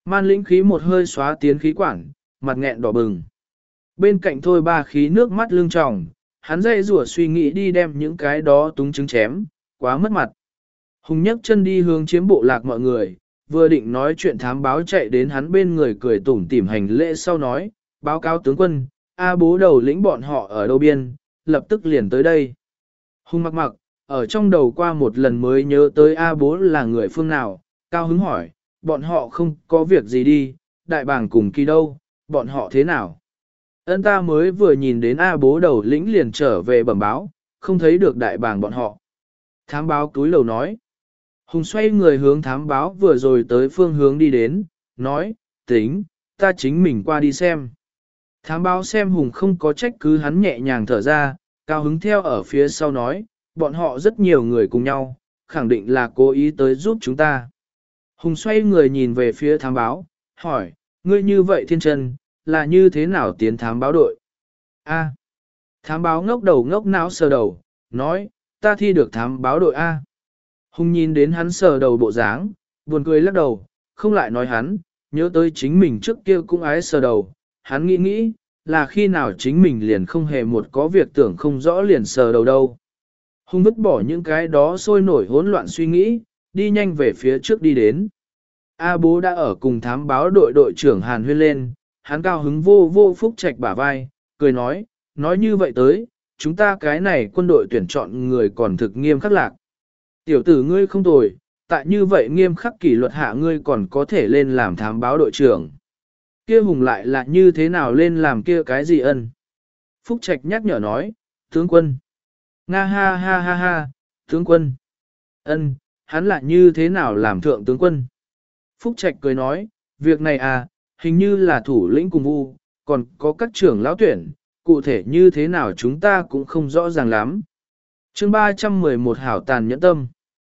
Man lĩnh khí một hơi xóa tiến khí quản, mặt nghẹn đỏ bừng. Bên cạnh thôi ba khí nước mắt lưng tròng, hắn dây rủa suy nghĩ đi đem những cái đó túng trứng chém, quá mất mặt. Hùng nhấc chân đi hướng chiếm bộ lạc mọi người, vừa định nói chuyện thám báo chạy đến hắn bên người cười tủm tỉm hành lễ sau nói, báo cáo tướng quân, A bố đầu lĩnh bọn họ ở đâu biên, lập tức liền tới đây. Hùng mặc mặc, ở trong đầu qua một lần mới nhớ tới A bố là người phương nào, cao hứng hỏi, bọn họ không có việc gì đi, đại bàng cùng kỳ đâu, bọn họ thế nào? Ân ta mới vừa nhìn đến A bố đầu lĩnh liền trở về bẩm báo, không thấy được đại bàng bọn họ. Thám báo túi lầu nói. Hùng xoay người hướng thám báo vừa rồi tới phương hướng đi đến, nói, tính, ta chính mình qua đi xem. Thám báo xem Hùng không có trách cứ hắn nhẹ nhàng thở ra, cao hứng theo ở phía sau nói, bọn họ rất nhiều người cùng nhau, khẳng định là cố ý tới giúp chúng ta. Hùng xoay người nhìn về phía thám báo, hỏi, ngươi như vậy thiên chân, là như thế nào tiến thám báo đội? A. Thám báo ngốc đầu ngốc não sờ đầu, nói, ta thi được thám báo đội A. Hùng nhìn đến hắn sờ đầu bộ dáng, buồn cười lắc đầu, không lại nói hắn, nhớ tới chính mình trước kia cũng ái sờ đầu, hắn nghĩ nghĩ, là khi nào chính mình liền không hề một có việc tưởng không rõ liền sờ đầu đâu. Hùng vứt bỏ những cái đó sôi nổi hỗn loạn suy nghĩ, đi nhanh về phía trước đi đến. A bố đã ở cùng thám báo đội đội trưởng Hàn Huyên lên, hắn cao hứng vô vô Phúc Trạch bả vai, cười nói, nói như vậy tới, chúng ta cái này quân đội tuyển chọn người còn thực nghiêm khắc lạc. Tiểu tử ngươi không tồi, tại như vậy nghiêm khắc kỷ luật hạ ngươi còn có thể lên làm thám báo đội trưởng. Kia Hùng lại là như thế nào lên làm kia cái gì ân? Phúc Trạch nhắc nhở nói, tướng quân. Nga ha ha ha ha, tướng quân. Ân, hắn lại như thế nào làm thượng tướng quân? Phúc Trạch cười nói, việc này à, hình như là thủ lĩnh cùng vu, còn có các trưởng lão tuyển, cụ thể như thế nào chúng ta cũng không rõ ràng lắm. Chương ba trăm mười một hảo tàn nhẫn tâm.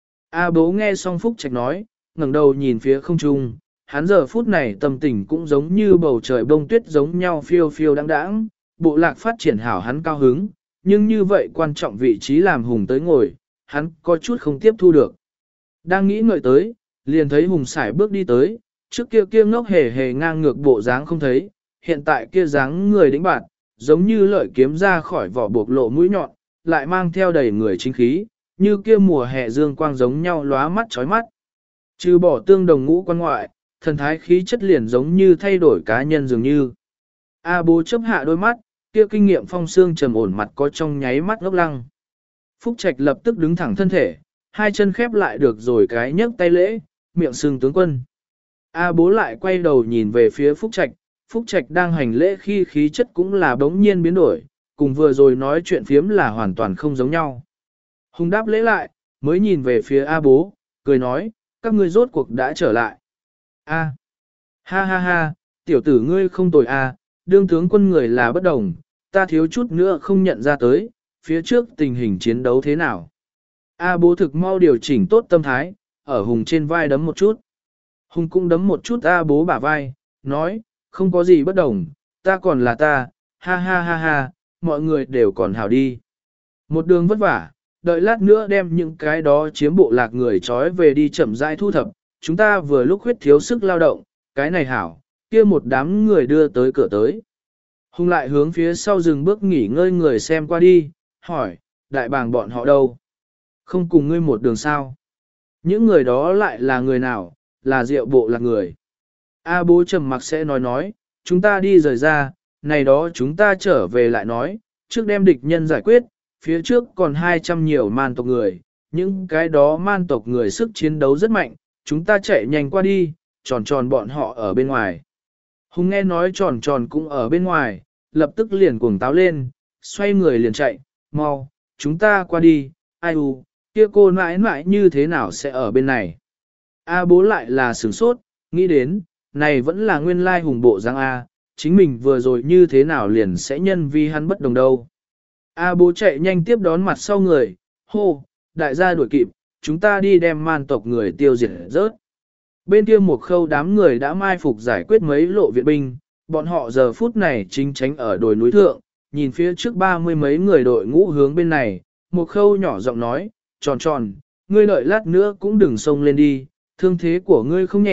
A bố nghe xong Phúc Trạch nói, ngẩng đầu nhìn phía không trung, hắn giờ phút này tâm tình cũng giống như bầu trời bông tuyết giống nhau phiêu phiêu đáng đáng, bộ lạc phát triển hảo hắn cao hứng, nhưng như vậy quan trọng vị trí làm Hùng tới ngồi, hắn có chút không tiếp thu được. Đang nghĩ ngợi tới, liền thấy Hùng sải bước đi tới, trước kia kia ngốc hề hề ngang ngược bộ dáng không thấy, hiện tại kia dáng người đĩnh bạn, giống như lợi kiếm ra khỏi vỏ buộc lộ mũi nhọn, lại mang theo đầy người chính khí, như kia mùa hè dương quang giống nhau lóa mắt chói mắt. Trừ bỏ tương đồng ngũ quan ngoại, thần thái khí chất liền giống như thay đổi cá nhân dường như. A bố chấp hạ đôi mắt, kia kinh nghiệm phong xương trầm ổn mặt có trong nháy mắt ngốc lăng. Phúc Trạch lập tức đứng thẳng thân thể, hai chân khép lại được rồi cái nhấc tay lễ, miệng sưng tướng quân. A bố lại quay đầu nhìn về phía Phúc Trạch, Phúc Trạch đang hành lễ khi khí chất cũng là bỗng nhiên biến đổi, cùng vừa rồi nói chuyện phiếm là hoàn toàn không giống nhau. Hùng đáp lễ lại, mới nhìn về phía A bố, cười nói, các ngươi rốt cuộc đã trở lại. A. Ha ha ha, tiểu tử ngươi không tồi A, đương tướng quân người là bất đồng, ta thiếu chút nữa không nhận ra tới, phía trước tình hình chiến đấu thế nào. A bố thực mau điều chỉnh tốt tâm thái, ở Hùng trên vai đấm một chút. Hùng cũng đấm một chút A bố bả vai, nói, không có gì bất đồng, ta còn là ta, ha ha ha ha, mọi người đều còn hảo đi. Một đường vất vả, đợi lát nữa đem những cái đó chiếm bộ lạc người trói về đi chậm rãi thu thập, chúng ta vừa lúc huyết thiếu sức lao động, cái này hảo, kia một đám người đưa tới cửa tới. Hùng lại hướng phía sau dừng bước nghỉ ngơi người xem qua đi, hỏi, đại bàng bọn họ đâu? Không cùng ngươi một đường sao? Những người đó lại là người nào, là diệu bộ lạc người. A bố trầm mặc sẽ nói nói, chúng ta đi rời ra, này đó chúng ta trở về lại nói, trước đem địch nhân giải quyết, phía trước còn hai trăm nhiều man tộc người, những cái đó man tộc người sức chiến đấu rất mạnh, chúng ta chạy nhanh qua đi, tròn tròn bọn họ ở bên ngoài. Hùng nghe nói tròn tròn cũng ở bên ngoài, lập tức liền cuồng táo lên, xoay người liền chạy, mau, chúng ta qua đi, ai u, kia cô mãi mãi như thế nào sẽ ở bên này. A bố lại là sửng sốt, nghĩ đến, này vẫn là nguyên lai hùng bộ giang A, chính mình vừa rồi như thế nào liền sẽ nhân vi hắn bất đồng đâu. A bố chạy nhanh tiếp đón mặt sau người, hô, đại gia đuổi kịp, chúng ta đi đem man tộc người tiêu diệt rớt. Bên kia một khâu đám người đã mai phục giải quyết mấy lộ viện binh, bọn họ giờ phút này chính tránh ở đồi núi thượng, nhìn phía trước ba mươi mấy người đội ngũ hướng bên này, một khâu nhỏ giọng nói, tròn tròn, ngươi đợi lát nữa cũng đừng xông lên đi, thương thế của ngươi không nhẹ,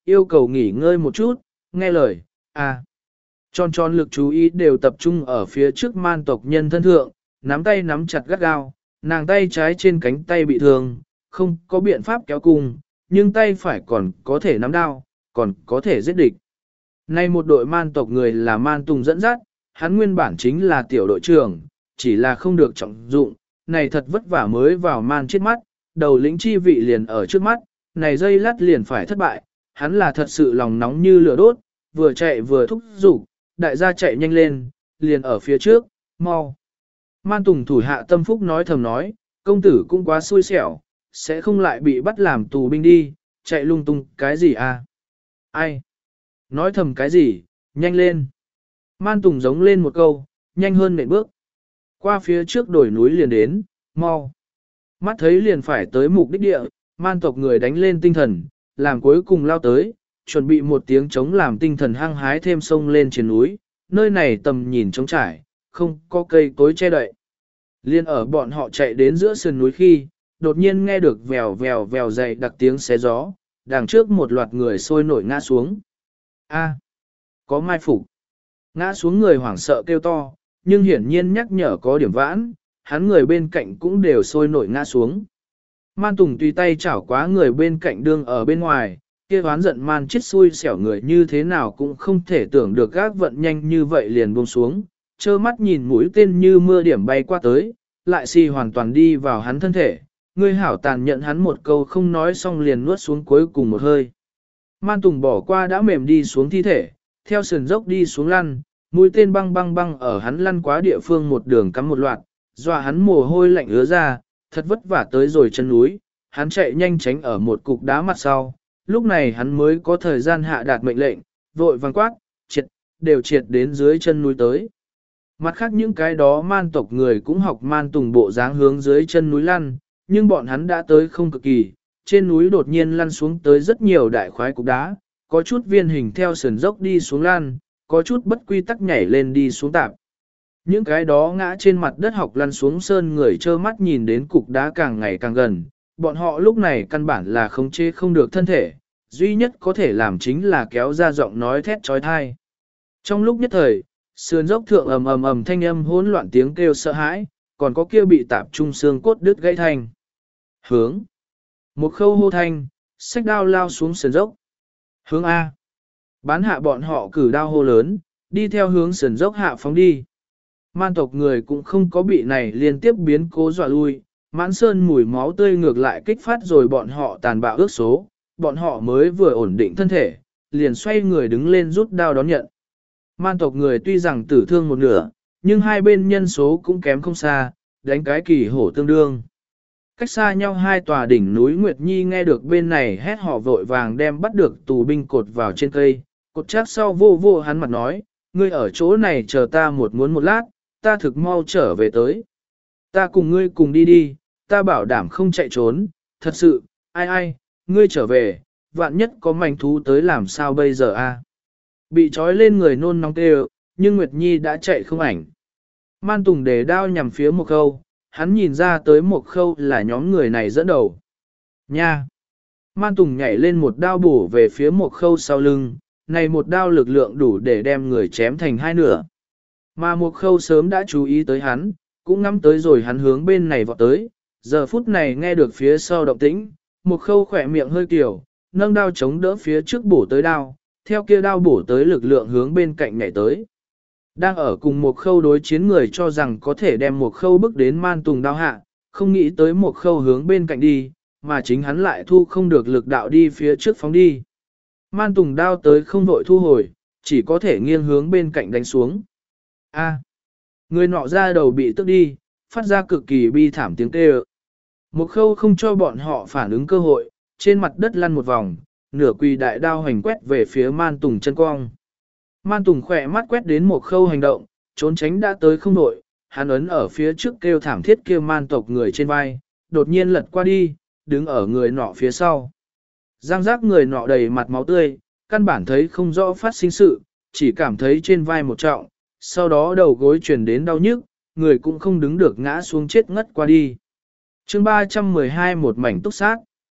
yêu cầu nghỉ ngơi một chút, nghe lời, à. Tròn tròn lực chú ý đều tập trung ở phía trước man tộc nhân thân thượng, nắm tay nắm chặt gắt gao, nàng tay trái trên cánh tay bị thương, không có biện pháp kéo cung, nhưng tay phải còn có thể nắm đao, còn có thể giết địch. Nay một đội man tộc người là man tùng dẫn dắt, hắn nguyên bản chính là tiểu đội trưởng, chỉ là không được trọng dụng, này thật vất vả mới vào man chết mắt, đầu lĩnh chi vị liền ở trước mắt, này dây lát liền phải thất bại, hắn là thật sự lòng nóng như lửa đốt, vừa chạy vừa thúc giục, đại gia chạy nhanh lên, liền ở phía trước, mau. Man Tùng thủ hạ tâm phúc nói thầm nói, công tử cũng quá xui xẻo, sẽ không lại bị bắt làm tù binh đi, chạy lung tung cái gì à? Ai? Nói thầm cái gì, nhanh lên. Man Tùng giống lên một câu, nhanh hơn nện bước. Qua phía trước đồi núi liền đến, mau. Mắt thấy liền phải tới mục đích địa, man tộc người đánh lên tinh thần, làm cuối cùng lao tới, chuẩn bị một tiếng chống làm tinh thần hăng hái thêm sông lên trên núi, nơi này tầm nhìn trống trải, không có cây cối che đậy. Liên ở bọn họ chạy đến giữa sườn núi khi, đột nhiên nghe được vèo vèo vèo dày đặc tiếng xé gió, đằng trước một loạt người sôi nổi ngã xuống. A, có mai phục. Ngã xuống người hoảng sợ kêu to, nhưng hiển nhiên nhắc nhở có điểm vãn, hắn người bên cạnh cũng đều sôi nổi ngã xuống. Man Tùng tùy tay chảo quá người bên cạnh đương ở bên ngoài, kia oán giận man chết xui xẻo người như thế nào cũng không thể tưởng được gác vận nhanh như vậy liền buông xuống, trơ mắt nhìn mũi tên như mưa điểm bay qua tới, lại xì hoàn toàn đi vào hắn thân thể, người hảo tàn nhận hắn một câu không nói xong liền nuốt xuống cuối cùng một hơi. Man Tùng bỏ qua đã mềm đi xuống thi thể, theo sườn dốc đi xuống lăn, mũi tên băng băng băng ở hắn lăn quá địa phương một đường cắm một loạt, dọa hắn mồ hôi lạnh ứa ra, thật vất vả tới rồi chân núi, hắn chạy nhanh tránh ở một cục đá mặt sau, lúc này hắn mới có thời gian hạ đạt mệnh lệnh, vội vàng quát, triệt, đều triệt đến dưới chân núi tới. Mặt khác những cái đó man tộc người cũng học man tùng bộ dáng hướng dưới chân núi lăn, nhưng bọn hắn đã tới không cực kỳ, trên núi đột nhiên lăn xuống tới rất nhiều đại khoái cục đá, có chút viên hình theo sườn dốc đi xuống lăn, có chút bất quy tắc nhảy lên đi xuống tạp. Những cái đó ngã trên mặt đất học lăn xuống sơn người trơ mắt nhìn đến cục đá càng ngày càng gần, bọn họ lúc này căn bản là khống chế không được thân thể, duy nhất có thể làm chính là kéo ra giọng nói thét trói thai. Trong lúc nhất thời, sườn dốc thượng ầm ầm ầm thanh âm hỗn loạn tiếng kêu sợ hãi, còn có kia bị tạp trung xương cốt đứt gãy thanh. Hướng. Một khâu hô thanh, xách đao lao xuống sườn dốc. Hướng A. Bán hạ bọn họ cử đao hô lớn, đi theo hướng sườn dốc hạ phóng đi. Man tộc người cũng không có bị này liên tiếp biến cố dọa lui, mãn sơn mùi máu tươi ngược lại kích phát rồi bọn họ tàn bạo ước số, bọn họ mới vừa ổn định thân thể, liền xoay người đứng lên rút đao đón nhận. Man tộc người tuy rằng tử thương một nửa, nhưng hai bên nhân số cũng kém không xa, đánh cái kỳ hổ tương đương. Cách xa nhau hai tòa đỉnh núi Nguyệt Nhi nghe được bên này hét họ vội vàng đem bắt được tù binh cột vào trên cây, cột chắc sau vô vô hắn mặt nói, ngươi ở chỗ này chờ ta một muốn một lát, ta thực mau trở về tới. Ta cùng ngươi cùng đi đi, ta bảo đảm không chạy trốn, thật sự, ai ai, ngươi trở về, vạn nhất có manh thú tới làm sao bây giờ a? Bị trói lên người nôn nóng tê, nhưng Nguyệt Nhi đã chạy không ảnh. Man Tùng để đao nhằm phía một khâu, hắn nhìn ra tới một khâu là nhóm người này dẫn đầu. Nha! Man Tùng nhảy lên một đao bổ về phía một khâu sau lưng, này một đao lực lượng đủ để đem người chém thành hai nửa. Mà một khâu sớm đã chú ý tới hắn, cũng ngắm tới rồi hắn hướng bên này vọt tới, giờ phút này nghe được phía sau động tĩnh, một khâu khỏe miệng hơi kiểu, nâng đao chống đỡ phía trước bổ tới đao, theo kia đao bổ tới lực lượng hướng bên cạnh nhảy tới. Đang ở cùng một khâu đối chiến người cho rằng có thể đem một khâu bước đến Man Tùng đao hạ, không nghĩ tới một khâu hướng bên cạnh đi, mà chính hắn lại thu không được lực đạo đi phía trước phóng đi. Man Tùng đao tới không vội thu hồi, chỉ có thể nghiêng hướng bên cạnh đánh xuống. A. Người nọ ra đầu bị tức đi, phát ra cực kỳ bi thảm tiếng kêu. Một khâu không cho bọn họ phản ứng cơ hội, trên mặt đất lăn một vòng, nửa quỳ đại đao hành quét về phía Man Tùng chân cong. Man Tùng khỏe mắt quét đến một khâu hành động, trốn tránh đã tới không đội, hắn ấn ở phía trước kêu thảm thiết kia man tộc người trên vai, đột nhiên lật qua đi, đứng ở người nọ phía sau. Giang giác người nọ đầy mặt máu tươi, căn bản thấy không rõ phát sinh sự, chỉ cảm thấy trên vai một trọng, sau đó đầu gối truyền đến đau nhức, người cũng không đứng được ngã xuống chết ngất qua đi. chương ba trăm mười hai một mảnh túc sát.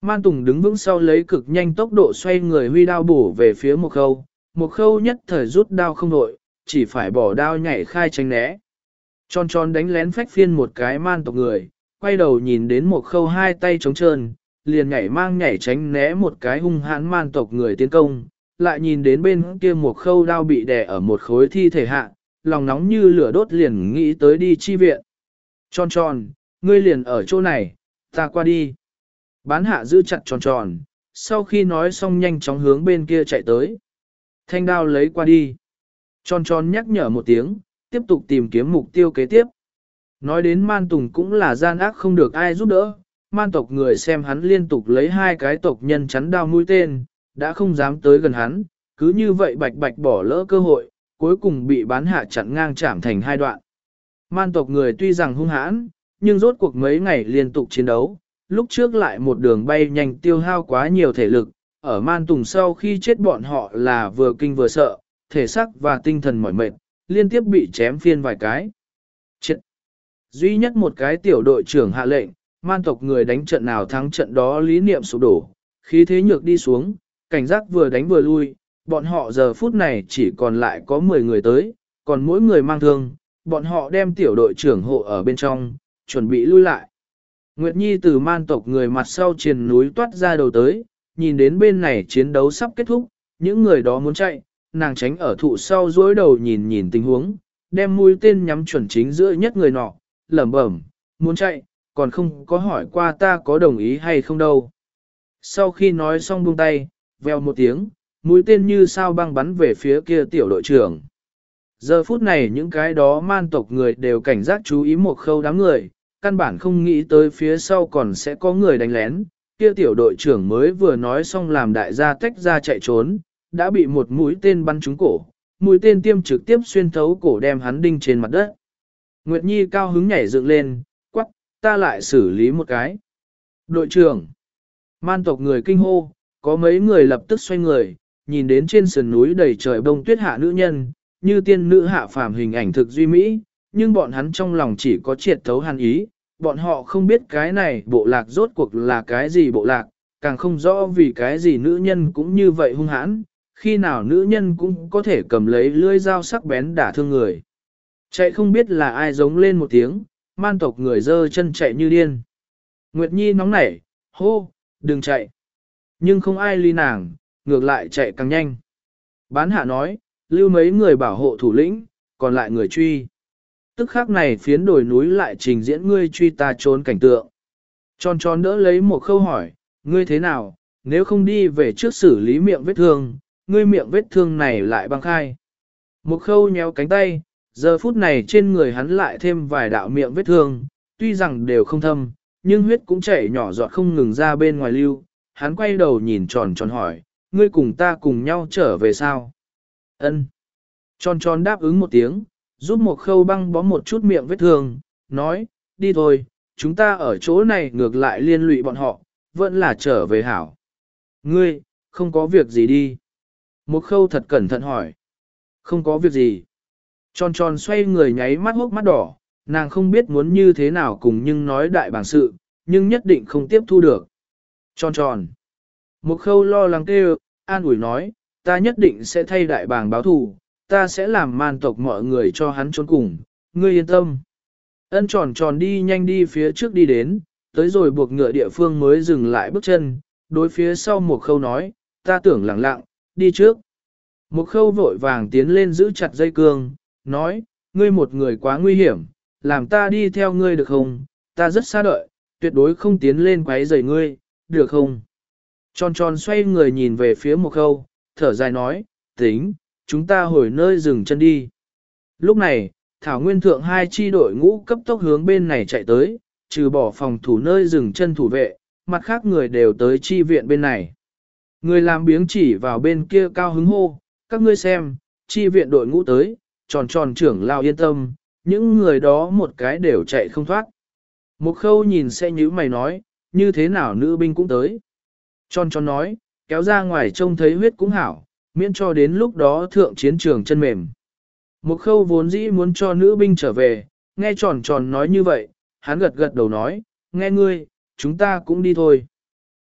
Man Tùng đứng vững sau lấy cực nhanh tốc độ xoay người huy đao bổ về phía một khâu, một khâu nhất thời rút đao không đội, chỉ phải bỏ đao nhảy khai tránh né. Tròn tròn đánh lén phách phiên một cái man tộc người, quay đầu nhìn đến một khâu hai tay trống trơn, liền nhảy mang nhảy tránh né một cái hung hãn man tộc người tiến công, lại nhìn đến bên kia một khâu đao bị đè ở một khối thi thể hạ, lòng nóng như lửa đốt liền nghĩ tới đi chi viện. Tròn tròn, ngươi liền ở chỗ này, ta qua đi. Bán hạ giữ chặt tròn tròn, sau khi nói xong nhanh chóng hướng bên kia chạy tới. Thanh đao lấy qua đi. Tròn tròn nhắc nhở một tiếng, tiếp tục tìm kiếm mục tiêu kế tiếp. Nói đến Man Tùng cũng là gian ác không được ai giúp đỡ, man tộc người xem hắn liên tục lấy hai cái tộc nhân chắn đao mũi tên, đã không dám tới gần hắn, cứ như vậy bạch bạch bỏ lỡ cơ hội, cuối cùng bị bán hạ chặn ngang chạm thành hai đoạn. Man tộc người tuy rằng hung hãn, nhưng rốt cuộc mấy ngày liên tục chiến đấu, lúc trước lại một đường bay nhanh tiêu hao quá nhiều thể lực, ở Man Tùng sau khi chết bọn họ là vừa kinh vừa sợ, thể xác và tinh thần mỏi mệt, liên tiếp bị chém phiên vài cái. Chết! Duy nhất một cái tiểu đội trưởng hạ lệnh, man tộc người đánh trận nào thắng trận đó lý niệm sụp đổ, khí thế nhược đi xuống, cảnh giác vừa đánh vừa lui, bọn họ giờ phút này chỉ còn lại có mười người tới, còn mỗi người mang thương, bọn họ đem tiểu đội trưởng hộ ở bên trong, chuẩn bị lui lại. Nguyệt Nhi từ man tộc người mặt sau triền núi toát ra đầu tới, nhìn đến bên này chiến đấu sắp kết thúc, những người đó muốn chạy, nàng tránh ở thụ sau dối đầu nhìn nhìn tình huống, đem mũi tên nhắm chuẩn chính giữa nhất người nọ, lẩm bẩm, muốn chạy, còn không có hỏi qua ta có đồng ý hay không đâu. Sau khi nói xong buông tay, veo một tiếng, mũi tên như sao băng bắn về phía kia tiểu đội trưởng. Giờ phút này những cái đó man tộc người đều cảnh giác chú ý một khâu đám người, căn bản không nghĩ tới phía sau còn sẽ có người đánh lén. Kia tiểu đội trưởng mới vừa nói xong làm đại gia tách ra chạy trốn, đã bị một mũi tên bắn trúng cổ, mũi tên tiêm trực tiếp xuyên thấu cổ đem hắn đinh trên mặt đất. Nguyệt Nhi cao hứng nhảy dựng lên, quắc, ta lại xử lý một cái. Đội trưởng, man tộc người kinh hô, có mấy người lập tức xoay người, nhìn đến trên sườn núi đầy trời bông tuyết hạ nữ nhân, như tiên nữ hạ phàm hình ảnh thực duy mỹ, nhưng bọn hắn trong lòng chỉ có triệt thấu hàn ý, bọn họ không biết cái này bộ lạc rốt cuộc là cái gì bộ lạc, càng không rõ vì cái gì nữ nhân cũng như vậy hung hãn, khi nào nữ nhân cũng có thể cầm lấy lưỡi dao sắc bén đả thương người. Chạy không biết là ai giống lên một tiếng, man tộc người dơ chân chạy như điên. Nguyệt Nhi nóng nảy, hô, đừng chạy. Nhưng không ai ly nàng, ngược lại chạy càng nhanh. Bán hạ nói, lưu mấy người bảo hộ thủ lĩnh, còn lại người truy. Tức khắc này phiến đồi núi lại trình diễn ngươi truy ta trốn cảnh tượng. Tròn tròn đỡ lấy một khâu hỏi, ngươi thế nào, nếu không đi về trước xử lý miệng vết thương, ngươi miệng vết thương này lại băng khai. Một khâu nhéo cánh tay, giờ phút này trên người hắn lại thêm vài đạo miệng vết thương, tuy rằng đều không thâm, nhưng huyết cũng chảy nhỏ giọt không ngừng ra bên ngoài lưu. Hắn quay đầu nhìn tròn tròn hỏi, ngươi cùng ta cùng nhau trở về sao? Ân. Tròn tròn đáp ứng một tiếng, giúp một khâu băng bó một chút miệng vết thương, nói, đi thôi, chúng ta ở chỗ này ngược lại liên lụy bọn họ, vẫn là trở về hảo. Ngươi, không có việc gì đi. Một khâu thật cẩn thận hỏi. Không có việc gì. Tròn tròn xoay người nháy mắt hốc mắt đỏ, nàng không biết muốn như thế nào cùng nhưng nói đại bảng sự, nhưng nhất định không tiếp thu được. Tròn tròn. Một khâu lo lắng kêu, an ủi nói, ta nhất định sẽ thay đại bảng báo thù, ta sẽ làm man tộc mọi người cho hắn trốn cùng, ngươi yên tâm. Ân tròn tròn đi nhanh đi phía trước đi đến, tới rồi buộc ngựa địa phương mới dừng lại bước chân, đối phía sau một khâu nói, ta tưởng lặng lặng, đi trước. Một khâu vội vàng tiến lên giữ chặt dây cương, nói, ngươi một người quá nguy hiểm, làm ta đi theo ngươi được không, ta rất xa đợi, tuyệt đối không tiến lên quấy rầy ngươi, được không? Tròn tròn xoay người nhìn về phía một khâu, thở dài nói, tính, chúng ta hồi nơi dừng chân đi. Lúc này, Thảo Nguyên Thượng hai chi đội ngũ cấp tốc hướng bên này chạy tới, trừ bỏ phòng thủ nơi dừng chân thủ vệ, mặt khác người đều tới chi viện bên này. Người làm biếng chỉ vào bên kia cao hứng hô, các ngươi xem, chi viện đội ngũ tới, tròn tròn trưởng lao yên tâm, những người đó một cái đều chạy không thoát. Một khâu nhìn sẽ nhíu mày nói, như thế nào nữ binh cũng tới. Tròn tròn nói, kéo ra ngoài trông thấy huyết cũng hảo, miễn cho đến lúc đó thượng chiến trường chân mềm. Một khâu vốn dĩ muốn cho nữ binh trở về, nghe tròn tròn nói như vậy, hắn gật gật đầu nói, nghe ngươi, chúng ta cũng đi thôi.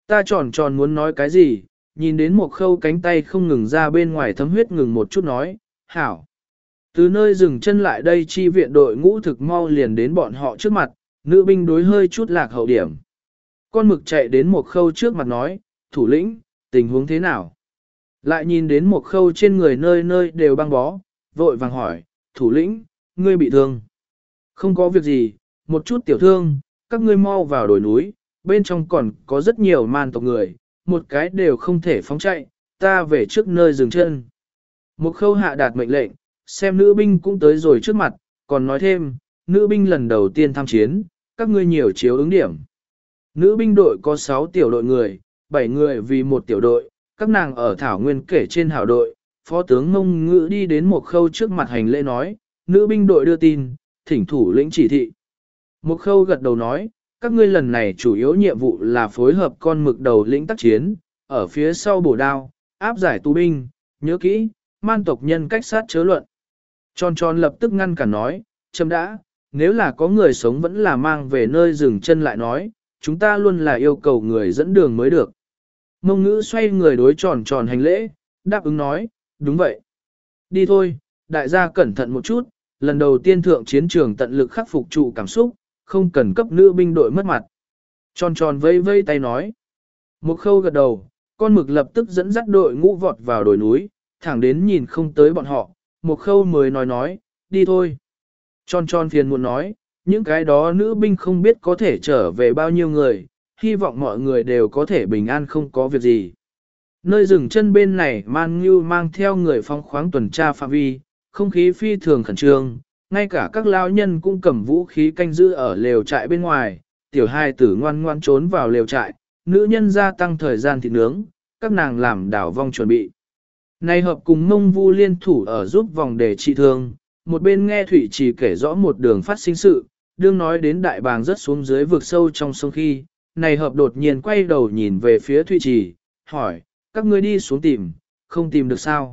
Ta tròn tròn muốn nói cái gì, nhìn đến một khâu cánh tay không ngừng ra bên ngoài thấm huyết ngừng một chút nói, hảo. Từ nơi dừng chân lại đây chi viện đội ngũ thực mau liền đến bọn họ trước mặt, nữ binh đối hơi chút lạc hậu điểm. Con mực chạy đến một khâu trước mặt nói, thủ lĩnh, tình huống thế nào? Lại nhìn đến một khâu trên người nơi nơi đều băng bó, vội vàng hỏi, thủ lĩnh, ngươi bị thương. Không có việc gì, một chút tiểu thương, các ngươi mau vào đồi núi, bên trong còn có rất nhiều man tộc người, một cái đều không thể phóng chạy, ta về trước nơi dừng chân. Một khâu hạ đạt mệnh lệnh, xem nữ binh cũng tới rồi trước mặt, còn nói thêm, nữ binh lần đầu tiên tham chiến, các ngươi nhiều chiếu ứng điểm. Nữ binh đội có sáu tiểu đội người, bảy người vì một tiểu đội, các nàng ở thảo nguyên kể trên hảo đội, phó tướng Mông Ngữ đi đến một khâu trước mặt hành lễ nói, nữ binh đội đưa tin, thỉnh thủ lĩnh chỉ thị. Một khâu gật đầu nói, các ngươi lần này chủ yếu nhiệm vụ là phối hợp con mực đầu lĩnh tác chiến, ở phía sau bổ đao, áp giải tù binh, nhớ kỹ, man tộc nhân cách sát chớ luận. Tròn tròn lập tức ngăn cản nói, chấm đã, nếu là có người sống vẫn là mang về nơi dừng chân lại nói, chúng ta luôn là yêu cầu người dẫn đường mới được. Mông Ngữ xoay người đối tròn tròn hành lễ, đáp ứng nói, đúng vậy. Đi thôi, đại gia cẩn thận một chút, lần đầu tiên thượng chiến trường tận lực khắc phục trụ cảm xúc, không cần cấp nữ binh đội mất mặt. Tròn tròn vây vây tay nói. Một khâu gật đầu, con mực lập tức dẫn dắt đội ngũ vọt vào đồi núi, thẳng đến nhìn không tới bọn họ, một khâu mới nói nói, đi thôi. Tròn tròn phiền muốn nói, những cái đó nữ binh không biết có thể trở về bao nhiêu người, hy vọng mọi người đều có thể bình an không có việc gì. Nơi dừng chân bên này Man Ngưu mang theo người phong khoáng tuần tra phạm vi, không khí phi thường khẩn trương, ngay cả các lao nhân cũng cầm vũ khí canh giữ ở lều trại bên ngoài, tiểu hai tử ngoan ngoan trốn vào lều trại, nữ nhân gia tăng thời gian thịt nướng, các nàng làm đảo vong chuẩn bị. Này hợp cùng Mông Vu liên thủ ở giúp vòng để trị thương, một bên nghe Thủy Trì kể rõ một đường phát sinh sự, đương nói đến đại bàng rất xuống dưới vực sâu trong sông khi, này hợp đột nhiên quay đầu nhìn về phía Thủy Trì, hỏi, các ngươi đi xuống tìm, không tìm được sao?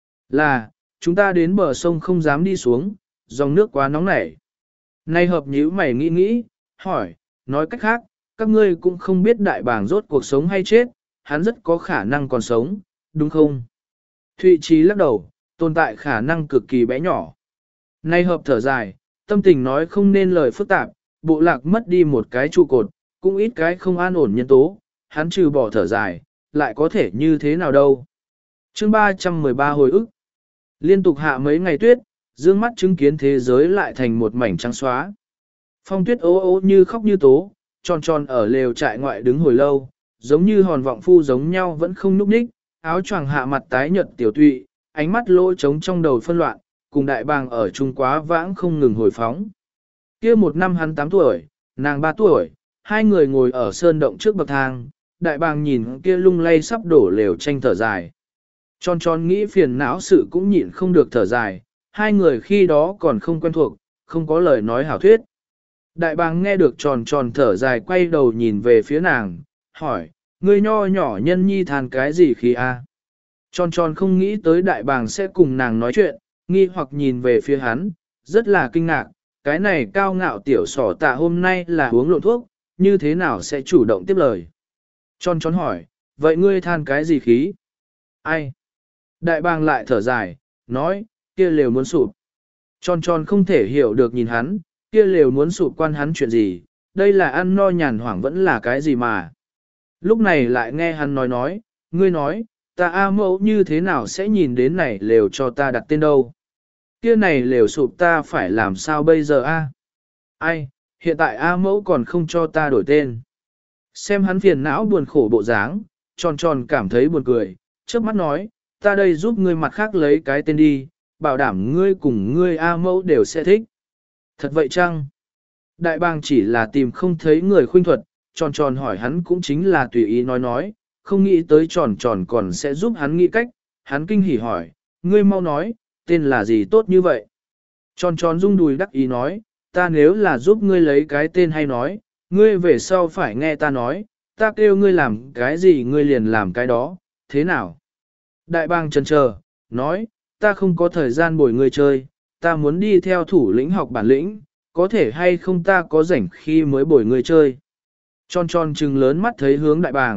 Là, chúng ta đến bờ sông không dám đi xuống, dòng nước quá nóng nảy. Này hợp nhíu mày nghĩ nghĩ, hỏi, nói cách khác, các ngươi cũng không biết đại bàng rốt cuộc sống hay chết, hắn rất có khả năng còn sống, đúng không? Thụy Trí lắc đầu, tồn tại khả năng cực kỳ bé nhỏ. Này hợp thở dài, tâm tình nói không nên lời phức tạp, bộ lạc mất đi một cái trụ cột, cũng ít cái không an ổn nhân tố, hắn trừ bỏ thở dài, lại có thể như thế nào đâu. Chương ba trăm mười ba hồi ức. Liên tục hạ mấy ngày tuyết, dương mắt chứng kiến thế giới lại thành một mảnh trắng xóa. Phong tuyết ố ố như khóc như tố, tròn tròn ở lều trại ngoại đứng hồi lâu, giống như hòn vọng phu giống nhau vẫn không núp ních, áo choàng hạ mặt tái nhợt tiểu tụy, ánh mắt lỗ trống trong đầu phân loạn, cùng đại bàng ở chung quá vãng không ngừng hồi phóng. Kia một năm hắn tám tuổi, nàng ba tuổi, hai người ngồi ở sơn động trước bậc thang, đại bàng nhìn kia lung lay sắp đổ lều tranh thở dài. Tròn tròn nghĩ phiền não sự cũng nhịn không được thở dài, hai người khi đó còn không quen thuộc, không có lời nói hảo thuyết. Đại bàng nghe được tròn tròn thở dài quay đầu nhìn về phía nàng, hỏi, ngươi nho nhỏ nhân nhi than cái gì khi a? Tròn tròn không nghĩ tới đại bàng sẽ cùng nàng nói chuyện, nghi hoặc nhìn về phía hắn, rất là kinh ngạc, cái này cao ngạo tiểu sỏ tạ hôm nay là uống lộn thuốc, như thế nào sẽ chủ động tiếp lời. Tròn tròn hỏi, vậy ngươi than cái gì khí? Ai? Đại bàng lại thở dài, nói, kia lều muốn sụp. Tròn tròn không thể hiểu được nhìn hắn, kia lều muốn sụp quan hắn chuyện gì, đây là ăn no nhàn hoảng vẫn là cái gì mà. Lúc này lại nghe hắn nói nói, ngươi nói, ta A mẫu như thế nào sẽ nhìn đến này lều cho ta đặt tên đâu. Kia này lều sụp ta phải làm sao bây giờ a? Ai, hiện tại A mẫu còn không cho ta đổi tên. Xem hắn phiền não buồn khổ bộ dáng, tròn tròn cảm thấy buồn cười, trước mắt nói, ta đây giúp ngươi mặt khác lấy cái tên đi, bảo đảm ngươi cùng ngươi A mẫu đều sẽ thích. Thật vậy chăng? Đại bàng chỉ là tìm không thấy người khuynh thuật, tròn tròn hỏi hắn cũng chính là tùy ý nói nói, không nghĩ tới tròn tròn còn sẽ giúp hắn nghĩ cách, hắn kinh hỉ hỏi, ngươi mau nói, tên là gì tốt như vậy? Tròn tròn rung đùi đắc ý nói, ta nếu là giúp ngươi lấy cái tên hay nói, ngươi về sau phải nghe ta nói, ta kêu ngươi làm cái gì ngươi liền làm cái đó, thế nào? Đại bàng chần chờ, nói, ta không có thời gian bồi ngươi chơi, ta muốn đi theo thủ lĩnh học bản lĩnh, có thể hay không ta có rảnh khi mới bồi ngươi chơi. Tròn tròn trừng lớn mắt thấy hướng đại bàng,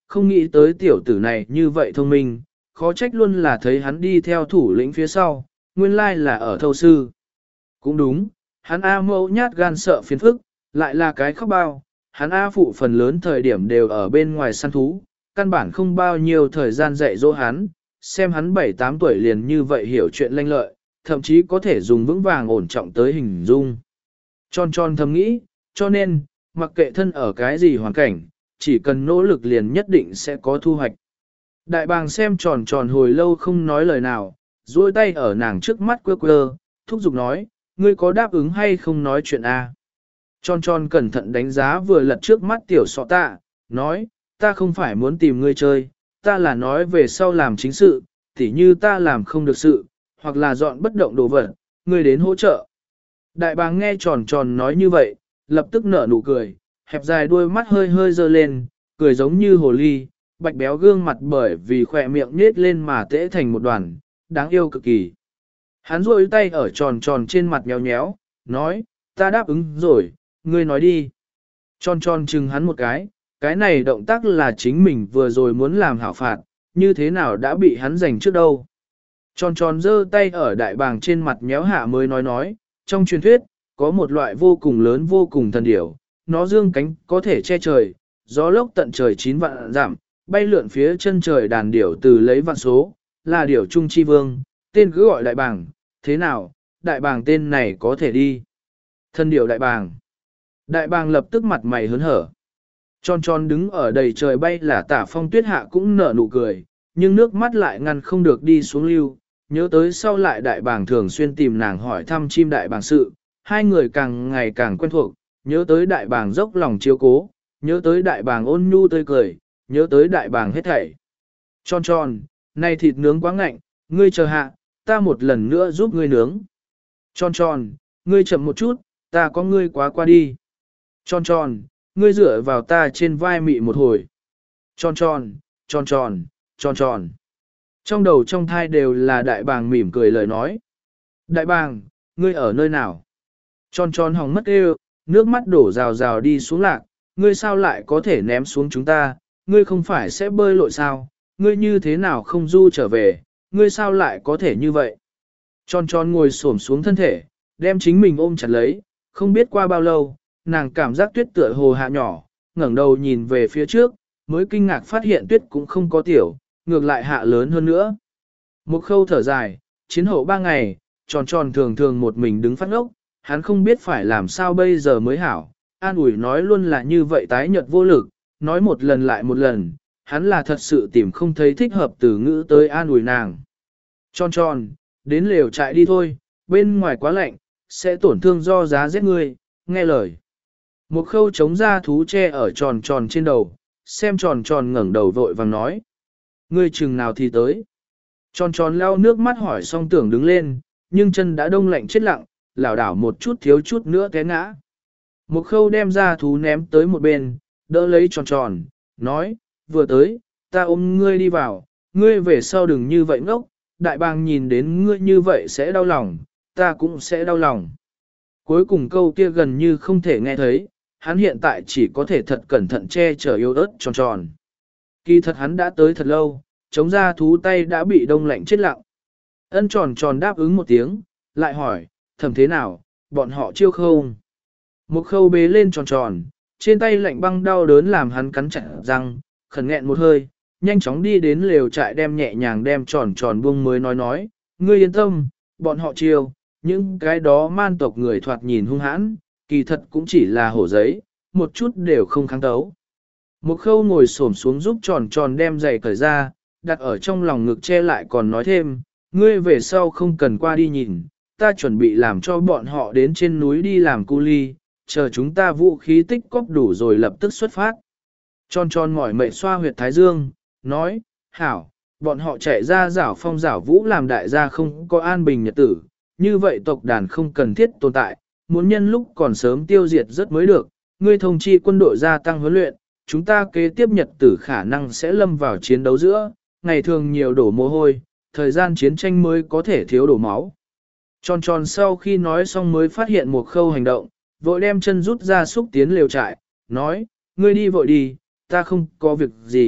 không nghĩ tới tiểu tử này như vậy thông minh, khó trách luôn là thấy hắn đi theo thủ lĩnh phía sau, nguyên lai là ở thâu sư. Cũng đúng, hắn A mẫu nhát gan sợ phiền phức, lại là cái khóc bao, hắn A phụ phần lớn thời điểm đều ở bên ngoài săn thú, căn bản không bao nhiêu thời gian dạy dỗ hắn, xem hắn bảy tám tuổi liền như vậy hiểu chuyện lanh lợi, thậm chí có thể dùng vững vàng ổn trọng tới hình dung. Tròn tròn thầm nghĩ, cho nên, mặc kệ thân ở cái gì hoàn cảnh, chỉ cần nỗ lực liền nhất định sẽ có thu hoạch. Đại bàng xem tròn tròn hồi lâu không nói lời nào, duỗi tay ở nàng trước mắt quơ quơ, thúc giục nói, ngươi có đáp ứng hay không nói chuyện a? Tròn tròn cẩn thận đánh giá vừa lật trước mắt tiểu sọ tạ, nói, ta không phải muốn tìm ngươi chơi, ta là nói về sau làm chính sự, tỉ như ta làm không được sự, hoặc là dọn bất động đồ vật, ngươi đến hỗ trợ. Đại bàng nghe tròn tròn nói như vậy, lập tức nở nụ cười, hẹp dài đuôi mắt hơi hơi dơ lên, cười giống như hồ ly, bạch béo gương mặt bởi vì khỏe miệng nết lên mà tễ thành một đoàn, đáng yêu cực kỳ. Hắn duỗi tay ở tròn tròn trên mặt nhéo nhéo, nói, ta đáp ứng rồi, ngươi nói đi. Tròn tròn chừng hắn một cái, cái này động tác là chính mình vừa rồi muốn làm hảo phạt, như thế nào đã bị hắn giành trước đâu. Tròn tròn giơ tay ở đại bàng trên mặt nhéo hạ mới nói nói, trong truyền thuyết, có một loại vô cùng lớn vô cùng thần điểu, nó dương cánh có thể che trời, gió lốc tận trời chín vạn giảm, bay lượn phía chân trời đàn điểu từ lấy vạn số, là điểu trung chi vương, tên cứ gọi đại bàng, thế nào, đại bàng tên này có thể đi. Thần điểu đại bàng. Đại bàng lập tức mặt mày hớn hở. Tròn tròn đứng ở đầy trời bay là tả phong tuyết hạ cũng nở nụ cười, nhưng nước mắt lại ngăn không được đi xuống lưu, nhớ tới sau lại đại bàng thường xuyên tìm nàng hỏi thăm chim đại bàng sự, hai người càng ngày càng quen thuộc, nhớ tới đại bàng dốc lòng chiếu cố, nhớ tới đại bàng ôn nhu tươi cười, nhớ tới đại bàng hết thảy. Tròn tròn, này thịt nướng quá ngạnh, ngươi chờ hạ, ta một lần nữa giúp ngươi nướng. Tròn tròn, ngươi chậm một chút, ta có ngươi quá qua đi. Tròn tròn, ngươi dựa vào ta trên vai mị một hồi. Tròn tròn, tròn tròn, tròn tròn. Trong đầu trong thai đều là đại bàng mỉm cười lời nói. Đại bàng, ngươi ở nơi nào? Tròn tròn hỏng mất êu, nước mắt đổ rào rào đi xuống lạc, ngươi sao lại có thể ném xuống chúng ta, ngươi không phải sẽ bơi lội sao, ngươi như thế nào không du trở về, ngươi sao lại có thể như vậy? Tròn tròn ngồi xổm xuống thân thể, đem chính mình ôm chặt lấy, không biết qua bao lâu, nàng cảm giác tuyết tựa hồ hạ nhỏ, ngẩng đầu nhìn về phía trước, mới kinh ngạc phát hiện tuyết cũng không có tiểu, ngược lại hạ lớn hơn nữa. Một khâu thở dài, chiến hậu ba ngày, tròn tròn thường thường một mình đứng phát ngốc, hắn không biết phải làm sao bây giờ mới hảo, an ủi nói luôn là như vậy tái nhợt vô lực, nói một lần lại một lần, hắn là thật sự tìm không thấy thích hợp từ ngữ tới an ủi nàng. Tròn tròn, đến lều trại đi thôi, bên ngoài quá lạnh, sẽ tổn thương do giá rét ngươi, nghe lời. Một khâu chống ra thú tre ở tròn tròn trên đầu, xem tròn tròn ngẩng đầu vội vàng nói. Ngươi chừng nào thì tới. Tròn tròn lau nước mắt hỏi xong tưởng đứng lên, nhưng chân đã đông lạnh chết lặng, lảo đảo một chút thiếu chút nữa té ngã. Một khâu đem ra thú ném tới một bên, đỡ lấy tròn tròn, nói, vừa tới, ta ôm ngươi đi vào, ngươi về sau đừng như vậy ngốc, đại bàng nhìn đến ngươi như vậy sẽ đau lòng, ta cũng sẽ đau lòng. Cuối cùng câu kia gần như không thể nghe thấy, hắn hiện tại chỉ có thể thật cẩn thận che chở yêu ớt tròn tròn. Kỳ thật hắn đã tới thật lâu, chống ra thú tay đã bị đông lạnh chết lặng. Ân tròn tròn đáp ứng một tiếng, lại hỏi, thầm thế nào, bọn họ chiêu không? Một khâu bế lên tròn tròn, trên tay lạnh băng đau đớn làm hắn cắn chặt răng, khẩn nghẹn một hơi, nhanh chóng đi đến lều trại đem nhẹ nhàng đem tròn tròn buông mới nói nói, ngươi yên tâm, bọn họ chiêu, những cái đó man tộc người thoạt nhìn hung hãn, kỳ thật cũng chỉ là hổ giấy, một chút đều không kháng tấu. Một khâu ngồi xổm xuống giúp tròn tròn đem giày cởi ra, đặt ở trong lòng ngực che lại còn nói thêm, ngươi về sau không cần qua đi nhìn, ta chuẩn bị làm cho bọn họ đến trên núi đi làm cu ly, chờ chúng ta vũ khí tích cóp đủ rồi lập tức xuất phát. Tròn tròn mỏi mệt xoa huyệt thái dương, nói, hảo, bọn họ chạy ra giảo phong giảo vũ làm đại gia không có an bình nhật tử, như vậy tộc đàn không cần thiết tồn tại, muốn nhân lúc còn sớm tiêu diệt rất mới được, ngươi thông chi quân đội gia tăng huấn luyện, chúng ta kế tiếp nhật tử khả năng sẽ lâm vào chiến đấu giữa, ngày thường nhiều đổ mồ hôi, thời gian chiến tranh mới có thể thiếu đổ máu. Tròn tròn sau khi nói xong mới phát hiện một khâu hành động, vội đem chân rút ra xúc tiến lều trại, nói, ngươi đi vội đi, ta không có việc gì,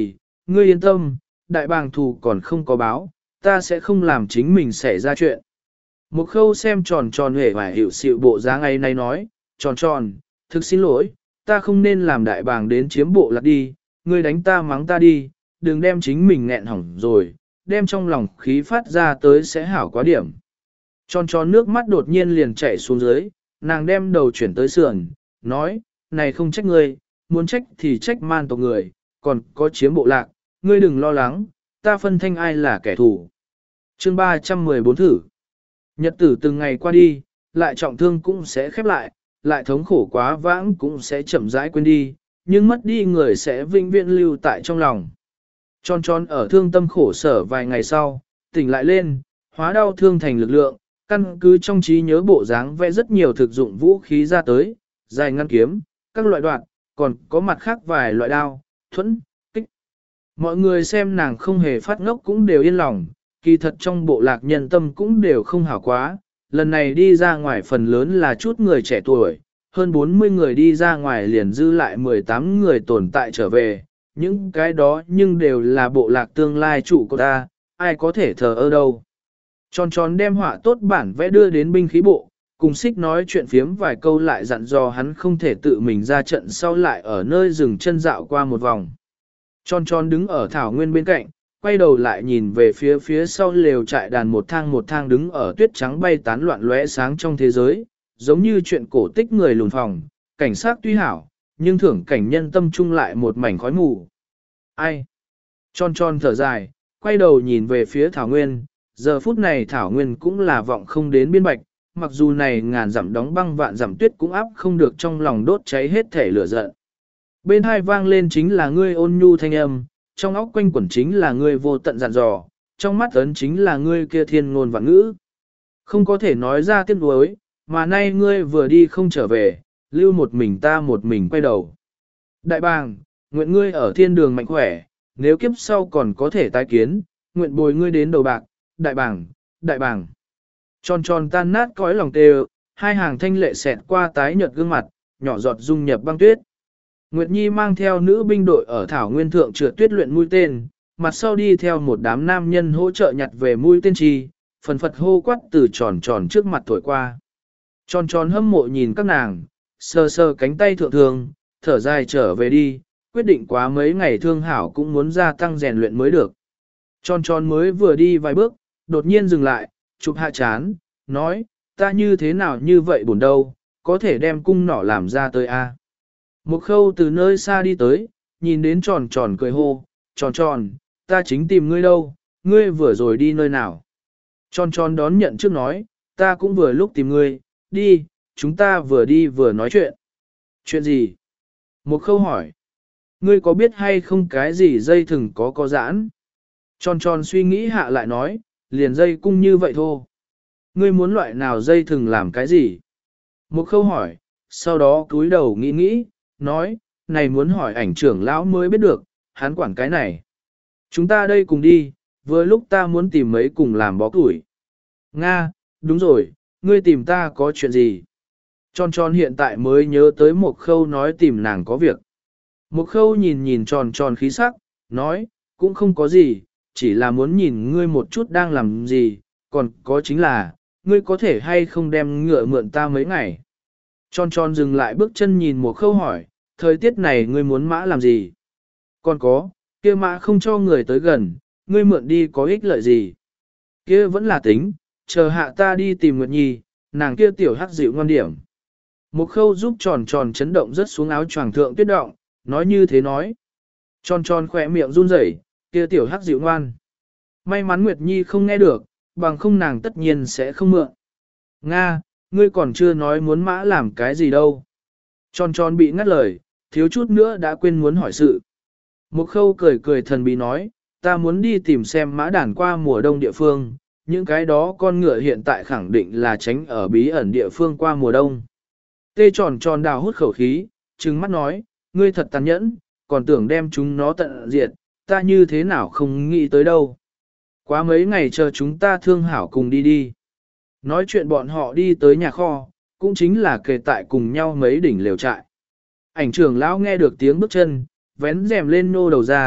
ngươi yên tâm, đại bàng thù còn không có báo, ta sẽ không làm chính mình xảy ra chuyện. Một khâu xem tròn tròn hề và hiểu xịu bộ dáng ấy này nói, tròn tròn, thực xin lỗi, ta không nên làm đại bàng đến chiếm bộ lạc đi, ngươi đánh ta mắng ta đi, đừng đem chính mình nghẹn hỏng rồi, đem trong lòng khí phát ra tới sẽ hảo quá điểm. Tròn tròn nước mắt đột nhiên liền chảy xuống dưới, nàng đem đầu chuyển tới sườn, nói, này không trách ngươi, muốn trách thì trách man tộc người, còn có chiếm bộ lạc, ngươi đừng lo lắng, ta phân thanh ai là kẻ thù. Chương ba trăm mười bốn thử. Nhật tử từng ngày qua đi, lại trọng thương cũng sẽ khép lại, lại thống khổ quá vãng cũng sẽ chậm rãi quên đi, nhưng mất đi người sẽ vinh viễn lưu tại trong lòng. Tròn tròn ở thương tâm khổ sở vài ngày sau, tỉnh lại lên, hóa đau thương thành lực lượng, căn cứ trong trí nhớ bộ dáng vẽ rất nhiều thực dụng vũ khí ra tới, dài ngăn kiếm, các loại đoạn, còn có mặt khác vài loại đao, thuẫn, kích. Mọi người xem nàng không hề phát ngốc cũng đều yên lòng, kỳ thật trong bộ lạc nhân tâm cũng đều không hảo quá, lần này đi ra ngoài phần lớn là chút người trẻ tuổi, hơn bốn mươi người đi ra ngoài liền dư lại mười tám người tồn tại trở về, những cái đó nhưng đều là bộ lạc tương lai chủ của ta, ai có thể thờ ơ đâu. Tròn tròn đem họa tốt bản vẽ đưa đến binh khí bộ, cùng xích nói chuyện phiếm vài câu lại dặn dò hắn không thể tự mình ra trận sau lại ở nơi dừng chân dạo qua một vòng. Tròn tròn đứng ở thảo nguyên bên cạnh, quay đầu lại nhìn về phía phía sau lều trại đàn một thang một thang đứng ở tuyết trắng bay tán loạn lóe sáng trong thế giới, giống như chuyện cổ tích người lùn phòng, cảnh sát tuy hảo, nhưng thưởng cảnh nhân tâm trung lại một mảnh khói mù. Ai? Tròn tròn thở dài, quay đầu nhìn về phía thảo nguyên, giờ phút này thảo nguyên cũng là vọng không đến biên bạch, mặc dù này ngàn dặm đóng băng vạn dặm tuyết cũng áp không được trong lòng đốt cháy hết thể lửa giận. Bên hai vang lên chính là ngươi ôn nhu thanh âm, trong óc quanh quẩn chính là ngươi vô tận dặn dò, trong mắt ấn chính là ngươi kia thiên ngôn vạn ngữ. Không có thể nói ra tiếc nuối, mà nay ngươi vừa đi không trở về, lưu một mình ta một mình quay đầu. Đại bàng, nguyện ngươi ở thiên đường mạnh khỏe, nếu kiếp sau còn có thể tái kiến, nguyện bồi ngươi đến đầu bạc, đại bàng, đại bàng. Tròn tròn tan nát cõi lòng tê, hai hàng thanh lệ xẹt qua tái nhợt gương mặt, nhỏ giọt dung nhập băng tuyết. Nguyệt Nhi mang theo nữ binh đội ở thảo nguyên thượng trượt tuyết luyện mũi tên, mặt sau đi theo một đám nam nhân hỗ trợ nhặt về mũi tên chi, phần phật hô quát từ tròn tròn trước mặt thổi qua. Tròn tròn hâm mộ nhìn các nàng, sờ sờ cánh tay thượng thường, thở dài trở về đi, quyết định quá mấy ngày thương hảo cũng muốn gia tăng rèn luyện mới được. Tròn tròn mới vừa đi vài bước, đột nhiên dừng lại, chụp hạ chán, nói, ta như thế nào như vậy buồn đâu, có thể đem cung nỏ làm ra tới a. Một khâu từ nơi xa đi tới, nhìn đến tròn tròn cười hô, tròn tròn, ta chính tìm ngươi đâu, ngươi vừa rồi đi nơi nào. Tròn tròn đón nhận trước nói, ta cũng vừa lúc tìm ngươi, đi, chúng ta vừa đi vừa nói chuyện. Chuyện gì? Một khâu hỏi, ngươi có biết hay không cái gì dây thừng có có giãn? Tròn tròn suy nghĩ hạ lại nói, liền dây cung như vậy thôi. Ngươi muốn loại nào dây thừng làm cái gì? Một khâu hỏi, sau đó cúi đầu nghĩ nghĩ, nói, này muốn hỏi ảnh trưởng lão mới biết được, hắn quản cái này. Chúng ta đây cùng đi, vừa lúc ta muốn tìm mấy cùng làm bó củi. Nga, đúng rồi, ngươi tìm ta có chuyện gì? Tròn tròn hiện tại mới nhớ tới một khâu nói tìm nàng có việc. Một khâu nhìn nhìn tròn tròn khí sắc, nói, cũng không có gì, chỉ là muốn nhìn ngươi một chút đang làm gì, còn có chính là, ngươi có thể hay không đem ngựa mượn ta mấy ngày. Tròn tròn dừng lại bước chân nhìn một khâu hỏi, thời tiết này ngươi muốn mã làm gì? Còn có, kia mã không cho người tới gần, ngươi mượn đi có ích lợi gì? Kia vẫn là tính, chờ hạ ta đi tìm Nguyệt Nhi, nàng kia tiểu hắc dịu ngon điểm. Một khâu giúp tròn tròn chấn động rất xuống áo choàng thượng tuyết động, nói như thế nói. Tròn tròn khỏe miệng run rẩy, kia tiểu hắc dịu ngoan. May mắn Nguyệt Nhi không nghe được, bằng không nàng tất nhiên sẽ không mượn. Nga, ngươi còn chưa nói muốn mã làm cái gì đâu. Tròn tròn bị ngắt lời, thiếu chút nữa đã quên muốn hỏi sự. Một khâu cười cười thần bí nói, ta muốn đi tìm xem mã đàn qua mùa đông địa phương, những cái đó con ngựa hiện tại khẳng định là tránh ở bí ẩn địa phương qua mùa đông. Tê tròn tròn đào hút khẩu khí, trừng mắt nói, ngươi thật tàn nhẫn, còn tưởng đem chúng nó tận diệt, ta như thế nào không nghĩ tới đâu. Quá mấy ngày chờ chúng ta thương hảo cùng đi đi. Nói chuyện bọn họ đi tới nhà kho, cũng chính là kề tại cùng nhau mấy đỉnh lều trại. Ảnh trưởng lão nghe được tiếng bước chân, vén rèm lên nô đầu ra,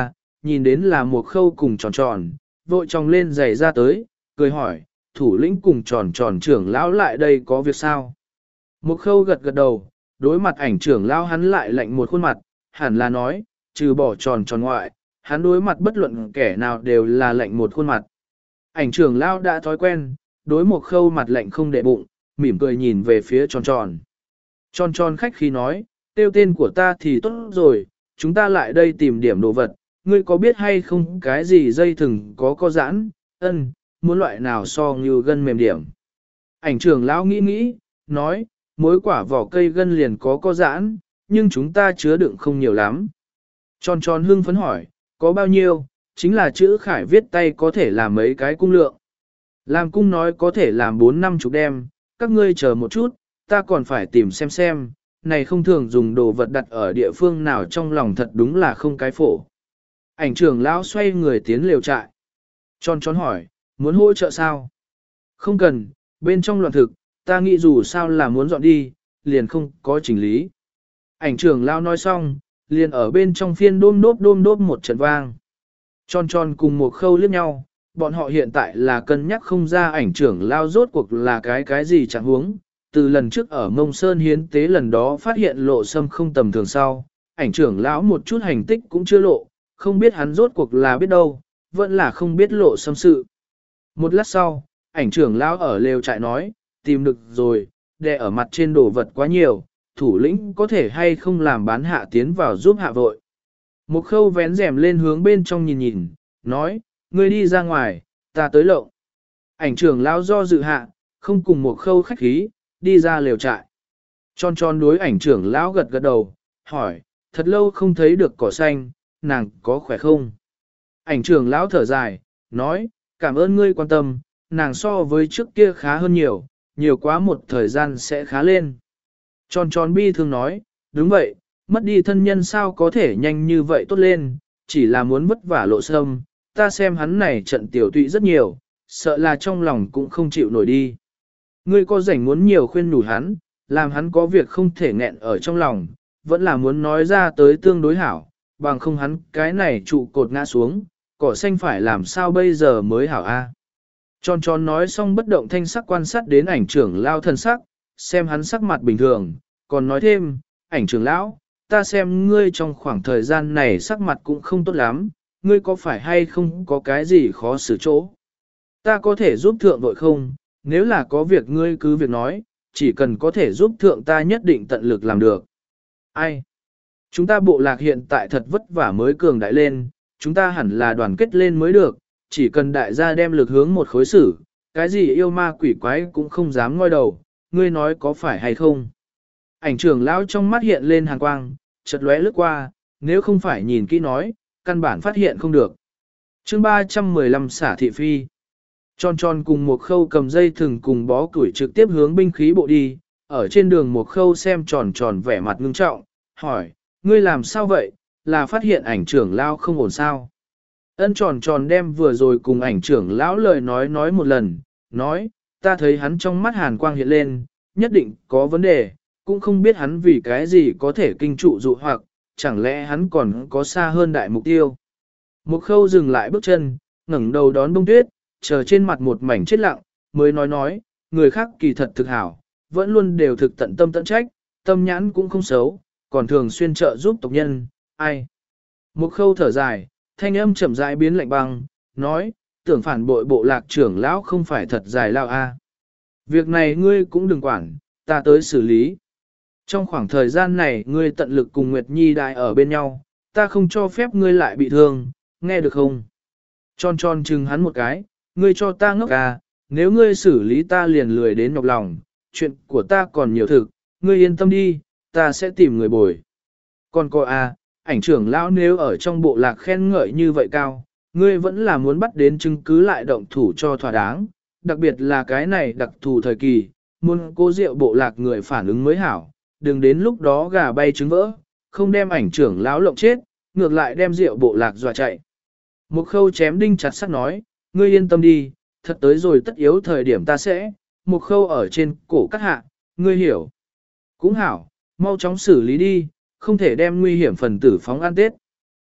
nhìn đến là một khâu cùng tròn tròn, vội tròng lên giày ra tới, cười hỏi, thủ lĩnh cùng tròn tròn trưởng lão lại đây có việc sao? Một khâu gật gật đầu, đối mặt ảnh trưởng lão hắn lại lạnh một khuôn mặt, hẳn là nói, trừ bỏ tròn tròn ngoại, hắn đối mặt bất luận kẻ nào đều là lạnh một khuôn mặt. Ảnh trưởng lão đã thói quen, đối một khâu mặt lạnh không để bụng, mỉm cười nhìn về phía tròn tròn. Tròn tròn khách khí nói, tiêu tên của ta thì tốt rồi, chúng ta lại đây tìm điểm đồ vật, ngươi có biết hay không cái gì dây thừng có co giãn, ân, muốn loại nào so như gân mềm điểm. Ảnh trưởng lão nghĩ nghĩ, nói, mỗi quả vỏ cây gân liền có co giãn, nhưng chúng ta chứa đựng không nhiều lắm. Tròn tròn hưng phấn hỏi, có bao nhiêu, chính là chữ khải viết tay có thể làm mấy cái cung lượng. Làm cung nói có thể làm bốn năm chục đem, các ngươi chờ một chút, ta còn phải tìm xem xem, này không thường dùng đồ vật đặt ở địa phương nào trong lòng thật đúng là không cái phổ. Ảnh trưởng lão xoay người tiến lều trại. Tròn tròn hỏi, muốn hỗ trợ sao? Không cần, bên trong loạn thực, ta nghĩ dù sao là muốn dọn đi, liền không có chỉnh lý. Ảnh trưởng lão nói xong, liền ở bên trong phiên đôm đốp đôm đốp một trận vang. Tròn tròn cùng một khâu liếc nhau, bọn họ hiện tại là cân nhắc không ra ảnh trưởng lão rốt cuộc là cái cái gì chẳng huống. Từ lần trước ở Mông Sơn hiến tế lần đó phát hiện lộ sâm không tầm thường sau, ảnh trưởng lão một chút hành tích cũng chưa lộ, không biết hắn rốt cuộc là biết đâu, vẫn là không biết lộ sâm sự. Một lát sau, ảnh trưởng lão ở lều trại nói, tìm được rồi, đè ở mặt trên đồ vật quá nhiều, thủ lĩnh có thể hay không làm bán hạ tiến vào giúp hạ vội. Một khâu vén rèm lên hướng bên trong nhìn nhìn, nói, ngươi đi ra ngoài, ta tới lộng. Ảnh trưởng lão do dự hạ, không cùng một khâu khách khí, đi ra lều trại. Tròn tròn đối ảnh trưởng lão gật gật đầu, hỏi, thật lâu không thấy được cỏ xanh, nàng có khỏe không? Ảnh trưởng lão thở dài, nói, cảm ơn ngươi quan tâm, nàng so với trước kia khá hơn nhiều, nhiều quá một thời gian sẽ khá lên. Tròn tròn bi thường nói, đúng vậy, mất đi thân nhân sao có thể nhanh như vậy tốt lên, chỉ là muốn vất vả lộ sâm, ta xem hắn này trận tiểu tụy rất nhiều, sợ là trong lòng cũng không chịu nổi đi. Ngươi có rảnh muốn nhiều khuyên nhủ hắn, làm hắn có việc không thể nghẹn ở trong lòng, vẫn là muốn nói ra tới tương đối hảo, bằng không hắn cái này trụ cột ngã xuống, cỏ xanh phải làm sao bây giờ mới hảo a? Tròn tròn nói xong bất động thanh sắc quan sát đến ảnh trưởng lao thần sắc, xem hắn sắc mặt bình thường, còn nói thêm, ảnh trưởng lão, ta xem ngươi trong khoảng thời gian này sắc mặt cũng không tốt lắm, ngươi có phải hay không có cái gì khó xử chỗ? Ta có thể giúp thượng đội không? Nếu là có việc ngươi cứ việc nói, chỉ cần có thể giúp thượng ta nhất định tận lực làm được. Ai? Chúng ta bộ lạc hiện tại thật vất vả mới cường đại lên, chúng ta hẳn là đoàn kết lên mới được, chỉ cần đại gia đem lực hướng một khối xử, cái gì yêu ma quỷ quái cũng không dám ngoi đầu, ngươi nói có phải hay không? Ảnh trưởng lão trong mắt hiện lên hàn quang, chợt lóe lướt qua, nếu không phải nhìn kỹ nói, căn bản phát hiện không được. Chương ba trăm mười lăm xả thị phi. Tròn tròn cùng một khâu cầm dây thừng cùng bó củi trực tiếp hướng binh khí bộ đi, ở trên đường một khâu xem tròn tròn vẻ mặt ngưng trọng, hỏi, ngươi làm sao vậy, là phát hiện ảnh trưởng lão không ổn sao? Ân tròn tròn đem vừa rồi cùng ảnh trưởng lão lời nói nói một lần, nói, ta thấy hắn trong mắt hàn quang hiện lên, nhất định có vấn đề, cũng không biết hắn vì cái gì có thể kinh trụ dụ hoặc, chẳng lẽ hắn còn có xa hơn đại mục tiêu. Một khâu dừng lại bước chân, ngẩng đầu đón bông tuyết, chờ trên mặt một mảnh chết lặng, mới nói nói, người khác kỳ thật thực hảo, vẫn luôn đều thực tận tâm tận trách, tâm nhãn cũng không xấu, còn thường xuyên trợ giúp tộc nhân, ai. Một khâu thở dài, thanh âm chậm rãi biến lạnh băng, nói, tưởng phản bội bộ lạc trưởng lão không phải thật dài lao a. Việc này ngươi cũng đừng quản, ta tới xử lý. Trong khoảng thời gian này ngươi tận lực cùng Nguyệt Nhi đại ở bên nhau, ta không cho phép ngươi lại bị thương, nghe được không? Tròn tròn chừng hắn một cái, ngươi cho ta ngốc à, nếu ngươi xử lý ta liền lười đến nhọc lòng, chuyện của ta còn nhiều thực, ngươi yên tâm đi, ta sẽ tìm người bồi. Còn cô à, ảnh trưởng lão nếu ở trong bộ lạc khen ngợi như vậy cao, ngươi vẫn là muốn bắt đến chứng cứ lại động thủ cho thỏa đáng, đặc biệt là cái này đặc thù thời kỳ, muốn cố rượu bộ lạc người phản ứng mới hảo, đừng đến lúc đó gà bay trứng vỡ, không đem ảnh trưởng lão lộng chết, ngược lại đem rượu bộ lạc dọa chạy. Một khâu chém đinh chặt sắt nói, ngươi yên tâm đi, thật tới rồi tất yếu thời điểm ta sẽ, một khâu ở trên cổ cắt hạ, ngươi hiểu. Cũng hảo, mau chóng xử lý đi, không thể đem nguy hiểm phần tử phóng ăn tết.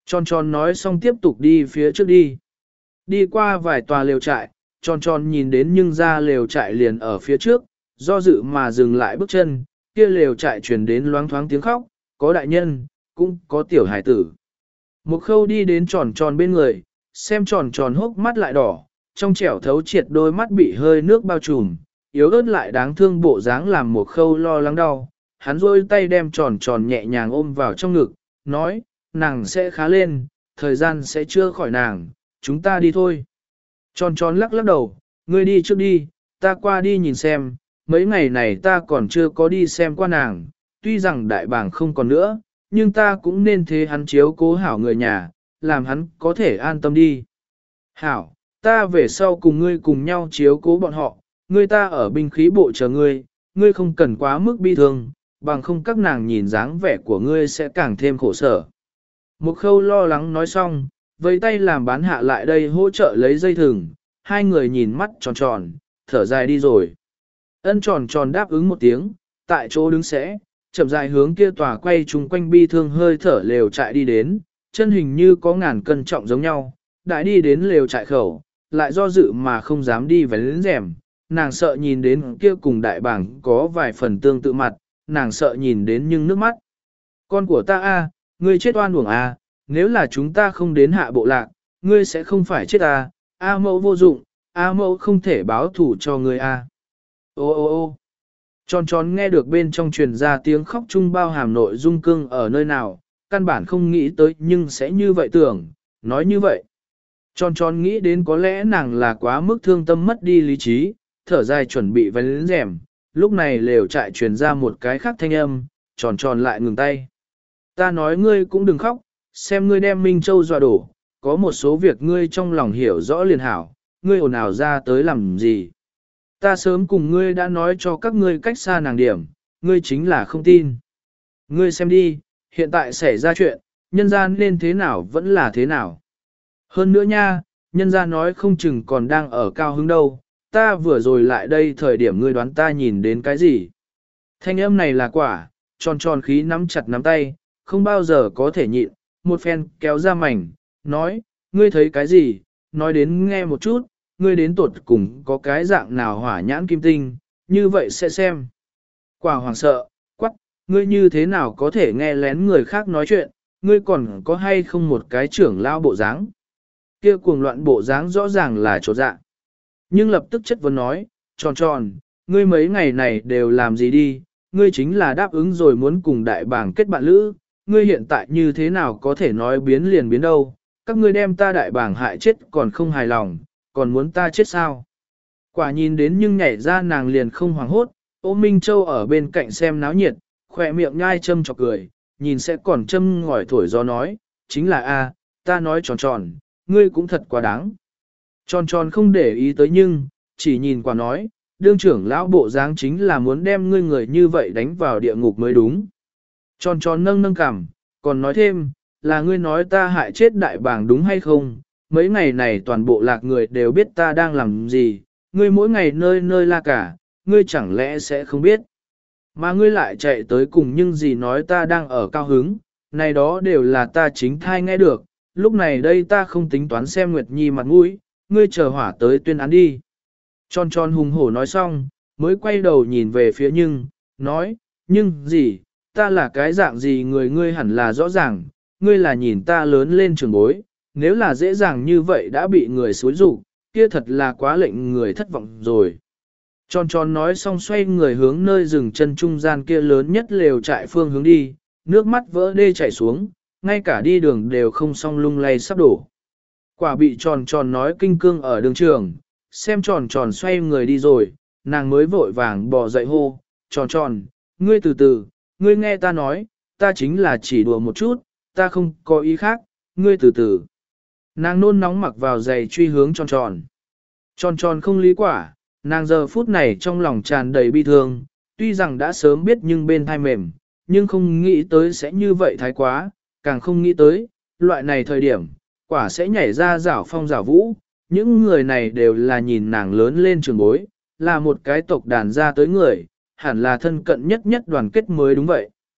Tròn tròn nói xong tiếp tục đi phía trước đi. Đi qua vài tòa lều trại, tròn tròn nhìn đến nhưng ra lều trại liền ở phía trước, do dự mà dừng lại bước chân, kia lều trại truyền đến loáng thoáng tiếng khóc, có đại nhân, cũng có tiểu hải tử. Một khâu đi đến tròn tròn bên người, xem tròn tròn hốc mắt lại đỏ, trong trẻo thấu triệt đôi mắt bị hơi nước bao trùm, yếu ớt lại đáng thương bộ dáng làm một khâu lo lắng đau. Hắn rôi tay đem tròn tròn nhẹ nhàng ôm vào trong ngực, nói, nàng sẽ khá lên, thời gian sẽ chưa khỏi nàng, chúng ta đi thôi. Tròn tròn lắc lắc đầu, ngươi đi trước đi, ta qua đi nhìn xem, mấy ngày này ta còn chưa có đi xem qua nàng, tuy rằng đại bàng không còn nữa, nhưng ta cũng nên thế hắn chiếu cố hảo người nhà, làm hắn có thể an tâm đi. Hảo, ta về sau cùng ngươi cùng nhau chiếu cố bọn họ, ngươi ta ở binh khí bộ chờ ngươi, ngươi không cần quá mức bi thương, bằng không các nàng nhìn dáng vẻ của ngươi sẽ càng thêm khổ sở. Một khâu lo lắng nói xong, vẫy tay làm bán hạ lại đây hỗ trợ lấy dây thừng, hai người nhìn mắt tròn tròn, thở dài đi rồi. Ân tròn tròn đáp ứng một tiếng, tại chỗ đứng sẽ, chậm dài hướng kia tòa quay chung quanh bi thương hơi thở lều trại đi đến, chân hình như có ngàn cân trọng giống nhau, đại đi đến lều trại khẩu, lại do dự mà không dám đi về đến rèm, nàng sợ nhìn đến kia cùng đại bảng có vài phần tương tự mặt, nàng sợ nhìn đến nhưng nước mắt. Con của ta a, ngươi chết oan uổng a, nếu là chúng ta không đến hạ bộ lạc, ngươi sẽ không phải chết a, a mẫu vô dụng, a mẫu không thể báo thủ cho ngươi a. Ô ô ô tròn tròn nghe được bên trong truyền ra tiếng khóc chung bao hàm nội dung cưng ở nơi nào, căn bản không nghĩ tới nhưng sẽ như vậy tưởng, nói như vậy. Tròn tròn nghĩ đến có lẽ nàng là quá mức thương tâm mất đi lý trí, thở dài chuẩn bị vén rèm, lúc này lều trại truyền ra một cái khác thanh âm, tròn tròn lại ngừng tay. Ta nói ngươi cũng đừng khóc, xem ngươi đem Minh Châu dọa đổ, có một số việc ngươi trong lòng hiểu rõ liền hảo, ngươi ồn ào ra tới làm gì. Ta sớm cùng ngươi đã nói cho các ngươi cách xa nàng điểm, ngươi chính là không tin. Ngươi xem đi, hiện tại xảy ra chuyện, nhân gian nên thế nào vẫn là thế nào. Hơn nữa nha, nhân gian nói không chừng còn đang ở cao hứng đâu, ta vừa rồi lại đây thời điểm ngươi đoán ta nhìn đến cái gì. Thanh âm này là quả, tròn tròn khí nắm chặt nắm tay, không bao giờ có thể nhịn, một phen kéo ra mảnh, nói, ngươi thấy cái gì, nói đến nghe một chút, ngươi đến tuột cùng có cái dạng nào hỏa nhãn kim tinh, như vậy sẽ xem. Quả hoàng sợ, quắc, ngươi như thế nào có thể nghe lén người khác nói chuyện, ngươi còn có hay không một cái trưởng lao bộ dáng? Kia cuồng loạn bộ dáng rõ ràng là chỗ dạ. Nhưng lập tức chất vấn nói, tròn tròn, ngươi mấy ngày này đều làm gì đi, ngươi chính là đáp ứng rồi muốn cùng đại bảng kết bạn lữ, ngươi hiện tại như thế nào có thể nói biến liền biến đâu, các ngươi đem ta đại bảng hại chết còn không hài lòng, còn muốn ta chết sao? Quả nhìn đến nhưng nhảy ra nàng liền không hoảng hốt, ôm Minh Châu ở bên cạnh xem náo nhiệt, khỏe miệng nhai châm chọc cười, nhìn sẽ còn châm ngòi thổi gió nói, chính là a, ta nói tròn tròn, ngươi cũng thật quá đáng. Tròn tròn không để ý tới nhưng, chỉ nhìn quả nói, đương trưởng lão bộ dáng chính là muốn đem ngươi người như vậy đánh vào địa ngục mới đúng. Tròn tròn nâng nâng cằm, còn nói thêm, là ngươi nói ta hại chết đại bàng đúng hay không, mấy ngày này toàn bộ lạc người đều biết ta đang làm gì, ngươi mỗi ngày nơi nơi la cả, ngươi chẳng lẽ sẽ không biết. Mà ngươi lại chạy tới cùng nhưng gì nói ta đang ở cao hứng, này đó đều là ta chính thai nghe được, lúc này đây ta không tính toán xem Nguyệt Nhi mặt mũi, ngươi chờ hỏa tới tuyên án đi. Tròn tròn hùng hổ nói xong, mới quay đầu nhìn về phía nhưng, nói, nhưng gì, ta là cái dạng gì người ngươi hẳn là rõ ràng, ngươi là nhìn ta lớn lên trường bối, nếu là dễ dàng như vậy đã bị người xúi rụng, kia thật là quá lệnh người thất vọng rồi. Tròn tròn nói xong xoay người hướng nơi rừng chân trung gian kia lớn nhất lều trại phương hướng đi, nước mắt vỡ đê chảy xuống, ngay cả đi đường đều không song lung lay sắp đổ. Quả bị tròn tròn nói kinh cương ở đường trường, xem tròn tròn xoay người đi rồi, nàng mới vội vàng bỏ dậy hô, tròn tròn, ngươi từ từ, ngươi nghe ta nói, ta chính là chỉ đùa một chút, ta không có ý khác, ngươi từ từ. Nàng nôn nóng mặc vào giày truy hướng tròn tròn. Tròn tròn không lý quả, nàng giờ phút này trong lòng tràn đầy bi thương, tuy rằng đã sớm biết nhưng bên thai mềm, nhưng không nghĩ tới sẽ như vậy thái quá, càng không nghĩ tới, loại này thời điểm, quả sẽ nhảy ra rảo phong rảo vũ, những người này đều là nhìn nàng lớn lên trường bối, là một cái tộc đàn ra tới người, hẳn là thân cận nhất nhất đoàn kết mới đúng vậy.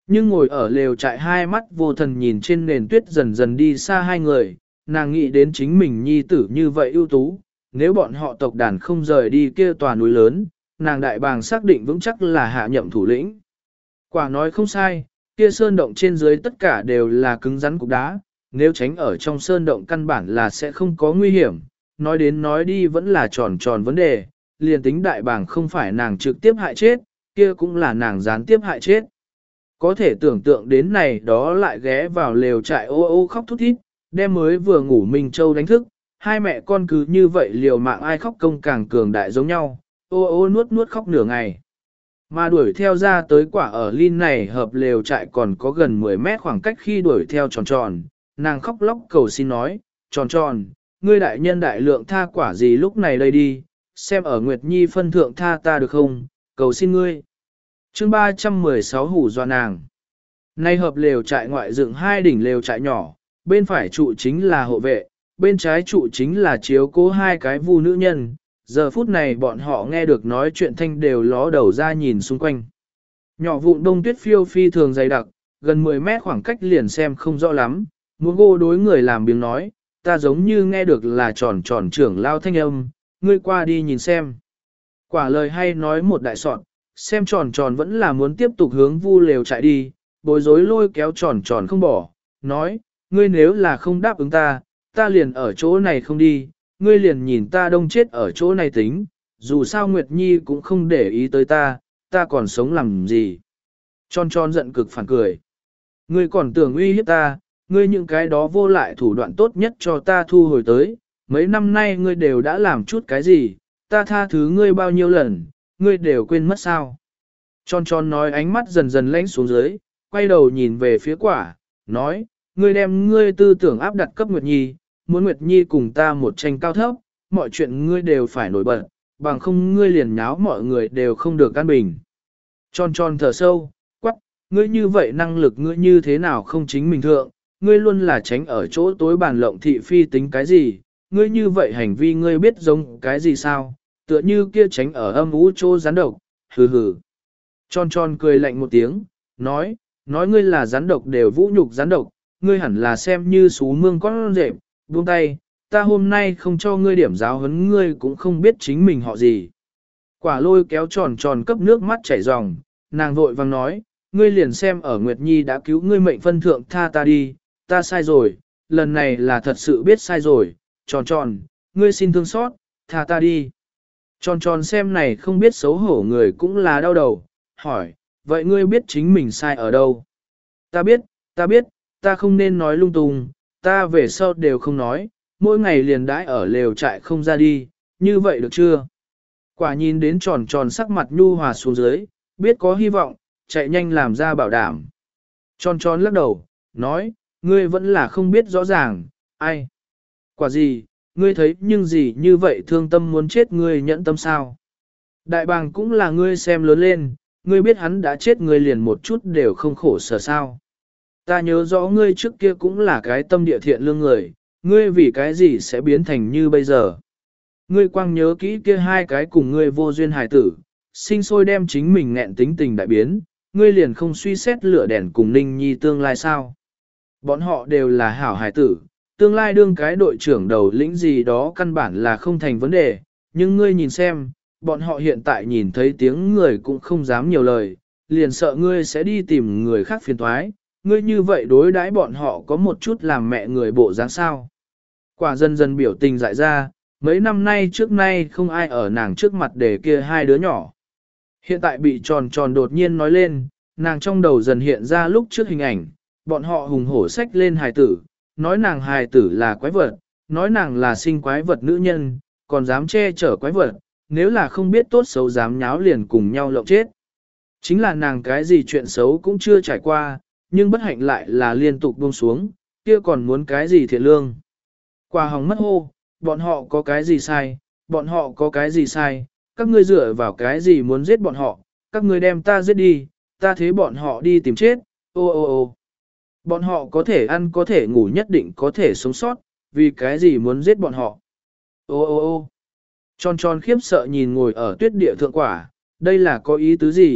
Nhưng ngồi ở lều trại hai mắt vô thần nhìn trên nền tuyết dần dần đi xa hai người, nàng nghĩ đến chính mình nhi tử như vậy ưu tú, nếu bọn họ tộc đàn không rời đi kia tòa núi lớn, nàng đại bàng xác định vững chắc là hạ nhậm thủ lĩnh. Quả nói không sai, kia sơn động trên dưới tất cả đều là cứng rắn cục đá, nếu tránh ở trong sơn động căn bản là sẽ không có nguy hiểm, nói đến nói đi vẫn là tròn tròn vấn đề, liền tính đại bàng không phải nàng trực tiếp hại chết, kia cũng là nàng gián tiếp hại chết. Có thể tưởng tượng đến này đó lại ghé vào lều trại ô ô khóc thút thít, đem mới vừa ngủ Minh Châu đánh thức, hai mẹ con cứ như vậy liều mạng ai khóc công càng cường đại giống nhau, ô ô nuốt nuốt khóc nửa ngày. Mà đuổi theo ra tới quả ở Lin này hợp lều trại còn có gần mười mét khoảng cách khi đuổi theo tròn tròn, nàng khóc lóc cầu xin nói, tròn tròn, ngươi đại nhân đại lượng tha quả gì lúc này đây đi, xem ở Nguyệt Nhi phân thượng tha ta được không, cầu xin ngươi. Chương ba trăm mười sáu hủ doa nàng. Nay hợp lều trại ngoại dựng hai đỉnh lều trại nhỏ, bên phải trụ chính là hộ vệ, bên trái trụ chính là chiếu cố hai cái vu nữ nhân. Giờ phút này bọn họ nghe được nói chuyện thanh đều ló đầu ra nhìn xung quanh. Nhỏ vụn đông tuyết phiêu phi thường dày đặc, gần mười mét khoảng cách liền xem không rõ lắm, muốn gô đối người làm biếng nói, ta giống như nghe được là tròn tròn trưởng lao thanh âm, ngươi qua đi nhìn xem. Quả lời hay nói một đại sọn, xem tròn tròn vẫn là muốn tiếp tục hướng vu lều chạy đi, bối rối lôi kéo tròn tròn không bỏ, nói, ngươi nếu là không đáp ứng ta, ta liền ở chỗ này không đi, ngươi liền nhìn ta đông chết ở chỗ này tính, dù sao Nguyệt Nhi cũng không để ý tới ta, ta còn sống làm gì. Tròn tròn giận cực phản cười. Ngươi còn tưởng uy hiếp ta, ngươi những cái đó vô lại thủ đoạn tốt nhất cho ta thu hồi tới, mấy năm nay ngươi đều đã làm chút cái gì, ta tha thứ ngươi bao nhiêu lần, ngươi đều quên mất sao. Tròn tròn nói ánh mắt dần dần lánh xuống dưới, quay đầu nhìn về phía quả, nói, ngươi đem ngươi tư tưởng áp đặt cấp Nguyệt Nhi, muốn Nguyệt Nhi cùng ta một tranh cao thấp, mọi chuyện ngươi đều phải nổi bật, bằng không ngươi liền nháo mọi người đều không được an bình. Tròn tròn thở sâu, quắc, ngươi như vậy năng lực ngươi như thế nào không chính mình thượng, ngươi luôn là tránh ở chỗ tối bàn lộng thị phi tính cái gì, ngươi như vậy hành vi ngươi biết giống cái gì sao, tựa như kia tránh ở âm ú chỗ rắn độc, hừ hừ. Tròn tròn cười lạnh một tiếng, nói, nói ngươi là rắn độc đều vũ nhục rắn độc, ngươi hẳn là xem như xú mương con rệp, buông tay, ta hôm nay không cho ngươi điểm giáo huấn ngươi cũng không biết chính mình họ gì. Quả lôi kéo tròn tròn cấp nước mắt chảy ròng, nàng vội vang nói, ngươi liền xem ở Nguyệt Nhi đã cứu ngươi mệnh phân thượng tha ta đi, ta sai rồi, lần này là thật sự biết sai rồi, tròn tròn, ngươi xin thương xót, tha ta đi. Tròn tròn xem này không biết xấu hổ người cũng là đau đầu, hỏi, vậy ngươi biết chính mình sai ở đâu? Ta biết, ta biết, ta không nên nói lung tung, ta về sau đều không nói, mỗi ngày liền đãi ở lều trại không ra đi, như vậy được chưa? Quả nhìn đến tròn tròn sắc mặt nhu hòa xuống dưới, biết có hy vọng, chạy nhanh làm ra bảo đảm. Tròn tròn lắc đầu, nói, ngươi vẫn là không biết rõ ràng, ai? Quả gì, ngươi thấy nhưng gì như vậy thương tâm muốn chết ngươi nhẫn tâm sao? Đại bàng cũng là ngươi xem lớn lên, ngươi biết hắn đã chết ngươi liền một chút đều không khổ sở sao. Ta nhớ rõ ngươi trước kia cũng là cái tâm địa thiện lương người, ngươi vì cái gì sẽ biến thành như bây giờ. Ngươi quang nhớ kỹ kia hai cái cùng ngươi vô duyên hài tử, sinh sôi đem chính mình nghẹn tính tình đại biến, ngươi liền không suy xét lửa đèn cùng Ninh Nhi tương lai sao. Bọn họ đều là hảo hài tử, tương lai đương cái đội trưởng đầu lĩnh gì đó căn bản là không thành vấn đề, nhưng ngươi nhìn xem, bọn họ hiện tại nhìn thấy tiếng người cũng không dám nhiều lời, liền sợ ngươi sẽ đi tìm người khác phiền toái, ngươi như vậy đối đãi bọn họ có một chút làm mẹ người bộ dáng sao. Quả dần dần biểu tình dại ra, mấy năm nay trước nay không ai ở nàng trước mặt để kia hai đứa nhỏ. Hiện tại bị tròn tròn đột nhiên nói lên, nàng trong đầu dần hiện ra lúc trước hình ảnh, bọn họ hùng hổ xách lên hài tử, nói nàng hài tử là quái vật, nói nàng là sinh quái vật nữ nhân, còn dám che chở quái vật, nếu là không biết tốt xấu dám nháo liền cùng nhau lộng chết. Chính là nàng cái gì chuyện xấu cũng chưa trải qua, nhưng bất hạnh lại là liên tục buông xuống, kia còn muốn cái gì thiện lương. Quả hồng mất hô, bọn họ có cái gì sai, bọn họ có cái gì sai, các ngươi dựa vào cái gì muốn giết bọn họ, các ngươi đem ta giết đi, ta thế bọn họ đi tìm chết, ô ô ô. Bọn họ có thể ăn có thể ngủ nhất định có thể sống sót, vì cái gì muốn giết bọn họ. Ô ô ô. Tròn tròn khiếp sợ nhìn ngồi ở tuyết địa thượng quả, đây là có ý tứ gì,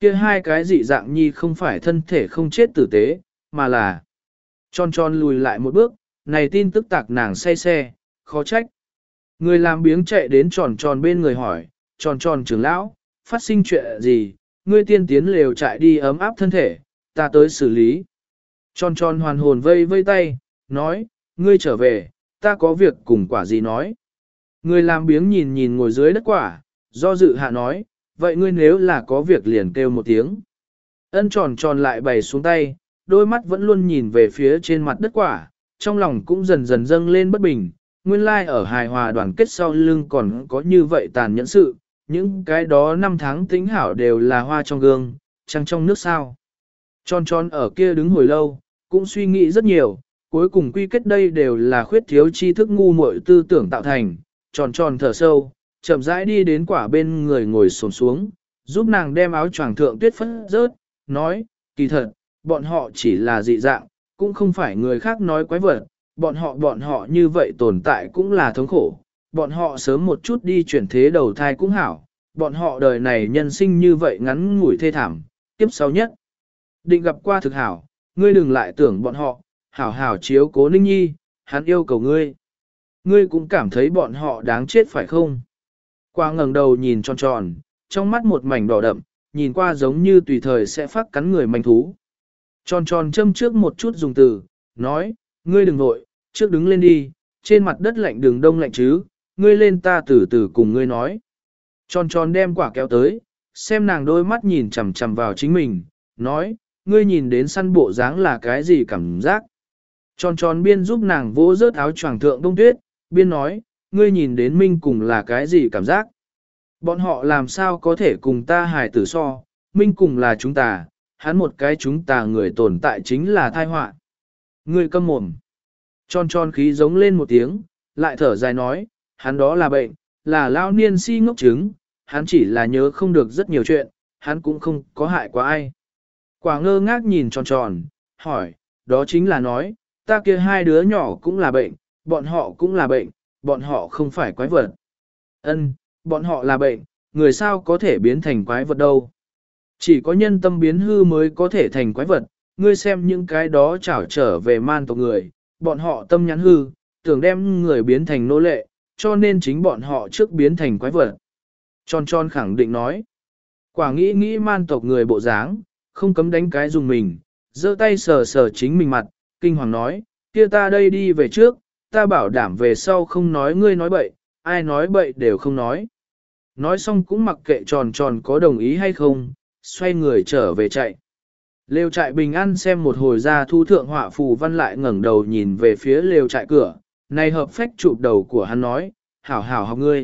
Kia hai cái dị dạng nhi không phải thân thể không chết tử tế, mà là tròn tròn lùi lại một bước, này tin tức tạc nàng say xe, khó trách. Người làm biếng chạy đến tròn tròn bên người hỏi, tròn tròn trưởng lão, phát sinh chuyện gì, ngươi tiên tiến lều chạy đi ấm áp thân thể, ta tới xử lý. Tròn tròn hoàn hồn vây vây tay, nói, ngươi trở về, ta có việc cùng quả gì nói. Người làm biếng nhìn nhìn ngồi dưới đất quả, do dự hạ nói, vậy ngươi nếu là có việc liền kêu một tiếng. Ân tròn tròn lại bày xuống tay, đôi mắt vẫn luôn nhìn về phía trên mặt đất quả, trong lòng cũng dần dần dâng lên bất bình, nguyên lai ở hài hòa đoàn kết sau lưng còn có như vậy tàn nhẫn sự, những cái đó năm tháng tính hảo đều là hoa trong gương, trăng trong nước sao. Tròn tròn ở kia đứng hồi lâu, cũng suy nghĩ rất nhiều, cuối cùng quy kết đây đều là khuyết thiếu tri thức ngu muội tư tưởng tạo thành, tròn tròn thở sâu, chậm rãi đi đến quả bên người ngồi xổm xuống, giúp nàng đem áo choàng thượng tuyết phất rớt, nói, kỳ thật, bọn họ chỉ là dị dạng, cũng không phải người khác nói quái vật, bọn họ bọn họ như vậy tồn tại cũng là thống khổ, bọn họ sớm một chút đi chuyển thế đầu thai cũng hảo, bọn họ đời này nhân sinh như vậy ngắn ngủi thê thảm, tiếp sau nhất. Định gặp qua thực hảo, ngươi đừng lại tưởng bọn họ, hảo hảo chiếu cố Ninh Nhi, hắn yêu cầu ngươi. Ngươi cũng cảm thấy bọn họ đáng chết phải không? Qua ngẩng đầu nhìn tròn tròn, trong mắt một mảnh đỏ đậm, nhìn qua giống như tùy thời sẽ phát cắn người manh thú. Tròn tròn châm trước một chút dùng từ, nói, ngươi đừng vội, trước đứng lên đi, trên mặt đất lạnh đường đông lạnh chứ, ngươi lên ta từ từ cùng ngươi nói. Tròn tròn đem quả kéo tới, xem nàng đôi mắt nhìn chằm chằm vào chính mình, nói, ngươi nhìn đến săn bộ dáng là cái gì cảm giác. Tròn tròn biên giúp nàng vỗ rớt áo choàng thượng đông tuyết, biên nói, ngươi nhìn đến Minh cùng là cái gì cảm giác. Bọn họ làm sao có thể cùng ta hài tử so, Minh cùng là chúng ta, hắn một cái chúng ta người tồn tại chính là thai họa. Ngươi câm mồm. Tròn tròn khí giống lên một tiếng, lại thở dài nói, hắn đó là bệnh, là lao niên si ngốc chứng, hắn chỉ là nhớ không được rất nhiều chuyện, hắn cũng không có hại quá ai. Quả ngơ ngác nhìn tròn tròn, hỏi, đó chính là nói, ta kia hai đứa nhỏ cũng là bệnh, bọn họ cũng là bệnh, bọn họ không phải quái vật. Ân, bọn họ là bệnh, người sao có thể biến thành quái vật đâu. Chỉ có nhân tâm biến hư mới có thể thành quái vật, ngươi xem những cái đó trảo trở về man tộc người, bọn họ tâm nhãn hư, tưởng đem người biến thành nô lệ, cho nên chính bọn họ trước biến thành quái vật. Tròn tròn khẳng định nói, quả nghĩ nghĩ man tộc người bộ dáng, không cấm đánh cái dùng mình, giơ tay sờ sờ chính mình mặt, kinh hoàng nói, kia ta đây đi về trước, ta bảo đảm về sau không nói ngươi nói bậy, ai nói bậy đều không nói. Nói xong cũng mặc kệ tròn tròn có đồng ý hay không, xoay người trở về chạy. Lều trại bình an xem một hồi ra thu thượng họa phù văn lại ngẩng đầu nhìn về phía lều trại cửa, này hợp phách chụp đầu của hắn nói, hảo hảo học ngươi.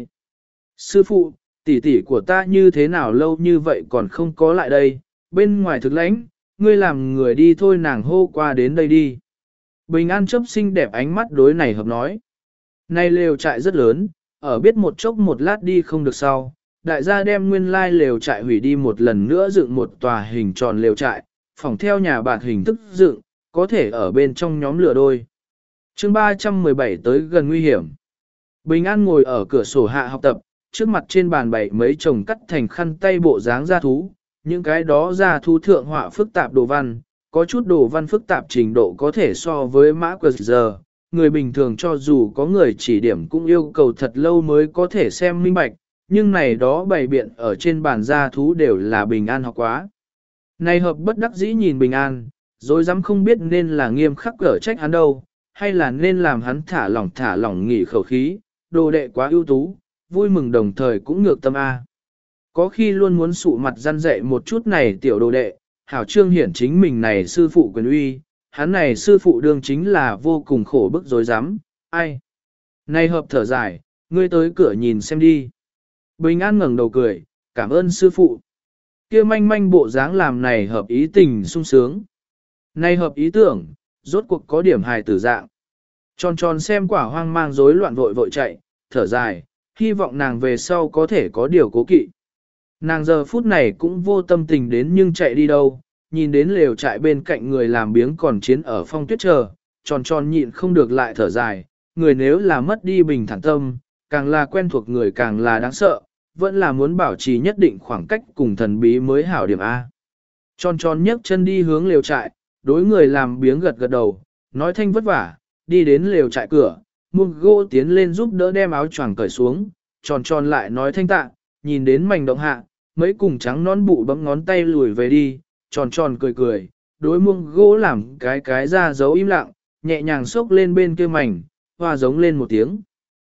Sư phụ, tỷ tỷ của ta như thế nào lâu như vậy còn không có lại đây, bên ngoài thực lãnh, ngươi làm người đi thôi nàng hô qua đến đây đi. Bình an chấp xinh đẹp ánh mắt đối này hợp nói. Này lều trại rất lớn, ở biết một chốc một lát đi không được sau, đại gia đem nguyên lai lều trại hủy đi một lần nữa dựng một tòa hình tròn lều trại, phòng theo nhà bạt hình thức dựng, có thể ở bên trong nhóm lửa đôi. chương ba trăm mười bảy tới gần nguy hiểm. Bình an ngồi ở cửa sổ hạ học tập, trước mặt trên bàn bày mấy chồng cắt thành khăn tay bộ dáng gia thú, những cái đó gia thú thượng họa phức tạp đồ văn, có chút đồ văn phức tạp trình độ có thể so với mã qu giờ, người bình thường cho dù có người chỉ điểm cũng yêu cầu thật lâu mới có thể xem minh bạch, nhưng này đó bày biện ở trên bàn gia thú đều là bình an học quá. Này hợp bất đắc dĩ nhìn bình an, rồi dám không biết nên là nghiêm khắc cở trách hắn đâu, hay là nên làm hắn thả lỏng thả lỏng nghỉ khẩu khí, đồ đệ quá ưu tú, vui mừng đồng thời cũng ngược tâm A. Có khi luôn muốn sụ mặt răn dạy một chút này tiểu đồ đệ, hảo trương hiển chính mình này sư phụ quyền uy, hắn này sư phụ đương chính là vô cùng khổ bức dối rắm ai. Này hợp thở dài, ngươi tới cửa nhìn xem đi. Bình an ngẩng đầu cười, cảm ơn sư phụ. Kia manh manh bộ dáng làm này hợp ý tình sung sướng. Này hợp ý tưởng, rốt cuộc có điểm hài tử dạng. Tròn tròn xem quả hoang mang rối loạn vội vội chạy, thở dài, hy vọng nàng về sau có thể có điều cố kỵ. Nàng giờ phút này cũng vô tâm tình đến nhưng chạy đi đâu, nhìn đến lều trại bên cạnh người làm biếng còn chiến ở phong tuyết chờ, tròn tròn nhịn không được lại thở dài, người nếu là mất đi bình thản tâm, càng là quen thuộc người càng là đáng sợ, vẫn là muốn bảo trì nhất định khoảng cách cùng thần bí mới hảo điểm A. Tròn tròn nhấc chân đi hướng lều trại, đối người làm biếng gật gật đầu, nói thanh vất vả, đi đến lều trại cửa, muông gỗ tiến lên giúp đỡ đem áo choàng cởi xuống, tròn tròn lại nói thanh tạ, nhìn đến mảnh động hạ, mấy cùng trắng nón bụ bấm ngón tay lùi về đi, tròn tròn cười cười, đối muông gỗ làm cái cái ra dấu im lặng, nhẹ nhàng xốc lên bên kia mảnh, hoa giống lên một tiếng.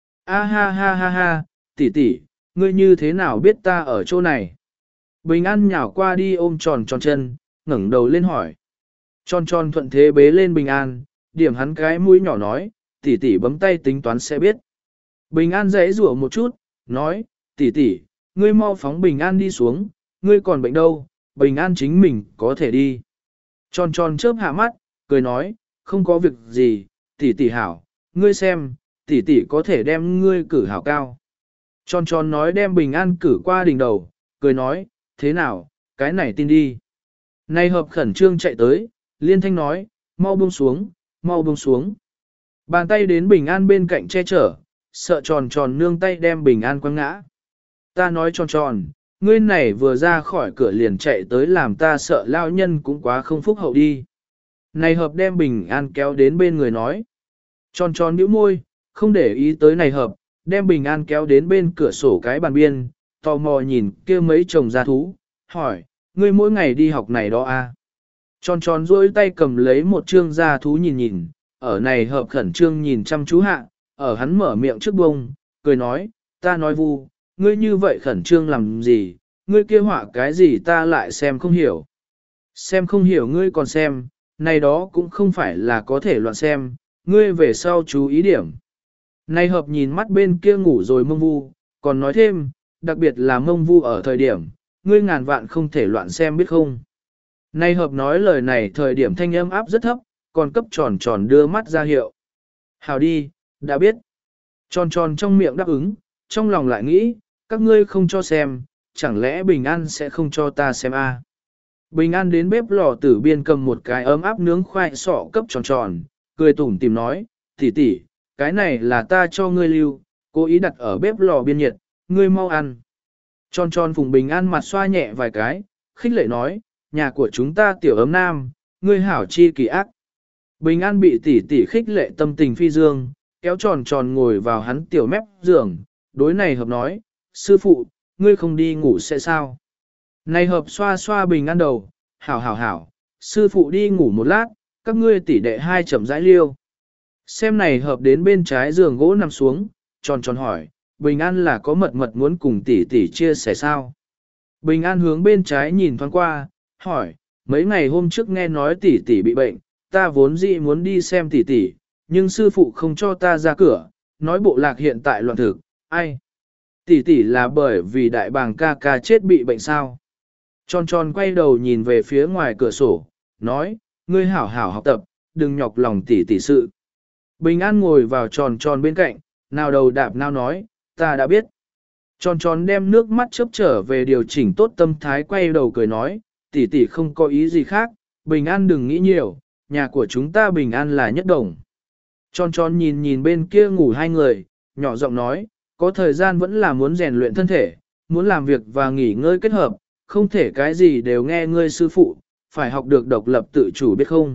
A ha ha ha ha, tỷ tỷ, ngươi như thế nào biết ta ở chỗ này? Bình An nhào qua đi ôm tròn tròn chân, ngẩng đầu lên hỏi. Tròn tròn thuận thế bế lên Bình An, điểm hắn cái mũi nhỏ nói, tỷ tỷ bấm tay tính toán sẽ biết. Bình An dãy rủa một chút, nói, tỷ tỷ, ngươi mau phóng Bình An đi xuống, ngươi còn bệnh đâu, Bình An chính mình có thể đi. Tròn tròn chớp hạ mắt, cười nói, không có việc gì, tỷ tỷ hảo, ngươi xem, tỷ tỷ có thể đem ngươi cử hảo cao. Tròn tròn nói đem Bình An cử qua đỉnh đầu, cười nói, thế nào, cái này tin đi. Nay hợp khẩn trương chạy tới, liên thanh nói, mau buông xuống, mau buông xuống. Bàn tay đến Bình An bên cạnh che chở, sợ tròn tròn nương tay đem Bình An quăng ngã. Ta nói tròn tròn, ngươi này vừa ra khỏi cửa liền chạy tới làm ta sợ lao nhân cũng quá không phúc hậu đi. Này hợp đem Bình An kéo đến bên người nói. Tròn tròn nhíu môi, không để ý tới này hợp, đem Bình An kéo đến bên cửa sổ cái bàn biên, tò mò nhìn kia mấy chồng gia thú, hỏi, ngươi mỗi ngày đi học này đó à? Tròn tròn duỗi tay cầm lấy một chương gia thú nhìn nhìn, ở này hợp khẩn trương nhìn chăm chú hạ, ở hắn mở miệng trước bông, cười nói, ta nói vu, ngươi như vậy khẩn trương làm gì, ngươi kia họa cái gì ta lại xem không hiểu. Xem không hiểu ngươi còn xem, này đó cũng không phải là có thể loạn xem, ngươi về sau chú ý điểm. Này hợp nhìn mắt bên kia ngủ rồi mông vu, còn nói thêm, đặc biệt là mông vu ở thời điểm, ngươi ngàn vạn không thể loạn xem biết không. Này hợp nói lời này thời điểm thanh âm áp rất thấp, còn cấp tròn tròn đưa mắt ra hiệu. Hào đi, đã biết. Tròn tròn trong miệng đáp ứng, trong lòng lại nghĩ, các ngươi không cho xem, chẳng lẽ Bình An sẽ không cho ta xem a? À? Bình An đến bếp lò tử biên cầm một cái ấm áp nướng khoai sọ cấp tròn tròn, cười tủm tìm nói, tỷ tỷ, cái này là ta cho ngươi lưu, cố ý đặt ở bếp lò biên nhiệt, ngươi mau ăn. Tròn tròn Phùng Bình An mặt xoa nhẹ vài cái, khích lệ nói, nhà của chúng ta tiểu ấm nam, ngươi hảo chi kỳ ác. Bình An bị tỷ tỷ khích lệ tâm tình phi dương, kéo tròn tròn ngồi vào hắn tiểu mép giường, đối này hợp nói, sư phụ, ngươi không đi ngủ sẽ sao? Này hợp xoa xoa Bình An đầu, hảo hảo hảo, sư phụ đi ngủ một lát, các ngươi tỷ đệ hai chậm rãi liêu. Xem này hợp đến bên trái giường gỗ nằm xuống, tròn tròn hỏi, Bình An là có mật mật muốn cùng tỷ tỷ chia sẻ sao? Bình An hướng bên trái nhìn thoáng qua, hỏi, mấy ngày hôm trước nghe nói tỷ tỷ bị bệnh, ta vốn dĩ muốn đi xem tỷ tỷ, nhưng sư phụ không cho ta ra cửa, nói bộ lạc hiện tại loạn thực, ai? Tỷ tỷ là bởi vì đại bàng ca ca chết bị bệnh sao? Tròn tròn quay đầu nhìn về phía ngoài cửa sổ, nói, ngươi hảo hảo học tập, đừng nhọc lòng tỷ tỷ sự. Bình An ngồi vào tròn tròn bên cạnh, nào đầu đạp nào nói, ta đã biết. Tròn tròn đem nước mắt chớp trở về điều chỉnh tốt tâm thái quay đầu cười nói, tỷ tỷ không có ý gì khác, Bình An đừng nghĩ nhiều, nhà của chúng ta Bình An là nhất đồng. Tròn tròn nhìn nhìn bên kia ngủ hai người, nhỏ giọng nói, có thời gian vẫn là muốn rèn luyện thân thể, muốn làm việc và nghỉ ngơi kết hợp, không thể cái gì đều nghe ngươi sư phụ, phải học được độc lập tự chủ biết không.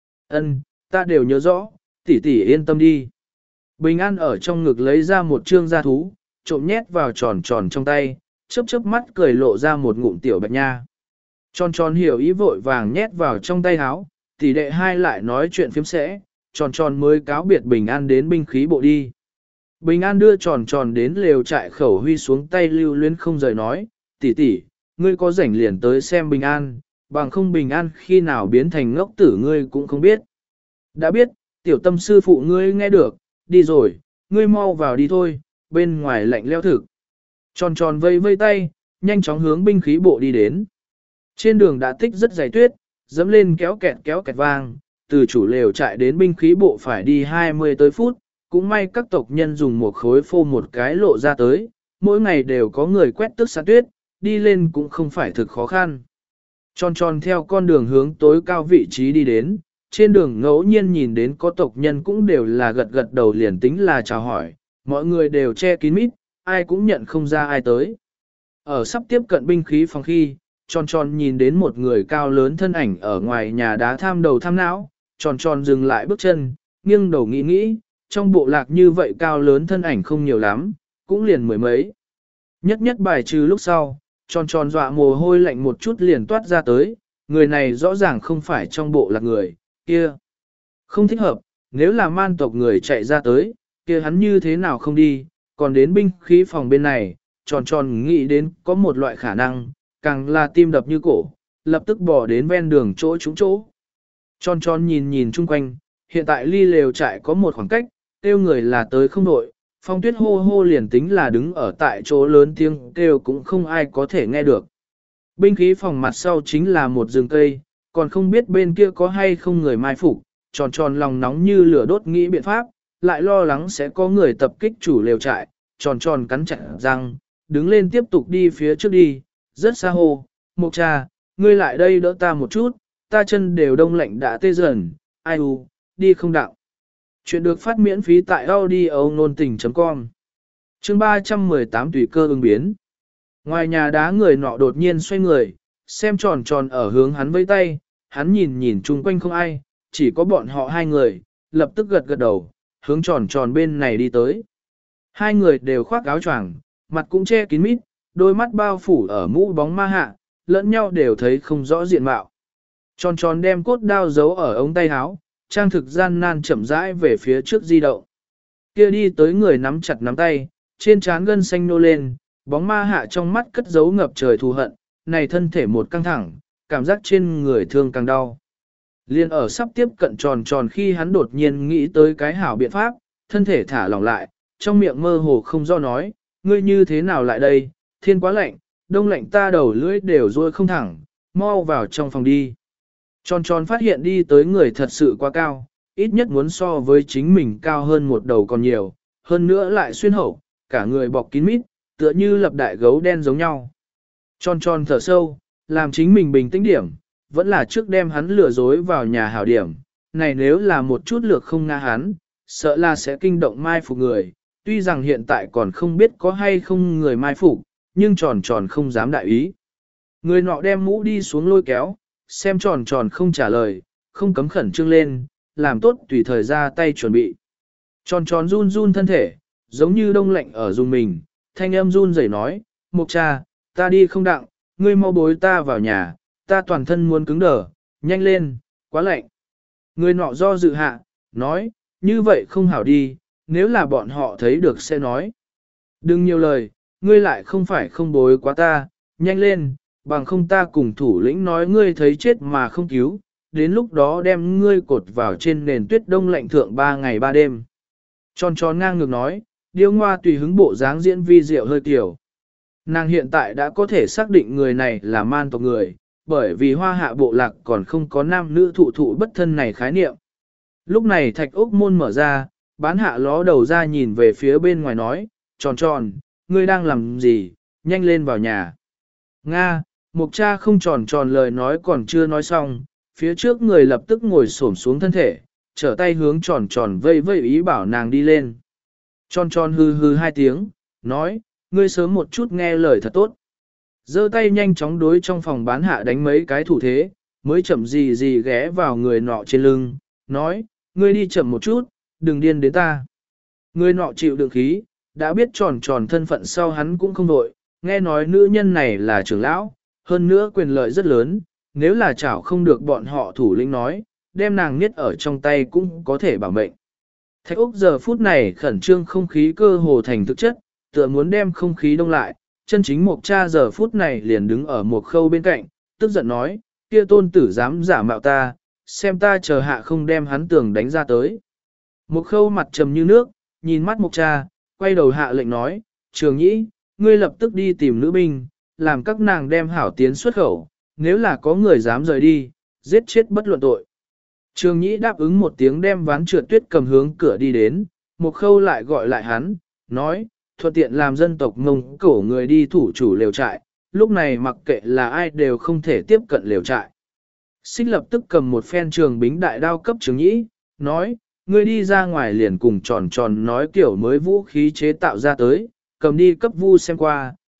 Ân, ta đều nhớ rõ, tỷ tỷ yên tâm đi. Bình An ở trong ngực lấy ra một trương gia thú, trộm nhét vào tròn tròn trong tay, chớp chớp mắt cười lộ ra một ngụm tiểu bạch nha. Tròn tròn hiểu ý vội vàng nhét vào trong tay áo, tỷ đệ hai lại nói chuyện phiếm sẽ, tròn tròn mới cáo biệt Bình An đến binh khí bộ đi. Bình An đưa tròn tròn đến lều trại khẩu huy xuống tay lưu luyến không rời nói, tỷ tỷ, ngươi có rảnh liền tới xem Bình An, bằng không Bình An khi nào biến thành ngốc tử ngươi cũng không biết. Đã biết, tiểu tâm sư phụ ngươi nghe được, đi rồi, ngươi mau vào đi thôi, bên ngoài lạnh leo thực. Tròn tròn vây vây tay, nhanh chóng hướng binh khí bộ đi đến. Trên đường đã tích rất dày tuyết, dẫm lên kéo kẹt kéo kẹt vang, từ chủ lều trại đến binh khí bộ phải đi hai mươi tới phút, cũng may các tộc nhân dùng một khối phô một cái lộ ra tới, mỗi ngày đều có người quét tước san tuyết, đi lên cũng không phải thực khó khăn. Tròn tròn theo con đường hướng tối cao vị trí đi đến, trên đường ngẫu nhiên nhìn đến có tộc nhân cũng đều là gật gật đầu liền tính là chào hỏi, mọi người đều che kín mít, ai cũng nhận không ra ai tới. Ở sắp tiếp cận binh khí phòng khi, tròn tròn nhìn đến một người cao lớn thân ảnh ở ngoài nhà đá tham đầu tham não, tròn tròn dừng lại bước chân, nghiêng đầu nghĩ nghĩ, trong bộ lạc như vậy cao lớn thân ảnh không nhiều lắm, cũng liền mười mấy. Nhất nhất bài trừ lúc sau, tròn tròn dọa mồ hôi lạnh một chút liền toát ra tới, người này rõ ràng không phải trong bộ lạc người, kia. Không thích hợp, nếu là man tộc người chạy ra tới, kia hắn như thế nào không đi, còn đến binh khí phòng bên này, tròn tròn nghĩ đến có một loại khả năng, càng là tim đập như cổ, lập tức bỏ đến ven đường chỗ trúng chỗ. Tròn tròn nhìn nhìn chung quanh, hiện tại ly lều trại có một khoảng cách, kêu người là tới không đội, phong tuyết hô hô liền tính là đứng ở tại chỗ lớn tiếng kêu cũng không ai có thể nghe được. Binh khí phòng mặt sau chính là một rừng cây, còn không biết bên kia có hay không người mai phục, tròn tròn lòng nóng như lửa đốt nghĩ biện pháp, lại lo lắng sẽ có người tập kích chủ lều trại, tròn tròn cắn chặt răng, đứng lên tiếp tục đi phía trước đi, rất xa hồ, Mộc Cha, ngươi lại đây đỡ ta một chút, ta chân đều đông lạnh đã tê dần, ai u, đi không đạo. Chuyện được phát miễn phí tại audio nôn tình.com. Chương ba trăm mười tám tùy cơ ứng biến. Ngoài nhà đá người nọ đột nhiên xoay người, xem tròn tròn ở hướng hắn vẫy tay, hắn nhìn nhìn chung quanh không ai, chỉ có bọn họ hai người, lập tức gật gật đầu, hướng tròn tròn bên này đi tới. Hai người đều khoác áo choàng, mặt cũng che kín mít, đôi mắt bao phủ ở mũ bóng ma hạ, lẫn nhau đều thấy không rõ diện mạo. Tròn tròn đem cốt đao giấu ở ống tay áo, trang thực gian nan chậm rãi về phía trước di động. Kia đi tới người nắm chặt nắm tay, trên trán gân xanh nô lên, bóng ma hạ trong mắt cất giấu ngập trời thù hận, này thân thể một căng thẳng, cảm giác trên người thương càng đau. Liên ở sắp tiếp cận tròn tròn khi hắn đột nhiên nghĩ tới cái hảo biện pháp, thân thể thả lỏng lại, trong miệng mơ hồ không do nói, ngươi như thế nào lại đây, thiên quá lạnh, đông lạnh ta đầu lưỡi đều ruôi không thẳng, mau vào trong phòng đi. Tròn tròn phát hiện đi tới người thật sự quá cao, ít nhất muốn so với chính mình cao hơn một đầu còn nhiều, hơn nữa lại xuyên hậu, cả người bọc kín mít, tựa như lập đại gấu đen giống nhau. Tròn tròn thở sâu, làm chính mình bình tĩnh điểm, vẫn là trước đem hắn lừa dối vào nhà hảo điểm, này nếu là một chút lược không ngã hắn, sợ là sẽ kinh động mai phục người, tuy rằng hiện tại còn không biết có hay không người mai phục, nhưng tròn tròn không dám đại ý. Người nọ đem mũ đi xuống lôi kéo, xem tròn tròn không trả lời, không cấm khẩn trương lên, làm tốt tùy thời ra tay chuẩn bị. Tròn tròn run run thân thể, giống như đông lạnh ở dùng mình, thanh âm run rẩy nói, Mộc Cha, ta đi không đặng, ngươi mau bối ta vào nhà, ta toàn thân muốn cứng đờ, nhanh lên, quá lạnh. Người nọ do dự hạ, nói, như vậy không hảo đi, nếu là bọn họ thấy được sẽ nói. Đừng nhiều lời, ngươi lại không phải không bối quá ta, nhanh lên, bằng không ta cùng thủ lĩnh nói ngươi thấy chết mà không cứu, đến lúc đó đem ngươi cột vào trên nền tuyết đông lạnh thượng ba ngày ba đêm. Tròn tròn ngang ngược nói, điêu ngoa tùy hứng bộ dáng diễn vi diệu hơi tiểu. Nàng hiện tại đã có thể xác định người này là man tộc người, bởi vì hoa hạ bộ lạc còn không có nam nữ thụ thụ bất thân này khái niệm. Lúc này thạch ốc môn mở ra, bán hạ ló đầu ra nhìn về phía bên ngoài nói, tròn tròn, ngươi đang làm gì, nhanh lên vào nhà. Nga, Mộc Cha không tròn tròn lời nói còn chưa nói xong, phía trước người lập tức ngồi xổm xuống thân thể, trở tay hướng tròn tròn vây vây ý bảo nàng đi lên. Tròn tròn hư hư hai tiếng, nói, ngươi sớm một chút nghe lời thật tốt. Giơ tay nhanh chóng đối trong phòng bán hạ đánh mấy cái thủ thế, mới chậm gì gì ghé vào người nọ trên lưng, nói, ngươi đi chậm một chút, đừng điên đến ta. Người nọ chịu đựng khí, đã biết tròn tròn thân phận sau hắn cũng không đội, nghe nói nữ nhân này là trưởng lão, hơn nữa quyền lợi rất lớn, nếu là chảo không được bọn họ thủ lĩnh nói, đem nàng niết ở trong tay cũng có thể bảo mệnh. Thạch Úc giờ phút này khẩn trương không khí cơ hồ thành thực chất, tựa muốn đem không khí đông lại, chân chính Mộc Cha giờ phút này liền đứng ở một khâu bên cạnh, tức giận nói, kia tôn tử dám giả mạo ta, xem ta chờ hạ không đem hắn tường đánh ra tới. Một khâu mặt trầm như nước, nhìn mắt Mộc Cha, quay đầu hạ lệnh nói, Trường Nhĩ, ngươi lập tức đi tìm nữ binh, làm các nàng đem hảo tiến xuất khẩu, nếu là có người dám rời đi, giết chết bất luận tội. Trường Nhĩ đáp ứng một tiếng đem ván trượt tuyết cầm hướng cửa đi đến, một khâu lại gọi lại hắn, nói, thuận tiện làm dân tộc Mông Cổ người đi thủ chủ lều trại, lúc này mặc kệ là ai đều không thể tiếp cận lều trại. Xích lập tức cầm một phen trường bính đại đao cấp Trường Nhĩ, nói, ngươi đi ra ngoài liền cùng tròn tròn nói kiểu mới vũ khí chế tạo ra tới, cầm đi cấp vu xem qua,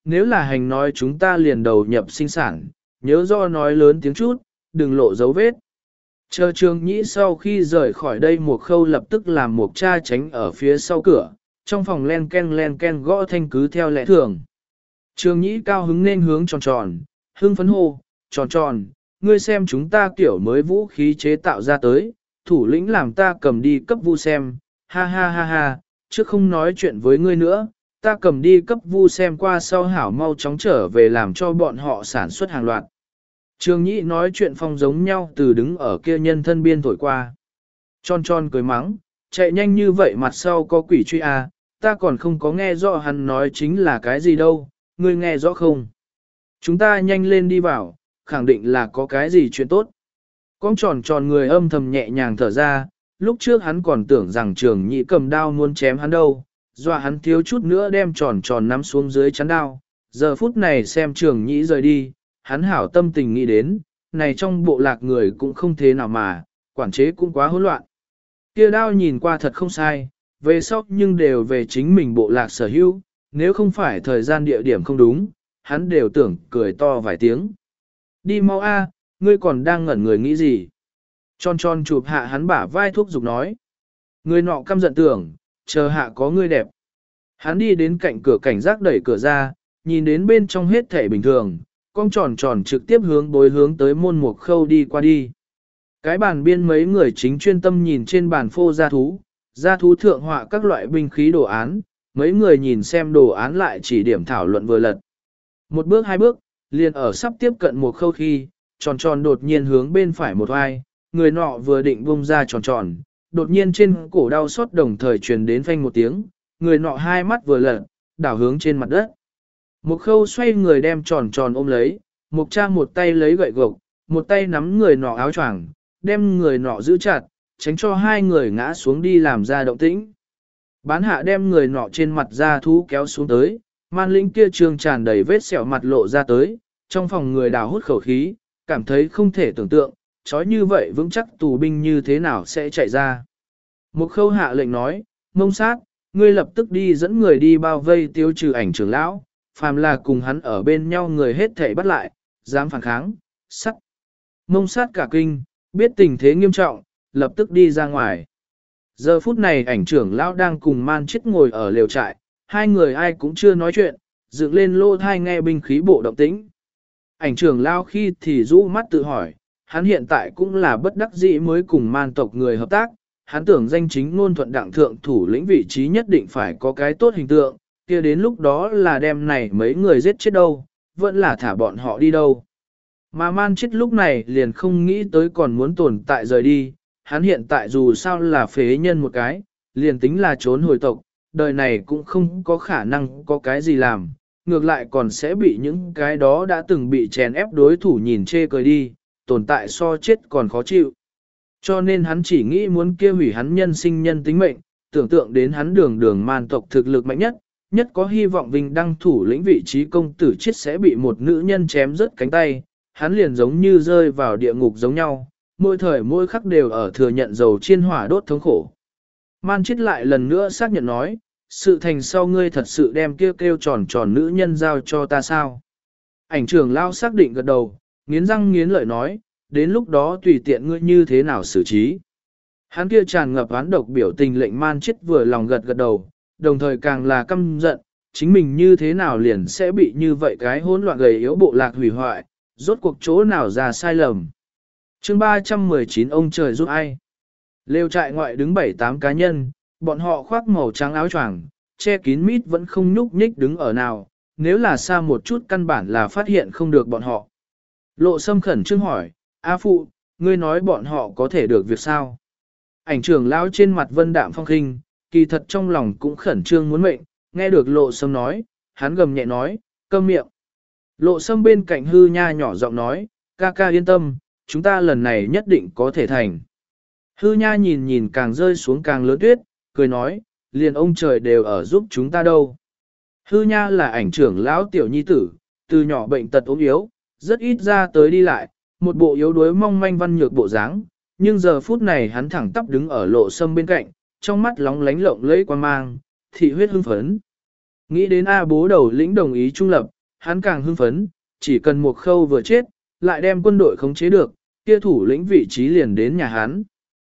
nếu là hành nói chúng ta liền đầu nhập sinh sản, nhớ do nói lớn tiếng chút, đừng lộ dấu vết. Chờ Trường Nhĩ sau khi rời khỏi đây một khâu lập tức làm một cha tránh ở phía sau cửa, trong phòng len ken len ken gõ thanh cứ theo lẽ thường. Trường Nhĩ cao hứng nên hướng tròn tròn, hưng phấn hô, tròn tròn, ngươi xem chúng ta kiểu mới vũ khí chế tạo ra tới, thủ lĩnh làm ta cầm đi cấp vu xem, ha ha ha ha, chứ không nói chuyện với ngươi nữa, ta cầm đi cấp vu xem qua sau hảo mau chóng trở về làm cho bọn họ sản xuất hàng loạt. Trường Nhĩ nói chuyện phong giống nhau từ đứng ở kia nhân thân biên thổi qua. Tròn tròn cười mắng, chạy nhanh như vậy mặt sau có quỷ truy à, ta còn không có nghe rõ hắn nói chính là cái gì đâu, ngươi nghe rõ không? Chúng ta nhanh lên đi vào, khẳng định là có cái gì chuyện tốt. Con tròn tròn người âm thầm nhẹ nhàng thở ra, lúc trước hắn còn tưởng rằng Trường Nhĩ cầm đao muốn chém hắn đâu, dọa hắn thiếu chút nữa đem tròn tròn nắm xuống dưới chắn đao. Giờ phút này xem Trường Nhĩ rời đi, hắn hảo tâm tình nghĩ đến, này trong bộ lạc người cũng không thế nào mà, quản chế cũng quá hỗn loạn. Kia đao nhìn qua thật không sai, về sau nhưng đều về chính mình bộ lạc sở hữu, nếu không phải thời gian địa điểm không đúng, hắn đều tưởng cười to vài tiếng. Đi mau a, ngươi còn đang ngẩn người nghĩ gì? Tròn tròn chụp hạ hắn bả vai thuốc dục nói. Người nọ căm giận tưởng, chờ hạ có ngươi đẹp. Hắn đi đến cạnh cửa cảnh giác đẩy cửa ra, nhìn đến bên trong hết thể bình thường, con tròn tròn trực tiếp hướng bối hướng tới môn một khâu đi qua đi. Cái bàn biên mấy người chính chuyên tâm nhìn trên bàn phô gia thú, gia thú thượng họa các loại binh khí đồ án, mấy người nhìn xem đồ án lại chỉ điểm thảo luận vừa lật. Một bước hai bước, liền ở sắp tiếp cận một khâu khi, tròn tròn đột nhiên hướng bên phải một vai, người nọ vừa định bung ra tròn tròn, đột nhiên trên cổ đau xót đồng thời truyền đến phanh một tiếng, người nọ hai mắt vừa lật, đảo hướng trên mặt đất. Một khâu xoay người đem tròn tròn ôm lấy, một cha một tay lấy gậy gộc, một tay nắm người nọ áo choàng, đem người nọ giữ chặt, tránh cho hai người ngã xuống đi làm ra động tĩnh. Bán hạ đem người nọ trên mặt da thú kéo xuống tới, man lĩnh kia trương tràn đầy vết sẹo mặt lộ ra tới, trong phòng người đào hút khẩu khí, cảm thấy không thể tưởng tượng, chói như vậy vững chắc tù binh như thế nào sẽ chạy ra. Một khâu hạ lệnh nói, mông sát, ngươi lập tức đi dẫn người đi bao vây tiêu trừ ảnh trưởng lão, phàm là cùng hắn ở bên nhau người hết thảy bắt lại, dám phản kháng, sắt. Mông sát cả kinh, biết tình thế nghiêm trọng, lập tức đi ra ngoài. Giờ phút này ảnh trưởng lão đang cùng man chết ngồi ở lều trại, hai người ai cũng chưa nói chuyện, dựng lên lô thai nghe binh khí bộ động tĩnh. Ảnh trưởng lão khi thì rũ mắt tự hỏi, hắn hiện tại cũng là bất đắc dĩ mới cùng man tộc người hợp tác, hắn tưởng danh chính ngôn thuận đặng thượng thủ lĩnh vị trí nhất định phải có cái tốt hình tượng, kia đến lúc đó là đem này mấy người giết chết đâu, vẫn là thả bọn họ đi đâu. Mà man chết lúc này liền không nghĩ tới còn muốn tồn tại rời đi, hắn hiện tại dù sao là phế nhân một cái, liền tính là trốn hồi tộc, đời này cũng không có khả năng có cái gì làm, ngược lại còn sẽ bị những cái đó đã từng bị chèn ép đối thủ nhìn chê cười đi, tồn tại so chết còn khó chịu. Cho nên hắn chỉ nghĩ muốn kia hủy hắn nhân sinh nhân tính mệnh, tưởng tượng đến hắn đường đường man tộc thực lực mạnh nhất, nhất có hy vọng vinh đăng thủ lĩnh vị trí công tử chết sẽ bị một nữ nhân chém rớt cánh tay, hắn liền giống như rơi vào địa ngục giống nhau, mỗi thời mỗi khắc đều ở thừa nhận dầu chiên hỏa đốt thống khổ. Man chết lại lần nữa xác nhận nói, sự thành sau ngươi thật sự đem kêu kêu tròn tròn nữ nhân giao cho ta sao? Ảnh trưởng lao xác định gật đầu, nghiến răng nghiến lợi nói, đến lúc đó tùy tiện ngươi như thế nào xử trí. Hắn kia tràn ngập oán độc biểu tình lệnh man chết vừa lòng gật gật đầu, đồng thời càng là căm giận, chính mình như thế nào liền sẽ bị như vậy cái hỗn loạn gầy yếu bộ lạc hủy hoại, rốt cuộc chỗ nào ra sai lầm. Chương ba trăm mười chín ông trời giúp ai? Lều trại ngoại đứng bảy tám cá nhân, bọn họ khoác màu trắng áo choàng, che kín mít vẫn không nhúc nhích đứng ở nào, nếu là xa một chút căn bản là phát hiện không được bọn họ. Lộ Sâm khẩn trương hỏi, A phụ, ngươi nói bọn họ có thể được việc sao? Ảnh trưởng lão trên mặt vân đạm phong khinh, kỳ thật trong lòng cũng khẩn trương muốn mệnh, nghe được Lộ Sâm nói, hắn gầm nhẹ nói, câm miệng. Lộ Sâm bên cạnh hư nha nhỏ giọng nói, ca ca yên tâm, chúng ta lần này nhất định có thể thành. Hư nha nhìn nhìn càng rơi xuống càng lớn tuyết, cười nói, liền ông trời đều ở giúp chúng ta đâu. Hư nha là ảnh trưởng lão tiểu nhi tử, từ nhỏ bệnh tật ốm yếu, rất ít ra tới đi lại, một bộ yếu đuối mong manh văn nhược bộ dáng, nhưng giờ phút này hắn thẳng tắp đứng ở Lộ Sâm bên cạnh, trong mắt lóng lánh lộng lẫy quan mang, thị huyết hưng phấn. Nghĩ đến A bố đầu lĩnh đồng ý trung lập, hắn càng hưng phấn, chỉ cần một khâu vừa chết, lại đem quân đội khống chế được, kia thủ lĩnh vị trí liền đến nhà hắn.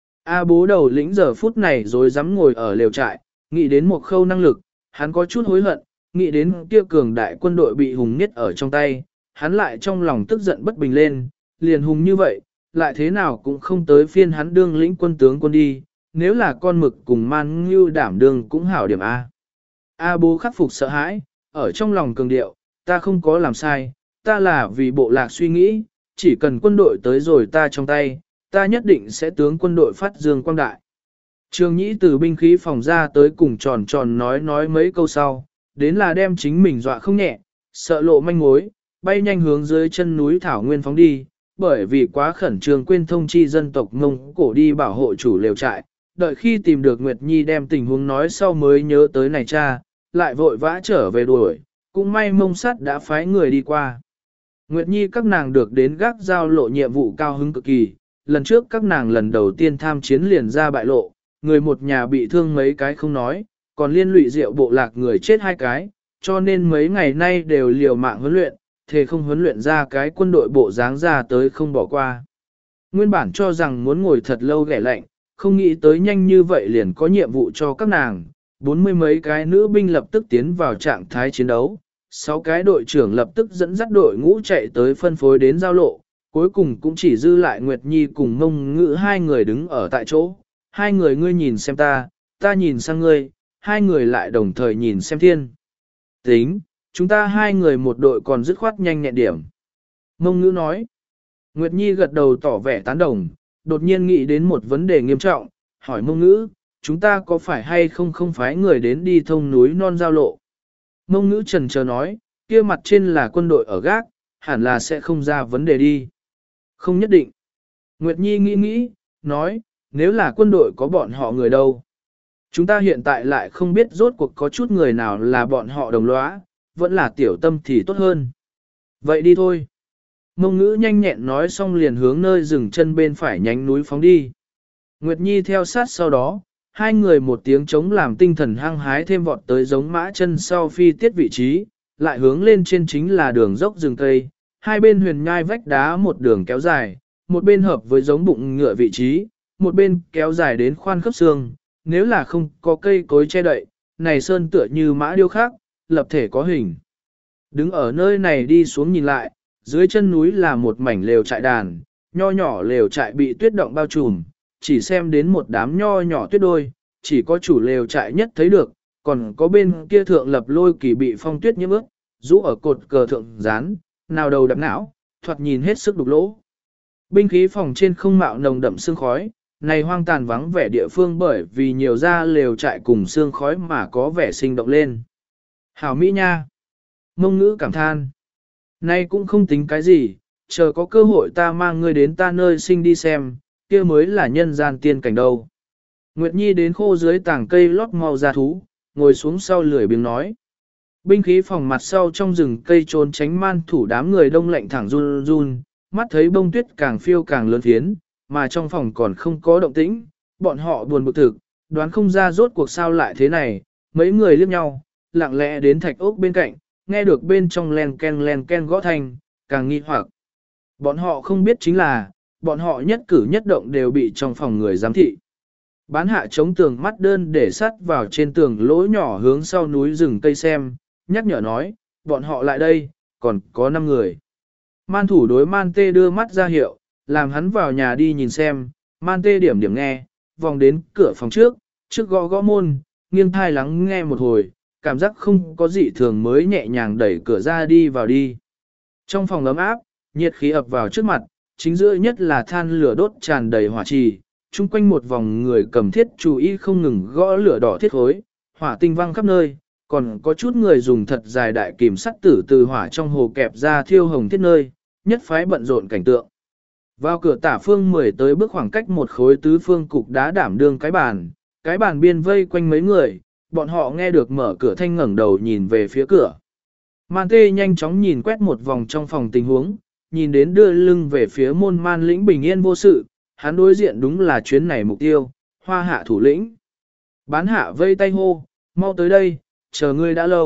A bố đầu lĩnh giờ phút này rồi dám ngồi ở lều trại, nghĩ đến một khâu năng lực, hắn có chút hối hận, nghĩ đến kia cường đại quân đội bị hùng niết ở trong tay, hắn lại trong lòng tức giận bất bình lên, liền hùng như vậy, lại thế nào cũng không tới phiên hắn đương lĩnh quân tướng quân đi, nếu là con mực cùng man ngưu đảm đương cũng hảo điểm A. A bố khắc phục sợ hãi, ở trong lòng cường điệu, ta không có làm sai, ta là vì bộ lạc suy nghĩ, chỉ cần quân đội tới rồi ta trong tay, ta nhất định sẽ tướng quân đội phát dương quang đại. Trương Nhĩ từ binh khí phòng ra tới cùng tròn tròn nói nói mấy câu sau, đến là đem chính mình dọa không nhẹ, sợ lộ manh mối, bay nhanh hướng dưới chân núi Thảo Nguyên phóng đi, bởi vì quá khẩn trương quên thông chi dân tộc Mông Cổ đi bảo hộ chủ lều trại, đợi khi tìm được Nguyệt Nhi đem tình huống nói sau mới nhớ tới này cha, lại vội vã trở về đuổi, cũng may Mông Sắt đã phái người đi qua. Nguyệt Nhi các nàng được đến gác giao lộ nhiệm vụ cao hứng cực kỳ, lần trước các nàng lần đầu tiên tham chiến liền ra bại lộ, người một nhà bị thương mấy cái không nói, còn liên lụy rượu bộ lạc người chết hai cái, cho nên mấy ngày nay đều liều mạng huấn luyện, thề không huấn luyện ra cái quân đội bộ dáng ra tới không bỏ qua. Nguyên bản cho rằng muốn ngồi thật lâu ghẻ lạnh, không nghĩ tới nhanh như vậy liền có nhiệm vụ cho các nàng, bốn mươi mấy cái nữ binh lập tức tiến vào trạng thái chiến đấu, sáu cái đội trưởng lập tức dẫn dắt đội ngũ chạy tới phân phối đến giao lộ, cuối cùng cũng chỉ dư lại Nguyệt Nhi cùng Mông Ngữ hai người đứng ở tại chỗ, hai người ngươi nhìn xem ta, ta nhìn sang ngươi, hai người lại đồng thời nhìn xem thiên. Tính, chúng ta hai người một đội còn dứt khoát nhanh nhẹn điểm. Mông Ngữ nói, Nguyệt Nhi gật đầu tỏ vẻ tán đồng, đột nhiên nghĩ đến một vấn đề nghiêm trọng, hỏi Mông Ngữ, chúng ta có phải hay không không phái người đến đi thông núi non giao lộ. Mông Ngữ trần chờ nói, kia mặt trên là quân đội ở gác, hẳn là sẽ không ra vấn đề đi. Không nhất định. Nguyệt Nhi nghĩ nghĩ, nói, nếu là quân đội có bọn họ người đâu. Chúng ta hiện tại lại không biết rốt cuộc có chút người nào là bọn họ đồng lõa, vẫn là tiểu tâm thì tốt hơn. Vậy đi thôi. Mông Ngữ nhanh nhẹn nói xong liền hướng nơi dừng chân bên phải nhánh núi phóng đi. Nguyệt Nhi theo sát sau đó, hai người một tiếng chống làm tinh thần hăng hái thêm vọt tới giống mã chân sau phi tiết vị trí, lại hướng lên trên chính là đường dốc rừng cây, hai bên huyền nhai vách đá một đường kéo dài, một bên hợp với giống bụng ngựa vị trí, một bên kéo dài đến khoan khớp xương, nếu là không có cây cối che đậy, này sơn tựa như mã điêu khác, lập thể có hình. Đứng ở nơi này đi xuống nhìn lại, dưới chân núi là một mảnh lều trại đàn, nho nhỏ lều trại bị tuyết động bao trùm, chỉ xem đến một đám nho nhỏ tuyết đôi, chỉ có chủ lều trại nhất thấy được, còn có bên kia thượng lập lôi kỳ bị phong tuyết nhiễm ướt, rũ ở cột cờ thượng dán, nào đầu đập não, thoạt nhìn hết sức đục lỗ. Binh khí phòng trên không mạo nồng đậm sương khói, này hoang tàn vắng vẻ địa phương bởi vì nhiều ra lều trại cùng sương khói mà có vẻ sinh động lên. Hảo Mỹ nha! Mông Ngữ cảm than. Nay cũng không tính cái gì, chờ có cơ hội ta mang ngươi đến ta nơi sinh đi xem, kia mới là nhân gian tiên cảnh đâu. Nguyệt Nhi đến khô dưới tảng cây lót mau ra thú, ngồi xuống sau lười biếng nói. Binh khí phòng mặt sau trong rừng cây trốn tránh man thủ đám người đông lạnh thẳng run run, mắt thấy bông tuyết càng phiêu càng lớn phiến, mà trong phòng còn không có động tĩnh, bọn họ buồn bực thực, đoán không ra rốt cuộc sao lại thế này, mấy người liếc nhau, lặng lẽ đến thạch ốc bên cạnh, nghe được bên trong len ken len ken gõ thanh, càng nghi hoặc. Bọn họ không biết chính là, bọn họ nhất cử nhất động đều bị trong phòng người giám thị. Bán hạ chống tường mắt đơn để sắt vào trên tường lỗ nhỏ hướng sau núi rừng cây xem, nhắc nhở nói, bọn họ lại đây, còn có năm người. Man thủ đối man tê đưa mắt ra hiệu, làm hắn vào nhà đi nhìn xem, man tê điểm điểm nghe, vòng đến cửa phòng trước, trước gõ gõ môn, nghiêng thai lắng nghe một hồi, cảm giác không có gì thường mới nhẹ nhàng đẩy cửa ra đi vào đi. Trong phòng ấm áp, nhiệt khí ập vào trước mặt, chính giữa nhất là than lửa đốt tràn đầy hỏa trì, chung quanh một vòng người cầm thiết chú ý không ngừng gõ lửa đỏ thiết khối, hỏa tinh văng khắp nơi, còn có chút người dùng thật dài đại kìm sắt tử từ hỏa trong hồ kẹp ra thiêu hồng thiết nơi, nhất phái bận rộn cảnh tượng. Vào cửa tả phương mười tới bước khoảng cách một khối tứ phương cục đá đảm đương cái bàn, cái bàn biên vây quanh mấy người, bọn họ nghe được mở cửa thanh ngẩng đầu nhìn về phía cửa. Man tê nhanh chóng nhìn quét một vòng trong phòng tình huống, nhìn đến đưa lưng về phía môn man lĩnh bình yên vô sự, hắn đối diện đúng là chuyến này mục tiêu, hoa hạ thủ lĩnh. Bán hạ vây tay hô, mau tới đây, chờ ngươi đã lâu,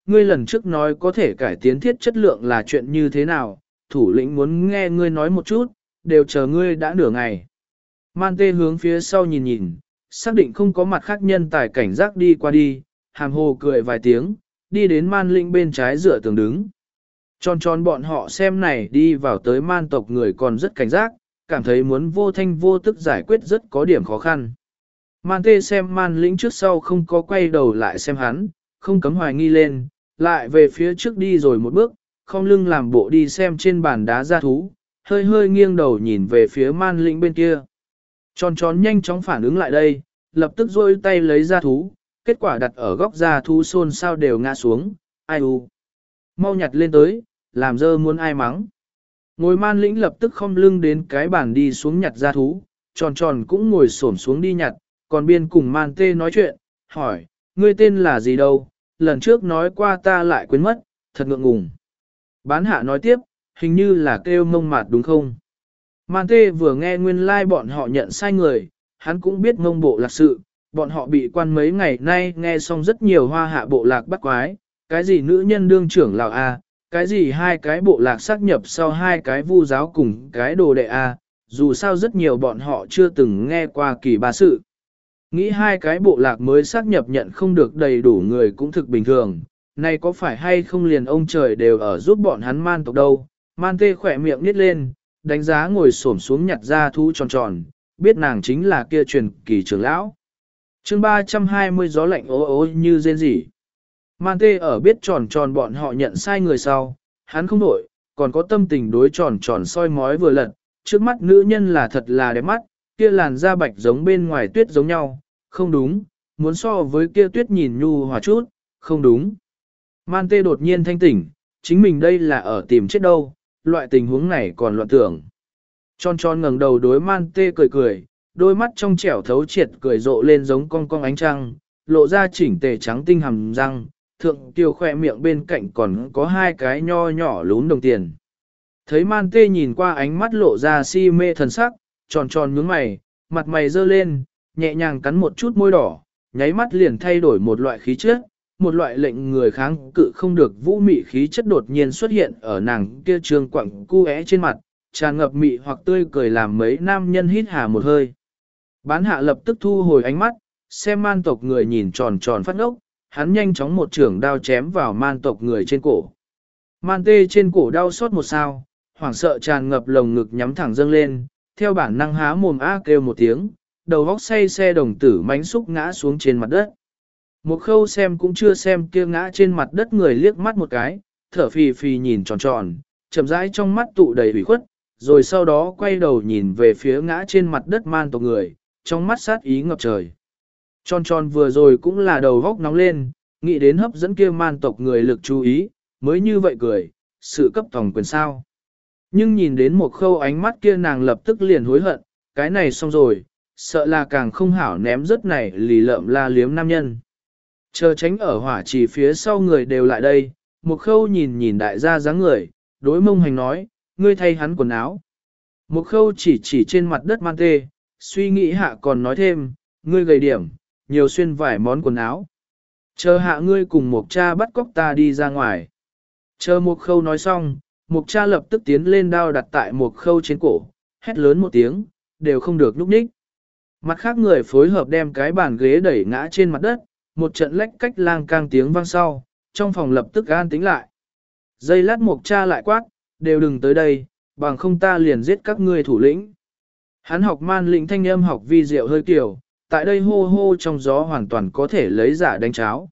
ngươi lần trước nói có thể cải tiến thiết chất lượng là chuyện như thế nào, thủ lĩnh muốn nghe ngươi nói một chút, đều chờ ngươi đã nửa ngày. Man tê hướng phía sau nhìn nhìn, xác định không có mặt khác nhân tài cảnh giác đi qua đi, hàm hồ cười vài tiếng, đi đến man lĩnh bên trái dựa tường đứng. Tròn tròn bọn họ xem này đi vào tới man tộc người còn rất cảnh giác, cảm thấy muốn vô thanh vô tức giải quyết rất có điểm khó khăn. Man tê xem man lĩnh trước sau không có quay đầu lại xem hắn, không cấm hoài nghi lên, lại về phía trước đi rồi một bước, không lưng làm bộ đi xem trên bàn đá ra thú, hơi hơi nghiêng đầu nhìn về phía man lĩnh bên kia. Tròn tròn nhanh chóng phản ứng lại đây, lập tức rôi tay lấy ra thú, kết quả đặt ở góc ra thú xôn sao đều ngã xuống, ai u. Mau nhặt lên tới, làm dơ muốn ai mắng. Ngồi man lĩnh lập tức không lưng đến cái bàn đi xuống nhặt ra thú, tròn tròn cũng ngồi xổm xuống đi nhặt, còn biên cùng man tê nói chuyện, hỏi, ngươi tên là gì đâu, lần trước nói qua ta lại quên mất, thật ngượng ngùng. Bán hạ nói tiếp, hình như là kêu mông mạt đúng không? Man tê vừa nghe nguyên lai like bọn họ nhận sai người, hắn cũng biết mông bộ lạc sự, bọn họ bị quan mấy ngày nay nghe xong rất nhiều hoa hạ bộ lạc bắt quái, cái gì nữ nhân đương trưởng lào A, cái gì hai cái bộ lạc xác nhập sau hai cái vu giáo cùng cái đồ đệ A, dù sao rất nhiều bọn họ chưa từng nghe qua kỳ ba sự. Nghĩ hai cái bộ lạc mới xác nhập nhận không được đầy đủ người cũng thực bình thường, này có phải hay không liền ông trời đều ở giúp bọn hắn man tộc đâu. Man tê khỏe miệng nít lên, đánh giá ngồi xổm xuống nhặt ra thú tròn tròn, biết nàng chính là kia truyền kỳ trưởng lão. chương ba trăm hai mươi gió lạnh ố ố như rên rỉ. Man tê ở biết tròn tròn bọn họ nhận sai người sau, hắn không đổi, còn có tâm tình đối tròn tròn soi mói vừa lật, trước mắt nữ nhân là thật là đẹp mắt, kia làn da bạch giống bên ngoài tuyết giống nhau, không đúng, muốn so với kia tuyết nhìn nhu hòa chút, không đúng. Man tê đột nhiên thanh tỉnh, chính mình đây là ở tìm chết đâu, loại tình huống này còn loạn tưởng. Tròn tròn ngẩng đầu đối man tê cười cười, đôi mắt trong trẻo thấu triệt cười rộ lên giống con con ánh trăng, lộ ra chỉnh tề trắng tinh hàm răng, thượng tiêu khoe miệng bên cạnh còn có hai cái nho nhỏ lún đồng tiền. Thấy man tê nhìn qua ánh mắt lộ ra si mê thần sắc, tròn tròn nhướng mày, mặt mày dơ lên, nhẹ nhàng cắn một chút môi đỏ, nháy mắt liền thay đổi một loại khí chất, một loại lệnh người kháng cự không được vũ mị khí chất đột nhiên xuất hiện ở nàng kia trường quặng cu é trên mặt, tràn ngập mị hoặc tươi cười làm mấy nam nhân hít hà một hơi. Bán hạ lập tức thu hồi ánh mắt, xem man tộc người nhìn tròn tròn phát ngốc, hắn nhanh chóng một trưởng đao chém vào man tộc người trên cổ. Man tê trên cổ đau xót một sao, hoảng sợ tràn ngập lồng ngực nhắm thẳng dâng lên, theo bản năng há mồm á kêu một tiếng, đầu vóc say xe đồng tử mánh xúc ngã xuống trên mặt đất. Một khâu xem cũng chưa xem kia ngã trên mặt đất người liếc mắt một cái, thở phì phì nhìn tròn tròn, chậm rãi trong mắt tụ đầy ủy khuất, rồi sau đó quay đầu nhìn về phía ngã trên mặt đất man tộc người, trong mắt sát ý ngập trời. Tròn tròn vừa rồi cũng là đầu góc nóng lên, nghĩ đến hấp dẫn kia man tộc người lực chú ý, mới như vậy cười, sự cấp tòng quyền sao. Nhưng nhìn đến một khâu ánh mắt kia nàng lập tức liền hối hận, cái này xong rồi, sợ là càng không hảo ném rất này lì lợm la liếm nam nhân. Chờ tránh ở hỏa chỉ phía sau người đều lại đây, một khâu nhìn nhìn đại gia dáng người, đối mông hành nói, ngươi thay hắn quần áo. Một khâu chỉ chỉ trên mặt đất man tê, suy nghĩ hạ còn nói thêm, ngươi gầy điểm, nhiều xuyên vài món quần áo. Chờ hạ ngươi cùng một cha bắt cóc ta đi ra ngoài. Chờ một khâu nói xong, một cha lập tức tiến lên đao đặt tại một khâu trên cổ, hét lớn một tiếng, đều không được núp ních. Mặt khác người phối hợp đem cái bàn ghế đẩy ngã trên mặt đất, một trận lách cách lang cang tiếng vang sau, trong phòng lập tức an tĩnh lại. Giây lát một cha lại quát, đều đừng tới đây, bằng không ta liền giết các ngươi thủ lĩnh. Hắn học man lĩnh thanh âm học vi diệu hơi kiểu, tại đây hô hô trong gió hoàn toàn có thể lấy giả đánh cháo.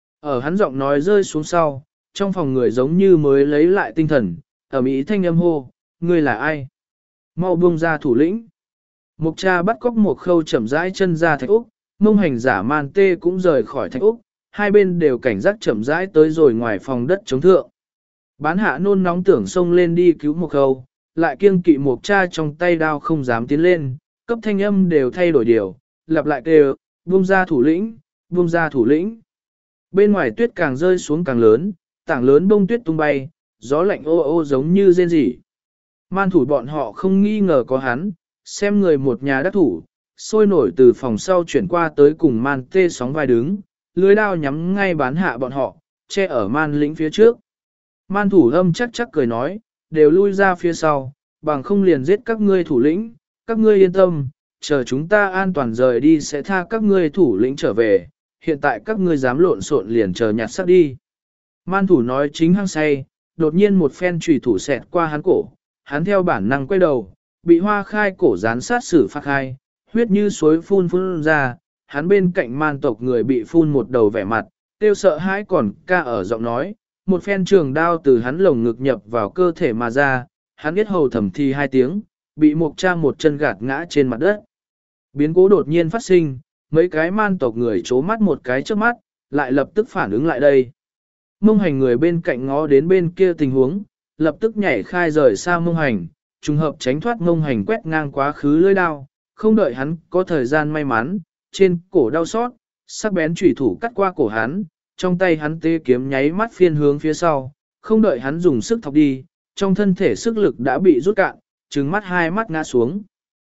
Ở hắn giọng nói rơi xuống sau, trong phòng người giống như mới lấy lại tinh thần, ở mỹ thanh âm hô, ngươi là ai? Mau buông ra thủ lĩnh. Mục cha bắt cóc một khâu chậm rãi chân ra thạch úc, mông hành giả man tê cũng rời khỏi thạch úc, hai bên đều cảnh giác chậm rãi tới rồi ngoài phòng đất chống thượng. Bán hạ nôn nóng tưởng xông lên đi cứu một khâu, lại kiêng kỵ mục cha trong tay đao không dám tiến lên, cấp thanh âm đều thay đổi điều, lặp lại kêu, buông ra thủ lĩnh, buông ra thủ lĩnh. Bên ngoài tuyết càng rơi xuống càng lớn, tảng lớn bông tuyết tung bay, gió lạnh ô ô giống như rên rỉ. Man thủ bọn họ không nghi ngờ có hắn, xem người một nhà đắc thủ, sôi nổi từ phòng sau chuyển qua tới cùng man tê sóng vai đứng, lưới đao nhắm ngay bán hạ bọn họ, che ở man lĩnh phía trước. Man thủ âm chắc chắc cười nói, đều lui ra phía sau, bằng không liền giết các ngươi thủ lĩnh, các ngươi yên tâm, chờ chúng ta an toàn rời đi sẽ tha các ngươi thủ lĩnh trở về, hiện tại các ngươi dám lộn xộn liền chờ nhặt xác đi. Man thủ nói chính hăng say, đột nhiên một phen chùy thủ xẹt qua hắn cổ, hắn theo bản năng quay đầu, bị hoa khai cổ dán sát xử phạt khai, huyết như suối phun phun ra, hắn bên cạnh man tộc người bị phun một đầu vẻ mặt, tiêu sợ hãi còn ca ở giọng nói, một phen trường đao từ hắn lồng ngực nhập vào cơ thể mà ra, hắn biết hầu thầm thi hai tiếng, bị một cha một chân gạt ngã trên mặt đất. Biến cố đột nhiên phát sinh, mấy cái man tộc người chố mắt một cái trước mắt, lại lập tức phản ứng lại đây. Mông hành người bên cạnh ngó đến bên kia tình huống, lập tức nhảy khai rời xa mông hành, trùng hợp tránh thoát mông hành quét ngang quá khứ lưỡi đao, không đợi hắn có thời gian may mắn, trên cổ đau xót, sắc bén chủy thủ cắt qua cổ hắn, trong tay hắn tê kiếm nháy mắt phiên hướng phía sau, không đợi hắn dùng sức thọc đi, trong thân thể sức lực đã bị rút cạn, trừng mắt hai mắt ngã xuống.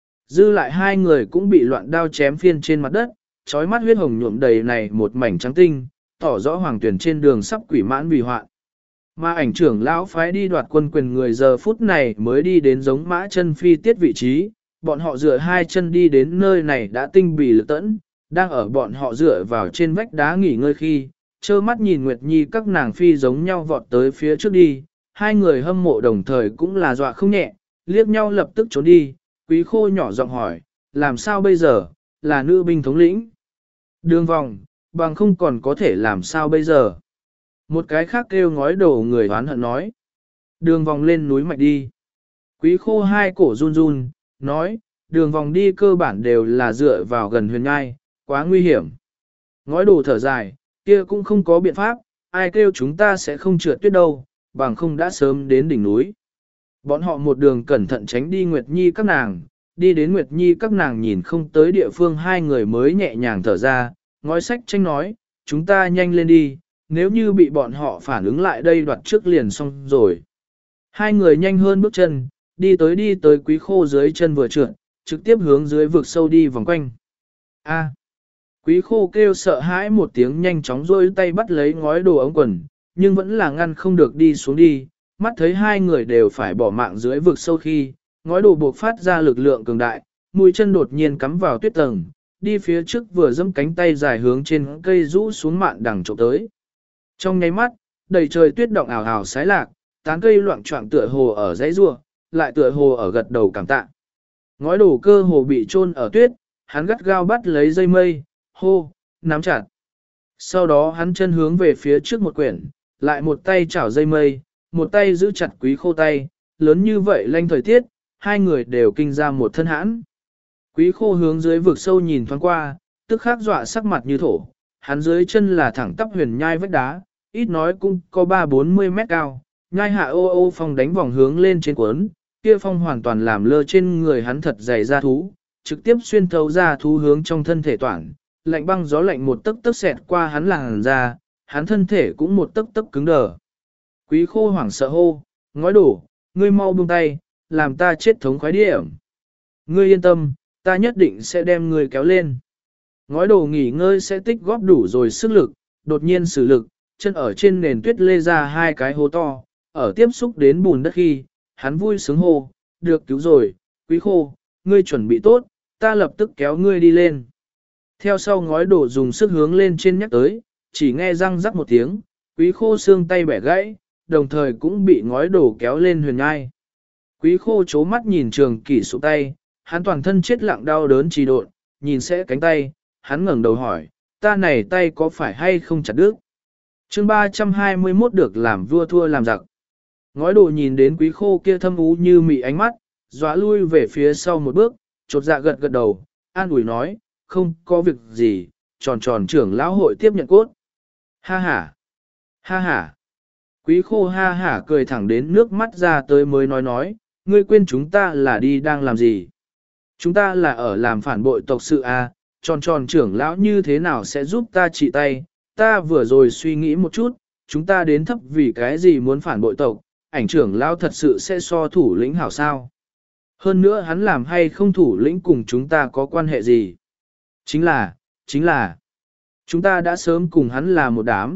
Dư lại hai người cũng bị loạn đao chém phiên trên mặt đất, trói mắt huyết hồng nhuộm đầy này một mảnh trắng tinh, tỏ rõ hoàng tuyển trên đường sắp quỷ mãn vì hoạn. Mà ảnh trưởng lão phái đi đoạt quân quyền người giờ phút này mới đi đến giống mã chân phi tiết vị trí, bọn họ dựa hai chân đi đến nơi này đã tinh bì lực tẫn, đang ở bọn họ dựa vào trên vách đá nghỉ ngơi khi, trơ mắt nhìn Nguyệt Nhi các nàng phi giống nhau vọt tới phía trước đi, hai người hâm mộ đồng thời cũng là dọa không nhẹ, liếc nhau lập tức trốn đi, Quý Khô nhỏ giọng hỏi, làm sao bây giờ, là nữ binh thống lĩnh. Đường vòng, bằng không còn có thể làm sao bây giờ. Một cái khác kêu ngói đổ người oán hận nói. Đường vòng lên núi mạch đi. Quý Khô hai cổ run run, nói, đường vòng đi cơ bản đều là dựa vào gần huyền ngai, quá nguy hiểm. Ngói đổ thở dài, kia cũng không có biện pháp, ai kêu chúng ta sẽ không trượt tuyết đâu, bằng không đã sớm đến đỉnh núi. Bọn họ một đường cẩn thận tránh đi Nguyệt Nhi các nàng, đi đến Nguyệt Nhi các nàng nhìn không tới địa phương hai người mới nhẹ nhàng thở ra, ngói sách tranh nói, chúng ta nhanh lên đi, nếu như bị bọn họ phản ứng lại đây đoạt trước liền xong rồi. Hai người nhanh hơn bước chân, đi tới đi tới Quý Khô dưới chân vừa trượt, trực tiếp hướng dưới vực sâu đi vòng quanh. A. Quý Khô kêu sợ hãi một tiếng nhanh chóng rôi tay bắt lấy ngói đồ ống quần, nhưng vẫn là ngăn không được đi xuống đi, mắt thấy hai người đều phải bỏ mạng dưới vực sâu khi, ngói đồ buộc phát ra lực lượng cường đại, mũi chân đột nhiên cắm vào tuyết tầng, đi phía trước vừa dẫm cánh tay dài hướng trên cây rũ xuống mạn đằng trộm tới. Trong nháy mắt, đầy trời tuyết động ảo ảo xái lạc, tán cây loạn choạng tựa hồ ở dãy rua, lại tựa hồ ở gật đầu cảm tạ. Ngói đồ cơ hồ bị chôn ở tuyết, hắn gắt gao bắt lấy dây mây, hô, nắm chặt. Sau đó hắn chân hướng về phía trước một quyển, lại một tay chảo dây mây, một tay giữ chặt Quý Khô tay, lớn như vậy lanh thời tiết, hai người đều kinh ra một thân hãn. Quý Khô hướng dưới vực sâu nhìn thoáng qua, tức khắc dọa sắc mặt như thổ, hắn dưới chân là thẳng tắp huyền nhai vách đá, ít nói cũng có ba bốn mươi mét cao, nhai hạ ô ô phong đánh vòng hướng lên trên cuốn, kia phong hoàn toàn làm lơ trên người hắn thật dày da thú, trực tiếp xuyên thấu ra thú hướng trong thân thể toàn, lạnh băng gió lạnh một tấc tấc xẹt qua hắn làn da, hắn thân thể cũng một tấc tấc cứng đờ. Quý Khô hoảng sợ hô, ngói đổ, ngươi mau buông tay, làm ta chết thống khoái điểm. Ngươi yên tâm, ta nhất định sẽ đem ngươi kéo lên. Ngói đổ nghỉ ngơi sẽ tích góp đủ rồi sức lực, đột nhiên sử lực, chân ở trên nền tuyết lê ra hai cái hố to, ở tiếp xúc đến bùn đất khi, hắn vui sướng hô, được cứu rồi, Quý Khô, ngươi chuẩn bị tốt, ta lập tức kéo ngươi đi lên. Theo sau ngói đổ dùng sức hướng lên trên nhắc tới, chỉ nghe răng rắc một tiếng, Quý Khô xương tay bẻ gãy, đồng thời cũng bị ngói đổ kéo lên huyền ngai. Quý Khô chố mắt nhìn Trường Kỷ sụp tay, hắn toàn thân chết lặng đau đớn trì độn, nhìn sẽ cánh tay, hắn ngẩng đầu hỏi, ta này tay có phải hay không chặt đứt? Chương ba trăm hai mươi mốt được làm vua thua làm giặc. Ngói đồ nhìn đến Quý Khô kia thâm ú như mị ánh mắt, dọa lui về phía sau một bước, chột dạ gật gật đầu, an ủi nói, không có việc gì, tròn tròn trưởng lão hội tiếp nhận cốt. Ha ha, ha ha. Quý Khô ha hả cười thẳng đến nước mắt ra tới mới nói nói, ngươi quên chúng ta là đi đang làm gì? Chúng ta là ở làm phản bội tộc sự à, tròn tròn trưởng lão như thế nào sẽ giúp ta trị tay? Ta vừa rồi suy nghĩ một chút, chúng ta đến thấp vì cái gì muốn phản bội tộc, ảnh trưởng lão thật sự sẽ so thủ lĩnh hảo sao? Hơn nữa hắn làm hay không thủ lĩnh cùng chúng ta có quan hệ gì? Chính là, chính là, chúng ta đã sớm cùng hắn là một đám,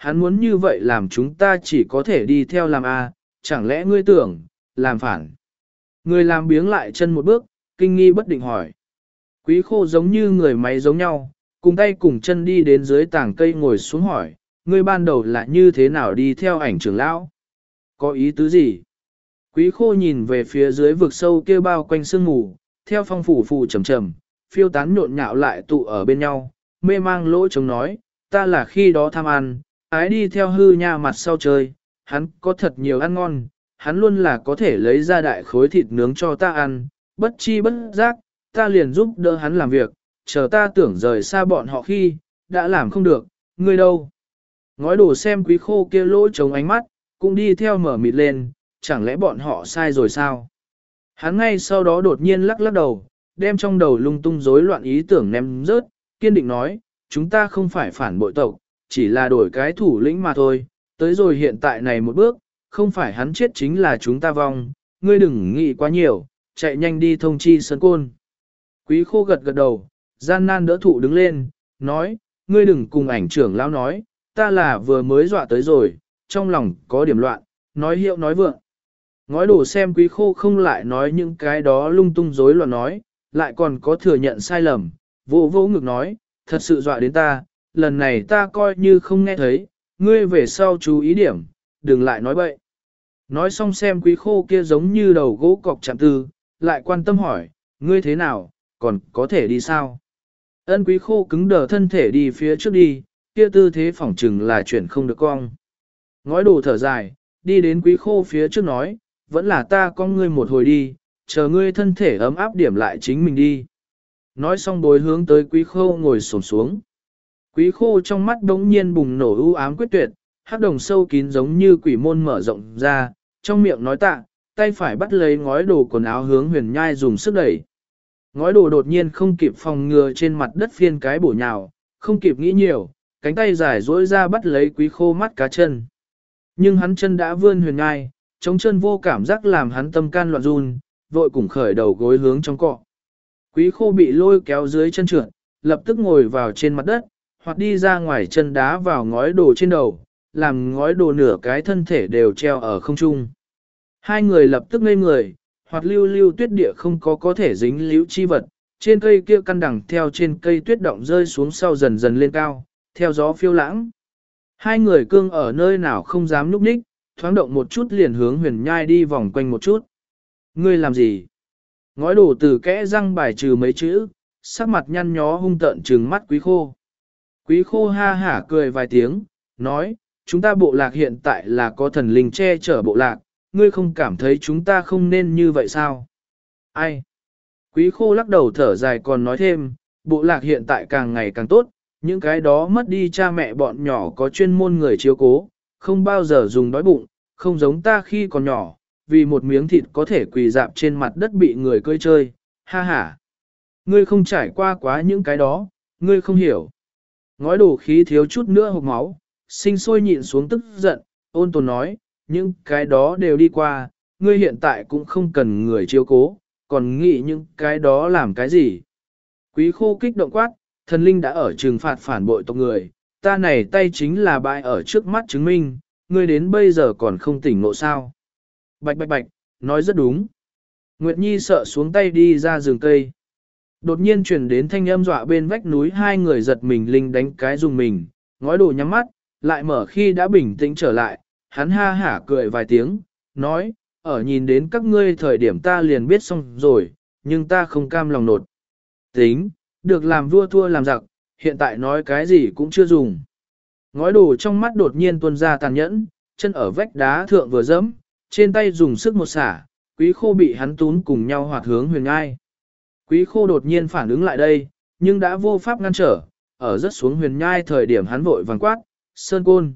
hắn muốn như vậy làm chúng ta chỉ có thể đi theo làm A, chẳng lẽ ngươi tưởng, làm phản. Người làm biếng lại chân một bước, kinh nghi bất định hỏi. Quý khô giống như người máy giống nhau, cùng tay cùng chân đi đến dưới tảng cây ngồi xuống hỏi, ngươi ban đầu là như thế nào đi theo ảnh trưởng lão? Có ý tứ gì? Quý khô nhìn về phía dưới vực sâu kia bao quanh sương mù, theo phong phủ phù trầm trầm, phiêu tán nhộn nhạo lại tụ ở bên nhau, mê mang lỗ chống nói, ta là khi đó tham ăn, ái đi theo hư nha mặt sau chơi, hắn có thật nhiều ăn ngon, hắn luôn là có thể lấy ra đại khối thịt nướng cho ta ăn, bất chi bất giác, ta liền giúp đỡ hắn làm việc, chờ ta tưởng rời xa bọn họ khi, đã làm không được, ngươi đâu? Ngói đổ xem quý khô kia lỗ chống ánh mắt, cũng đi theo mở mịt lên, chẳng lẽ bọn họ sai rồi sao? Hắn ngay sau đó đột nhiên lắc lắc đầu, đem trong đầu lung tung rối loạn ý tưởng ném rớt, kiên định nói, chúng ta không phải phản bội tộc, chỉ là đổi cái thủ lĩnh mà thôi, tới rồi hiện tại này một bước, không phải hắn chết chính là chúng ta vong, ngươi đừng nghĩ quá nhiều, chạy nhanh đi thông chi Sơn Côn. Quý khô gật gật đầu, gian nan đỡ thụ đứng lên, nói, ngươi đừng cùng ảnh trưởng lão nói, ta là vừa mới dọa tới rồi, trong lòng có điểm loạn, nói hiệu nói vượng. Ngói đổ xem quý khô không lại nói những cái đó lung tung rối loạn nói, lại còn có thừa nhận sai lầm, vô vô ngực nói, thật sự dọa đến ta, lần này ta coi như không nghe thấy, ngươi về sau chú ý điểm, đừng lại nói bậy. Nói xong xem quý khô kia giống như đầu gỗ cọc chạm tư, lại quan tâm hỏi, ngươi thế nào, còn có thể đi sao? Ân quý khô cứng đờ thân thể đi phía trước đi, kia tư thế phỏng chừng là chuyển không được cong. Ngói đồ thở dài, đi đến quý khô phía trước nói, vẫn là ta con ngươi một hồi đi, chờ ngươi thân thể ấm áp điểm lại chính mình đi. Nói xong bối hướng tới quý khô ngồi xổm xuống. Quý khô trong mắt đống nhiên bùng nổ ưu ám quyết tuyệt, hắc đồng sâu kín giống như quỷ môn mở rộng ra, trong miệng nói tạ, tay phải bắt lấy ngói đồ quần áo hướng huyền nhai dùng sức đẩy. Ngói đồ đột nhiên không kịp phòng ngừa trên mặt đất phiên cái bổ nhào, không kịp nghĩ nhiều, cánh tay dài duỗi ra bắt lấy quý khô mắt cá chân. Nhưng hắn chân đã vươn huyền nhai, chống chân vô cảm giác làm hắn tâm can loạn run, vội cùng khởi đầu gối hướng trong cọ. Quý khô bị lôi kéo dưới chân trượt, lập tức ngồi vào trên mặt đất, hoặc đi ra ngoài chân đá vào ngói đồ trên đầu, làm ngói đồ nửa cái thân thể đều treo ở không trung. Hai người lập tức ngây người, hoặc lưu lưu tuyết địa không có có thể dính líu chi vật, trên cây kia căn đằng theo trên cây tuyết động rơi xuống sau dần dần lên cao, theo gió phiêu lãng. Hai người cương ở nơi nào không dám núp ních, thoáng động một chút liền hướng huyền nhai đi vòng quanh một chút. Ngươi làm gì? Ngói đồ từ kẽ răng bài trừ mấy chữ, sắc mặt nhăn nhó hung tợn trừng mắt quý khô. Quý khô ha hả cười vài tiếng, nói, chúng ta bộ lạc hiện tại là có thần linh che chở bộ lạc, ngươi không cảm thấy chúng ta không nên như vậy sao? Ai? Quý khô lắc đầu thở dài còn nói thêm, bộ lạc hiện tại càng ngày càng tốt, những cái đó mất đi cha mẹ bọn nhỏ có chuyên môn người chiếu cố, không bao giờ dùng đói bụng, không giống ta khi còn nhỏ, vì một miếng thịt có thể quỳ dạp trên mặt đất bị người cơi chơi, ha ha. Ngươi không trải qua quá những cái đó, ngươi không hiểu. Ngói đổ khí thiếu chút nữa hộc máu, sinh sôi nhịn xuống tức giận, ôn tồn nói, những cái đó đều đi qua, ngươi hiện tại cũng không cần người chiếu cố, còn nghĩ những cái đó làm cái gì. Quý khô kích động quát, thần linh đã ở trừng phạt phản bội tộc người, ta này tay chính là bại ở trước mắt chứng minh, ngươi đến bây giờ còn không tỉnh ngộ sao. Bạch bạch bạch, nói rất đúng. Nguyệt Nhi sợ xuống tay đi ra rừng cây. Đột nhiên chuyển đến thanh âm dọa bên vách núi hai người giật mình linh đánh cái dùng mình, ngói đồ nhắm mắt, lại mở khi đã bình tĩnh trở lại, hắn ha hả cười vài tiếng, nói, ở nhìn đến các ngươi thời điểm ta liền biết xong rồi, nhưng ta không cam lòng nột. Tính, được làm vua thua làm giặc, hiện tại nói cái gì cũng chưa dùng. Ngói đồ trong mắt đột nhiên tuôn ra tàn nhẫn, chân ở vách đá thượng vừa dẫm, trên tay dùng sức một xả, quý khô bị hắn tún cùng nhau hoạt hướng huyền ngai. Quý khô đột nhiên phản ứng lại đây, nhưng đã vô pháp ngăn trở, ở rất xuống huyền nhai thời điểm hắn vội vàng quát, Sơn Côn.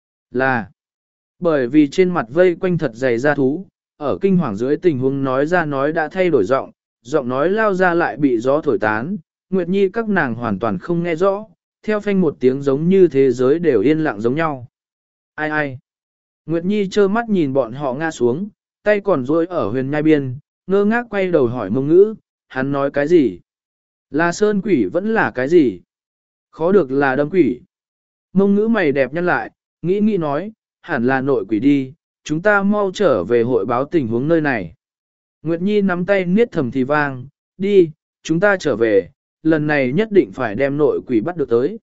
Là, bởi vì trên mặt vây quanh thật dày da thú, ở kinh hoàng dưới tình huống nói ra nói đã thay đổi giọng, giọng nói lao ra lại bị gió thổi tán, Nguyệt Nhi các nàng hoàn toàn không nghe rõ, theo phanh một tiếng giống như thế giới đều yên lặng giống nhau. Ai ai? Nguyệt Nhi trơ mắt nhìn bọn họ ngã xuống, tay còn duỗi ở huyền nhai biên, ngơ ngác quay đầu hỏi Mông Ngữ, hắn nói cái gì? Là sơn quỷ vẫn là cái gì? Khó được là đâm quỷ. Mông Ngữ mày đẹp nhăn lại, Nghĩ nghĩ nói, hẳn là nội quỷ đi, chúng ta mau trở về hội báo tình huống nơi này. Nguyệt Nhi nắm tay niết thầm thì vang, đi, chúng ta trở về, lần này nhất định phải đem nội quỷ bắt được tới.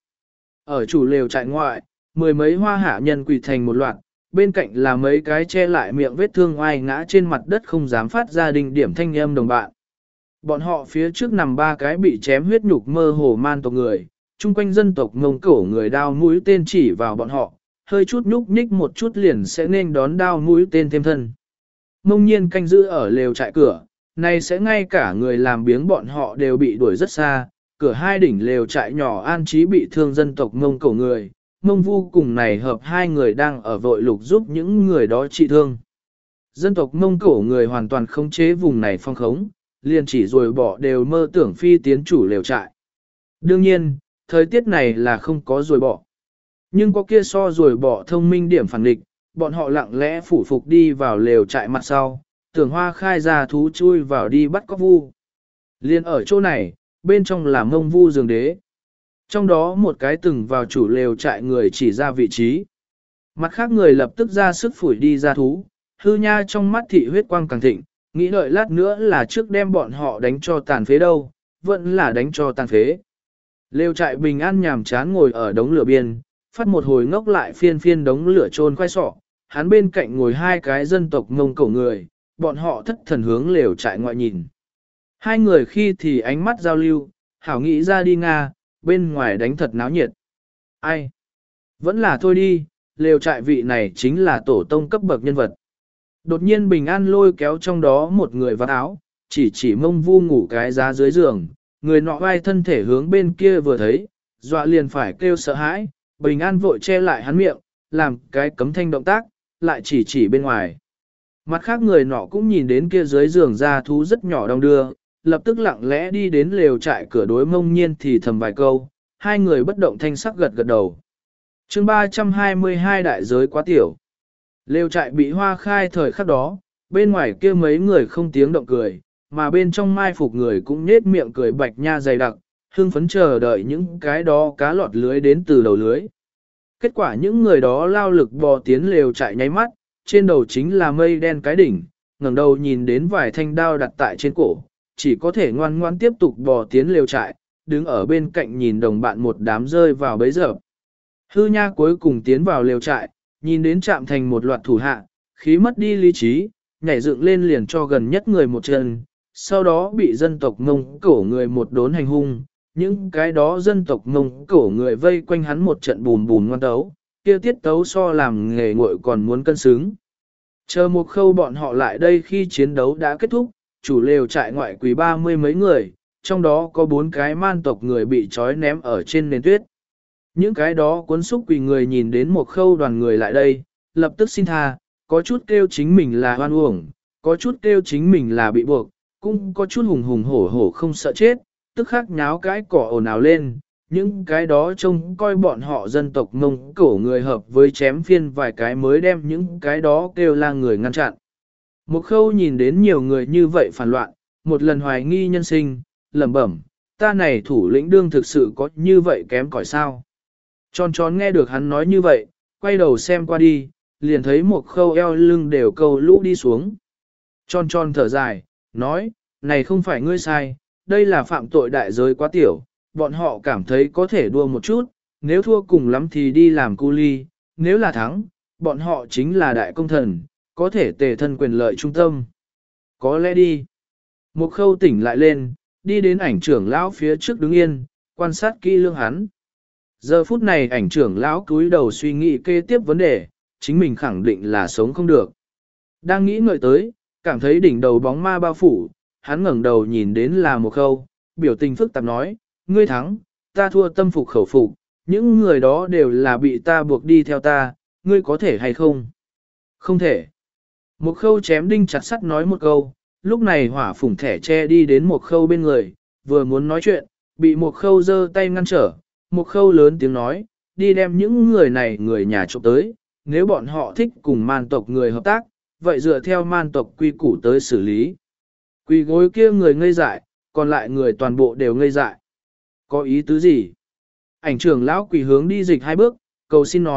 Ở chủ lều trại ngoại, mười mấy hoa hạ nhân quỳ thành một loạt, bên cạnh là mấy cái che lại miệng vết thương oai ngã trên mặt đất không dám phát ra đình điểm thanh âm đồng bạn. Bọn họ phía trước nằm ba cái bị chém huyết nhục mơ hồ man tộc người, chung quanh dân tộc Mông Cổ người đao mũi tên chỉ vào bọn họ, hơi chút nhúc nhích một chút liền sẽ nên đón đao mũi tên thêm thân. Mông Nhiên canh giữ ở lều trại cửa, này sẽ ngay cả người làm biếng bọn họ đều bị đuổi rất xa, cửa hai đỉnh lều trại nhỏ an trí bị thương dân tộc Mông Cổ người, Mông Vu cùng này hợp hai người đang ở vội lục giúp những người đó trị thương. Dân tộc Mông Cổ người hoàn toàn khống chế vùng này phong khống, liền chỉ rồi bỏ đều mơ tưởng phi tiến chủ lều trại. Đương nhiên, thời tiết này là không có rồi bỏ. Nhưng có kia so rồi bỏ thông minh điểm phản địch, bọn họ lặng lẽ phủ phục đi vào lều trại mặt sau, tưởng hoa khai ra thú chui vào đi bắt cóc vu. Liên ở chỗ này, bên trong là Mông Vu giường đế. Trong đó một cái từng vào chủ lều trại người chỉ ra vị trí. Mặt khác người lập tức ra sức phủi đi ra thú, hư nha trong mắt thị huyết quang càng thịnh, nghĩ đợi lát nữa là trước đem bọn họ đánh cho tàn phế đâu, vẫn là đánh cho tàn phế. Lều trại bình an nhàm chán ngồi ở đống lửa biên, phát một hồi ngốc lại phiên phiên đống lửa trôn khoai sọ, hắn bên cạnh ngồi hai cái dân tộc Mông Cổ người, bọn họ thất thần hướng lều trại ngoại nhìn. Hai người khi thì ánh mắt giao lưu, hảo nghĩ ra đi Nga, bên ngoài đánh thật náo nhiệt. Ai? Vẫn là thôi đi, lều trại vị này chính là tổ tông cấp bậc nhân vật. Đột nhiên Bình An lôi kéo trong đó một người vắt áo, chỉ chỉ Mông Vu ngủ cái giá dưới giường, người nọ vai thân thể hướng bên kia vừa thấy, dọa liền phải kêu sợ hãi, Bình An vội che lại hắn miệng, làm cái cấm thanh động tác, lại chỉ chỉ bên ngoài. Mặt khác người nọ cũng nhìn đến kia dưới giường ra thú rất nhỏ đong đưa, lập tức lặng lẽ đi đến lều trại cửa đối Mông Nhiên thì thầm vài câu, hai người bất động thanh sắc gật gật đầu. chương ba trăm hai mươi hai đại giới quá tiểu. Lều trại bị hoa khai thời khắc đó, bên ngoài kia mấy người không tiếng động cười, mà bên trong mai phục người cũng nết miệng cười bạch nha dày đặc, hưng phấn chờ đợi những cái đó cá lọt lưới đến từ đầu lưới. Kết quả những người đó lao lực bò tiến lều trại nháy mắt, trên đầu chính là mây đen cái đỉnh, ngẩng đầu nhìn đến vài thanh đao đặt tại trên cổ, chỉ có thể ngoan ngoan tiếp tục bò tiến lều trại, đứng ở bên cạnh nhìn đồng bạn một đám rơi vào bấy giờ. Hư nha cuối cùng tiến vào lều trại, nhìn đến chạm thành một loạt thủ hạ, khí mất đi lý trí, nhảy dựng lên liền cho gần nhất người một chân, sau đó bị dân tộc Mông Cổ người một đốn hành hung, những cái đó dân tộc Mông Cổ người vây quanh hắn một trận bùn bùn ngoan tấu, kia tiết tấu so làm nghề nguội còn muốn cân xứng. Chờ một khâu bọn họ lại đây khi chiến đấu đã kết thúc, chủ lều trại ngoại quỳ ba mươi mấy người, trong đó có bốn cái man tộc người bị trói ném ở trên nền tuyết. Những cái đó cuốn xúc quỳ người nhìn đến một khâu đoàn người lại đây, lập tức xin tha, có chút kêu chính mình là hoan uổng, có chút kêu chính mình là bị buộc, cũng có chút hùng hùng hổ hổ không sợ chết, tức khắc nháo cái cỏ ồn ào lên. Những cái đó trông coi bọn họ dân tộc Mông Cổ người hợp với chém phiên vài cái mới đem những cái đó kêu la người ngăn chặn. Một khâu nhìn đến nhiều người như vậy phản loạn, một lần hoài nghi nhân sinh, lẩm bẩm, ta này thủ lĩnh đương thực sự có như vậy kém cỏi sao. Tròn tròn nghe được hắn nói như vậy, quay đầu xem qua đi, liền thấy một khâu eo lưng đều câu lũ đi xuống. Tròn tròn thở dài, nói, này không phải ngươi sai, đây là phạm tội đại giới quá tiểu, bọn họ cảm thấy có thể đua một chút, nếu thua cùng lắm thì đi làm cu ly, nếu là thắng, bọn họ chính là đại công thần, có thể tề thân quyền lợi trung tâm. Có lẽ đi. Một khâu tỉnh lại lên, đi đến ảnh trưởng lão phía trước đứng yên, quan sát kỹ lương hắn. Giờ phút này ảnh trưởng lão cúi đầu suy nghĩ kế tiếp vấn đề, chính mình khẳng định là sống không được. Đang nghĩ ngợi tới, cảm thấy đỉnh đầu bóng ma bao phủ, hắn ngẩng đầu nhìn đến là một khâu, biểu tình phức tạp nói, ngươi thắng, ta thua tâm phục khẩu phục, những người đó đều là bị ta buộc đi theo ta, ngươi có thể hay không? Không thể. Một khâu chém đinh chặt sắt nói một câu, lúc này hỏa phủng thẻ che đi đến một khâu bên người, vừa muốn nói chuyện, bị một khâu giơ tay ngăn trở, một khâu lớn tiếng nói, đi đem những người này người nhà trộm tới, nếu bọn họ thích cùng man tộc người hợp tác, vậy dựa theo man tộc quy củ tới xử lý. Quỳ gối kia người ngây dại, còn lại người toàn bộ đều ngây dại. Có ý tứ gì? Ảnh trưởng lão quỳ hướng đi dịch hai bước, cầu xin nói,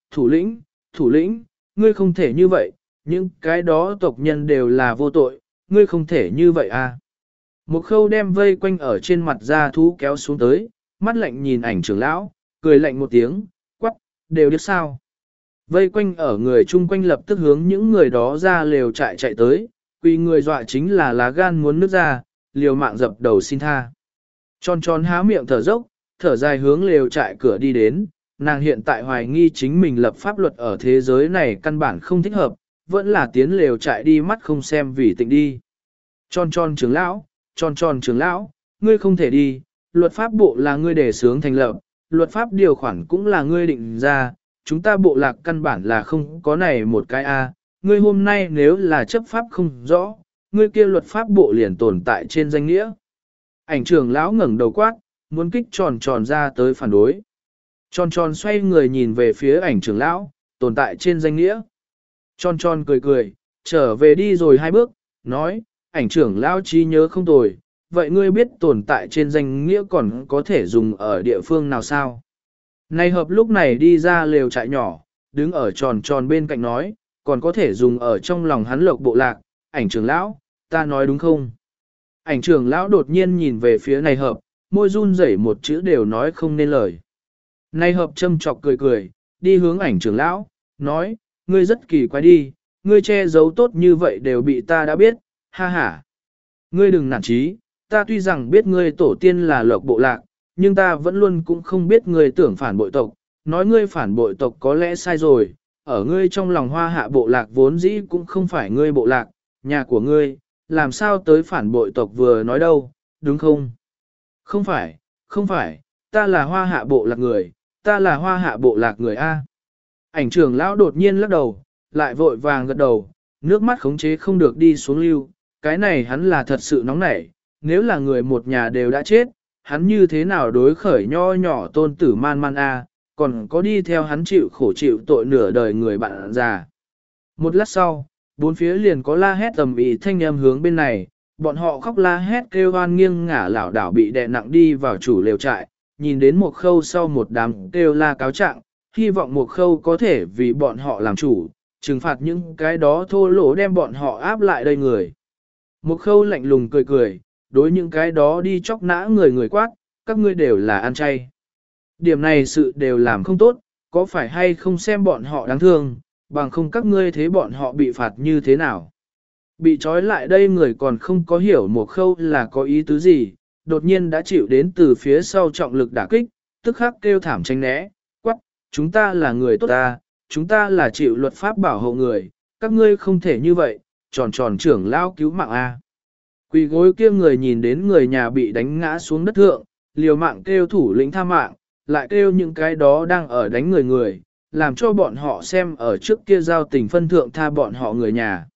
thủ lĩnh, thủ lĩnh, ngươi không thể như vậy, những cái đó tộc nhân đều là vô tội, ngươi không thể như vậy à. Một khâu đem vây quanh ở trên mặt da thú kéo xuống tới, mắt lạnh nhìn ảnh trưởng lão, cười lạnh một tiếng, quắc, đều biết sao. Vây quanh ở người chung quanh lập tức hướng những người đó ra lều chạy chạy tới, vì người dọa chính là lá gan muốn nứt ra, liều mạng dập đầu xin tha. Tròn tròn há miệng thở dốc, thở dài hướng lều trại cửa đi đến, nàng hiện tại hoài nghi chính mình lập pháp luật ở thế giới này căn bản không thích hợp, vẫn là tiến lều trại đi mắt không xem vì tịnh đi. Tròn tròn trưởng lão, tròn tròn trưởng lão, ngươi không thể đi, luật pháp bộ là ngươi đề xướng thành lập, luật pháp điều khoản cũng là ngươi định ra, chúng ta bộ lạc căn bản là không có này một cái A, ngươi hôm nay nếu là chấp pháp không rõ, ngươi kia luật pháp bộ liền tồn tại trên danh nghĩa. Ảnh trưởng lão ngẩng đầu quát, muốn kích tròn tròn ra tới phản đối. Tròn tròn xoay người nhìn về phía ảnh trưởng lão, tồn tại trên danh nghĩa. Tròn tròn cười cười, trở về đi rồi hai bước, nói, ảnh trưởng lão trí nhớ không tồi, vậy ngươi biết tồn tại trên danh nghĩa còn có thể dùng ở địa phương nào sao? Này hợp lúc này đi ra lều trại nhỏ, đứng ở tròn tròn bên cạnh nói, còn có thể dùng ở trong lòng hắn lộc bộ lạc, ảnh trưởng lão, ta nói đúng không? Ảnh trưởng lão đột nhiên nhìn về phía này hợp, môi run rẩy một chữ đều nói không nên lời. Này hợp châm chọc cười cười, đi hướng ảnh trưởng lão, nói, ngươi rất kỳ quái đi, ngươi che giấu tốt như vậy đều bị ta đã biết, ha ha. Ngươi đừng nản chí, ta tuy rằng biết ngươi tổ tiên là lộc bộ lạc, nhưng ta vẫn luôn cũng không biết ngươi tưởng phản bội tộc, nói ngươi phản bội tộc có lẽ sai rồi, ở ngươi trong lòng hoa hạ bộ lạc vốn dĩ cũng không phải ngươi bộ lạc, nhà của ngươi, làm sao tới phản bội tộc vừa nói đâu, đúng không? Không phải, không phải, ta là hoa hạ bộ lạc người, ta là hoa hạ bộ lạc người A. Ảnh trưởng lão đột nhiên lắc đầu, lại vội vàng gật đầu, nước mắt khống chế không được đi xuống lưu, cái này hắn là thật sự nóng nảy, nếu là người một nhà đều đã chết, hắn như thế nào đối khởi nho nhỏ tôn tử man man A, còn có đi theo hắn chịu khổ chịu tội nửa đời người bạn già. Một lát sau, bốn phía liền có la hét tầm ý thanh âm hướng bên này, bọn họ khóc la hét kêu oan nghiêng ngả lảo đảo bị đè nặng đi vào chủ lều trại, nhìn đến một khâu sau một đám kêu la cáo trạng, hy vọng một khâu có thể vì bọn họ làm chủ, trừng phạt những cái đó thô lỗ đem bọn họ áp lại đây người. Một khâu lạnh lùng cười cười, đối những cái đó đi chóc nã người người quát, các ngươi đều là ăn chay. Điểm này sự đều làm không tốt, có phải hay không xem bọn họ đáng thương, bằng không các ngươi thế bọn họ bị phạt như thế nào. Bị trói lại đây người còn không có hiểu một khâu là có ý tứ gì, đột nhiên đã chịu đến từ phía sau trọng lực đả kích, tức khắc kêu thảm tránh né, quắc, chúng ta là người tốt ta, chúng ta là chịu luật pháp bảo hộ người, các ngươi không thể như vậy, tròn tròn trưởng lao cứu mạng A. Quỳ gối kia người nhìn đến người nhà bị đánh ngã xuống đất thượng, liều mạng kêu thủ lĩnh tha mạng, lại kêu những cái đó đang ở đánh người người, làm cho bọn họ xem ở trước kia giao tình phân thượng tha bọn họ người nhà.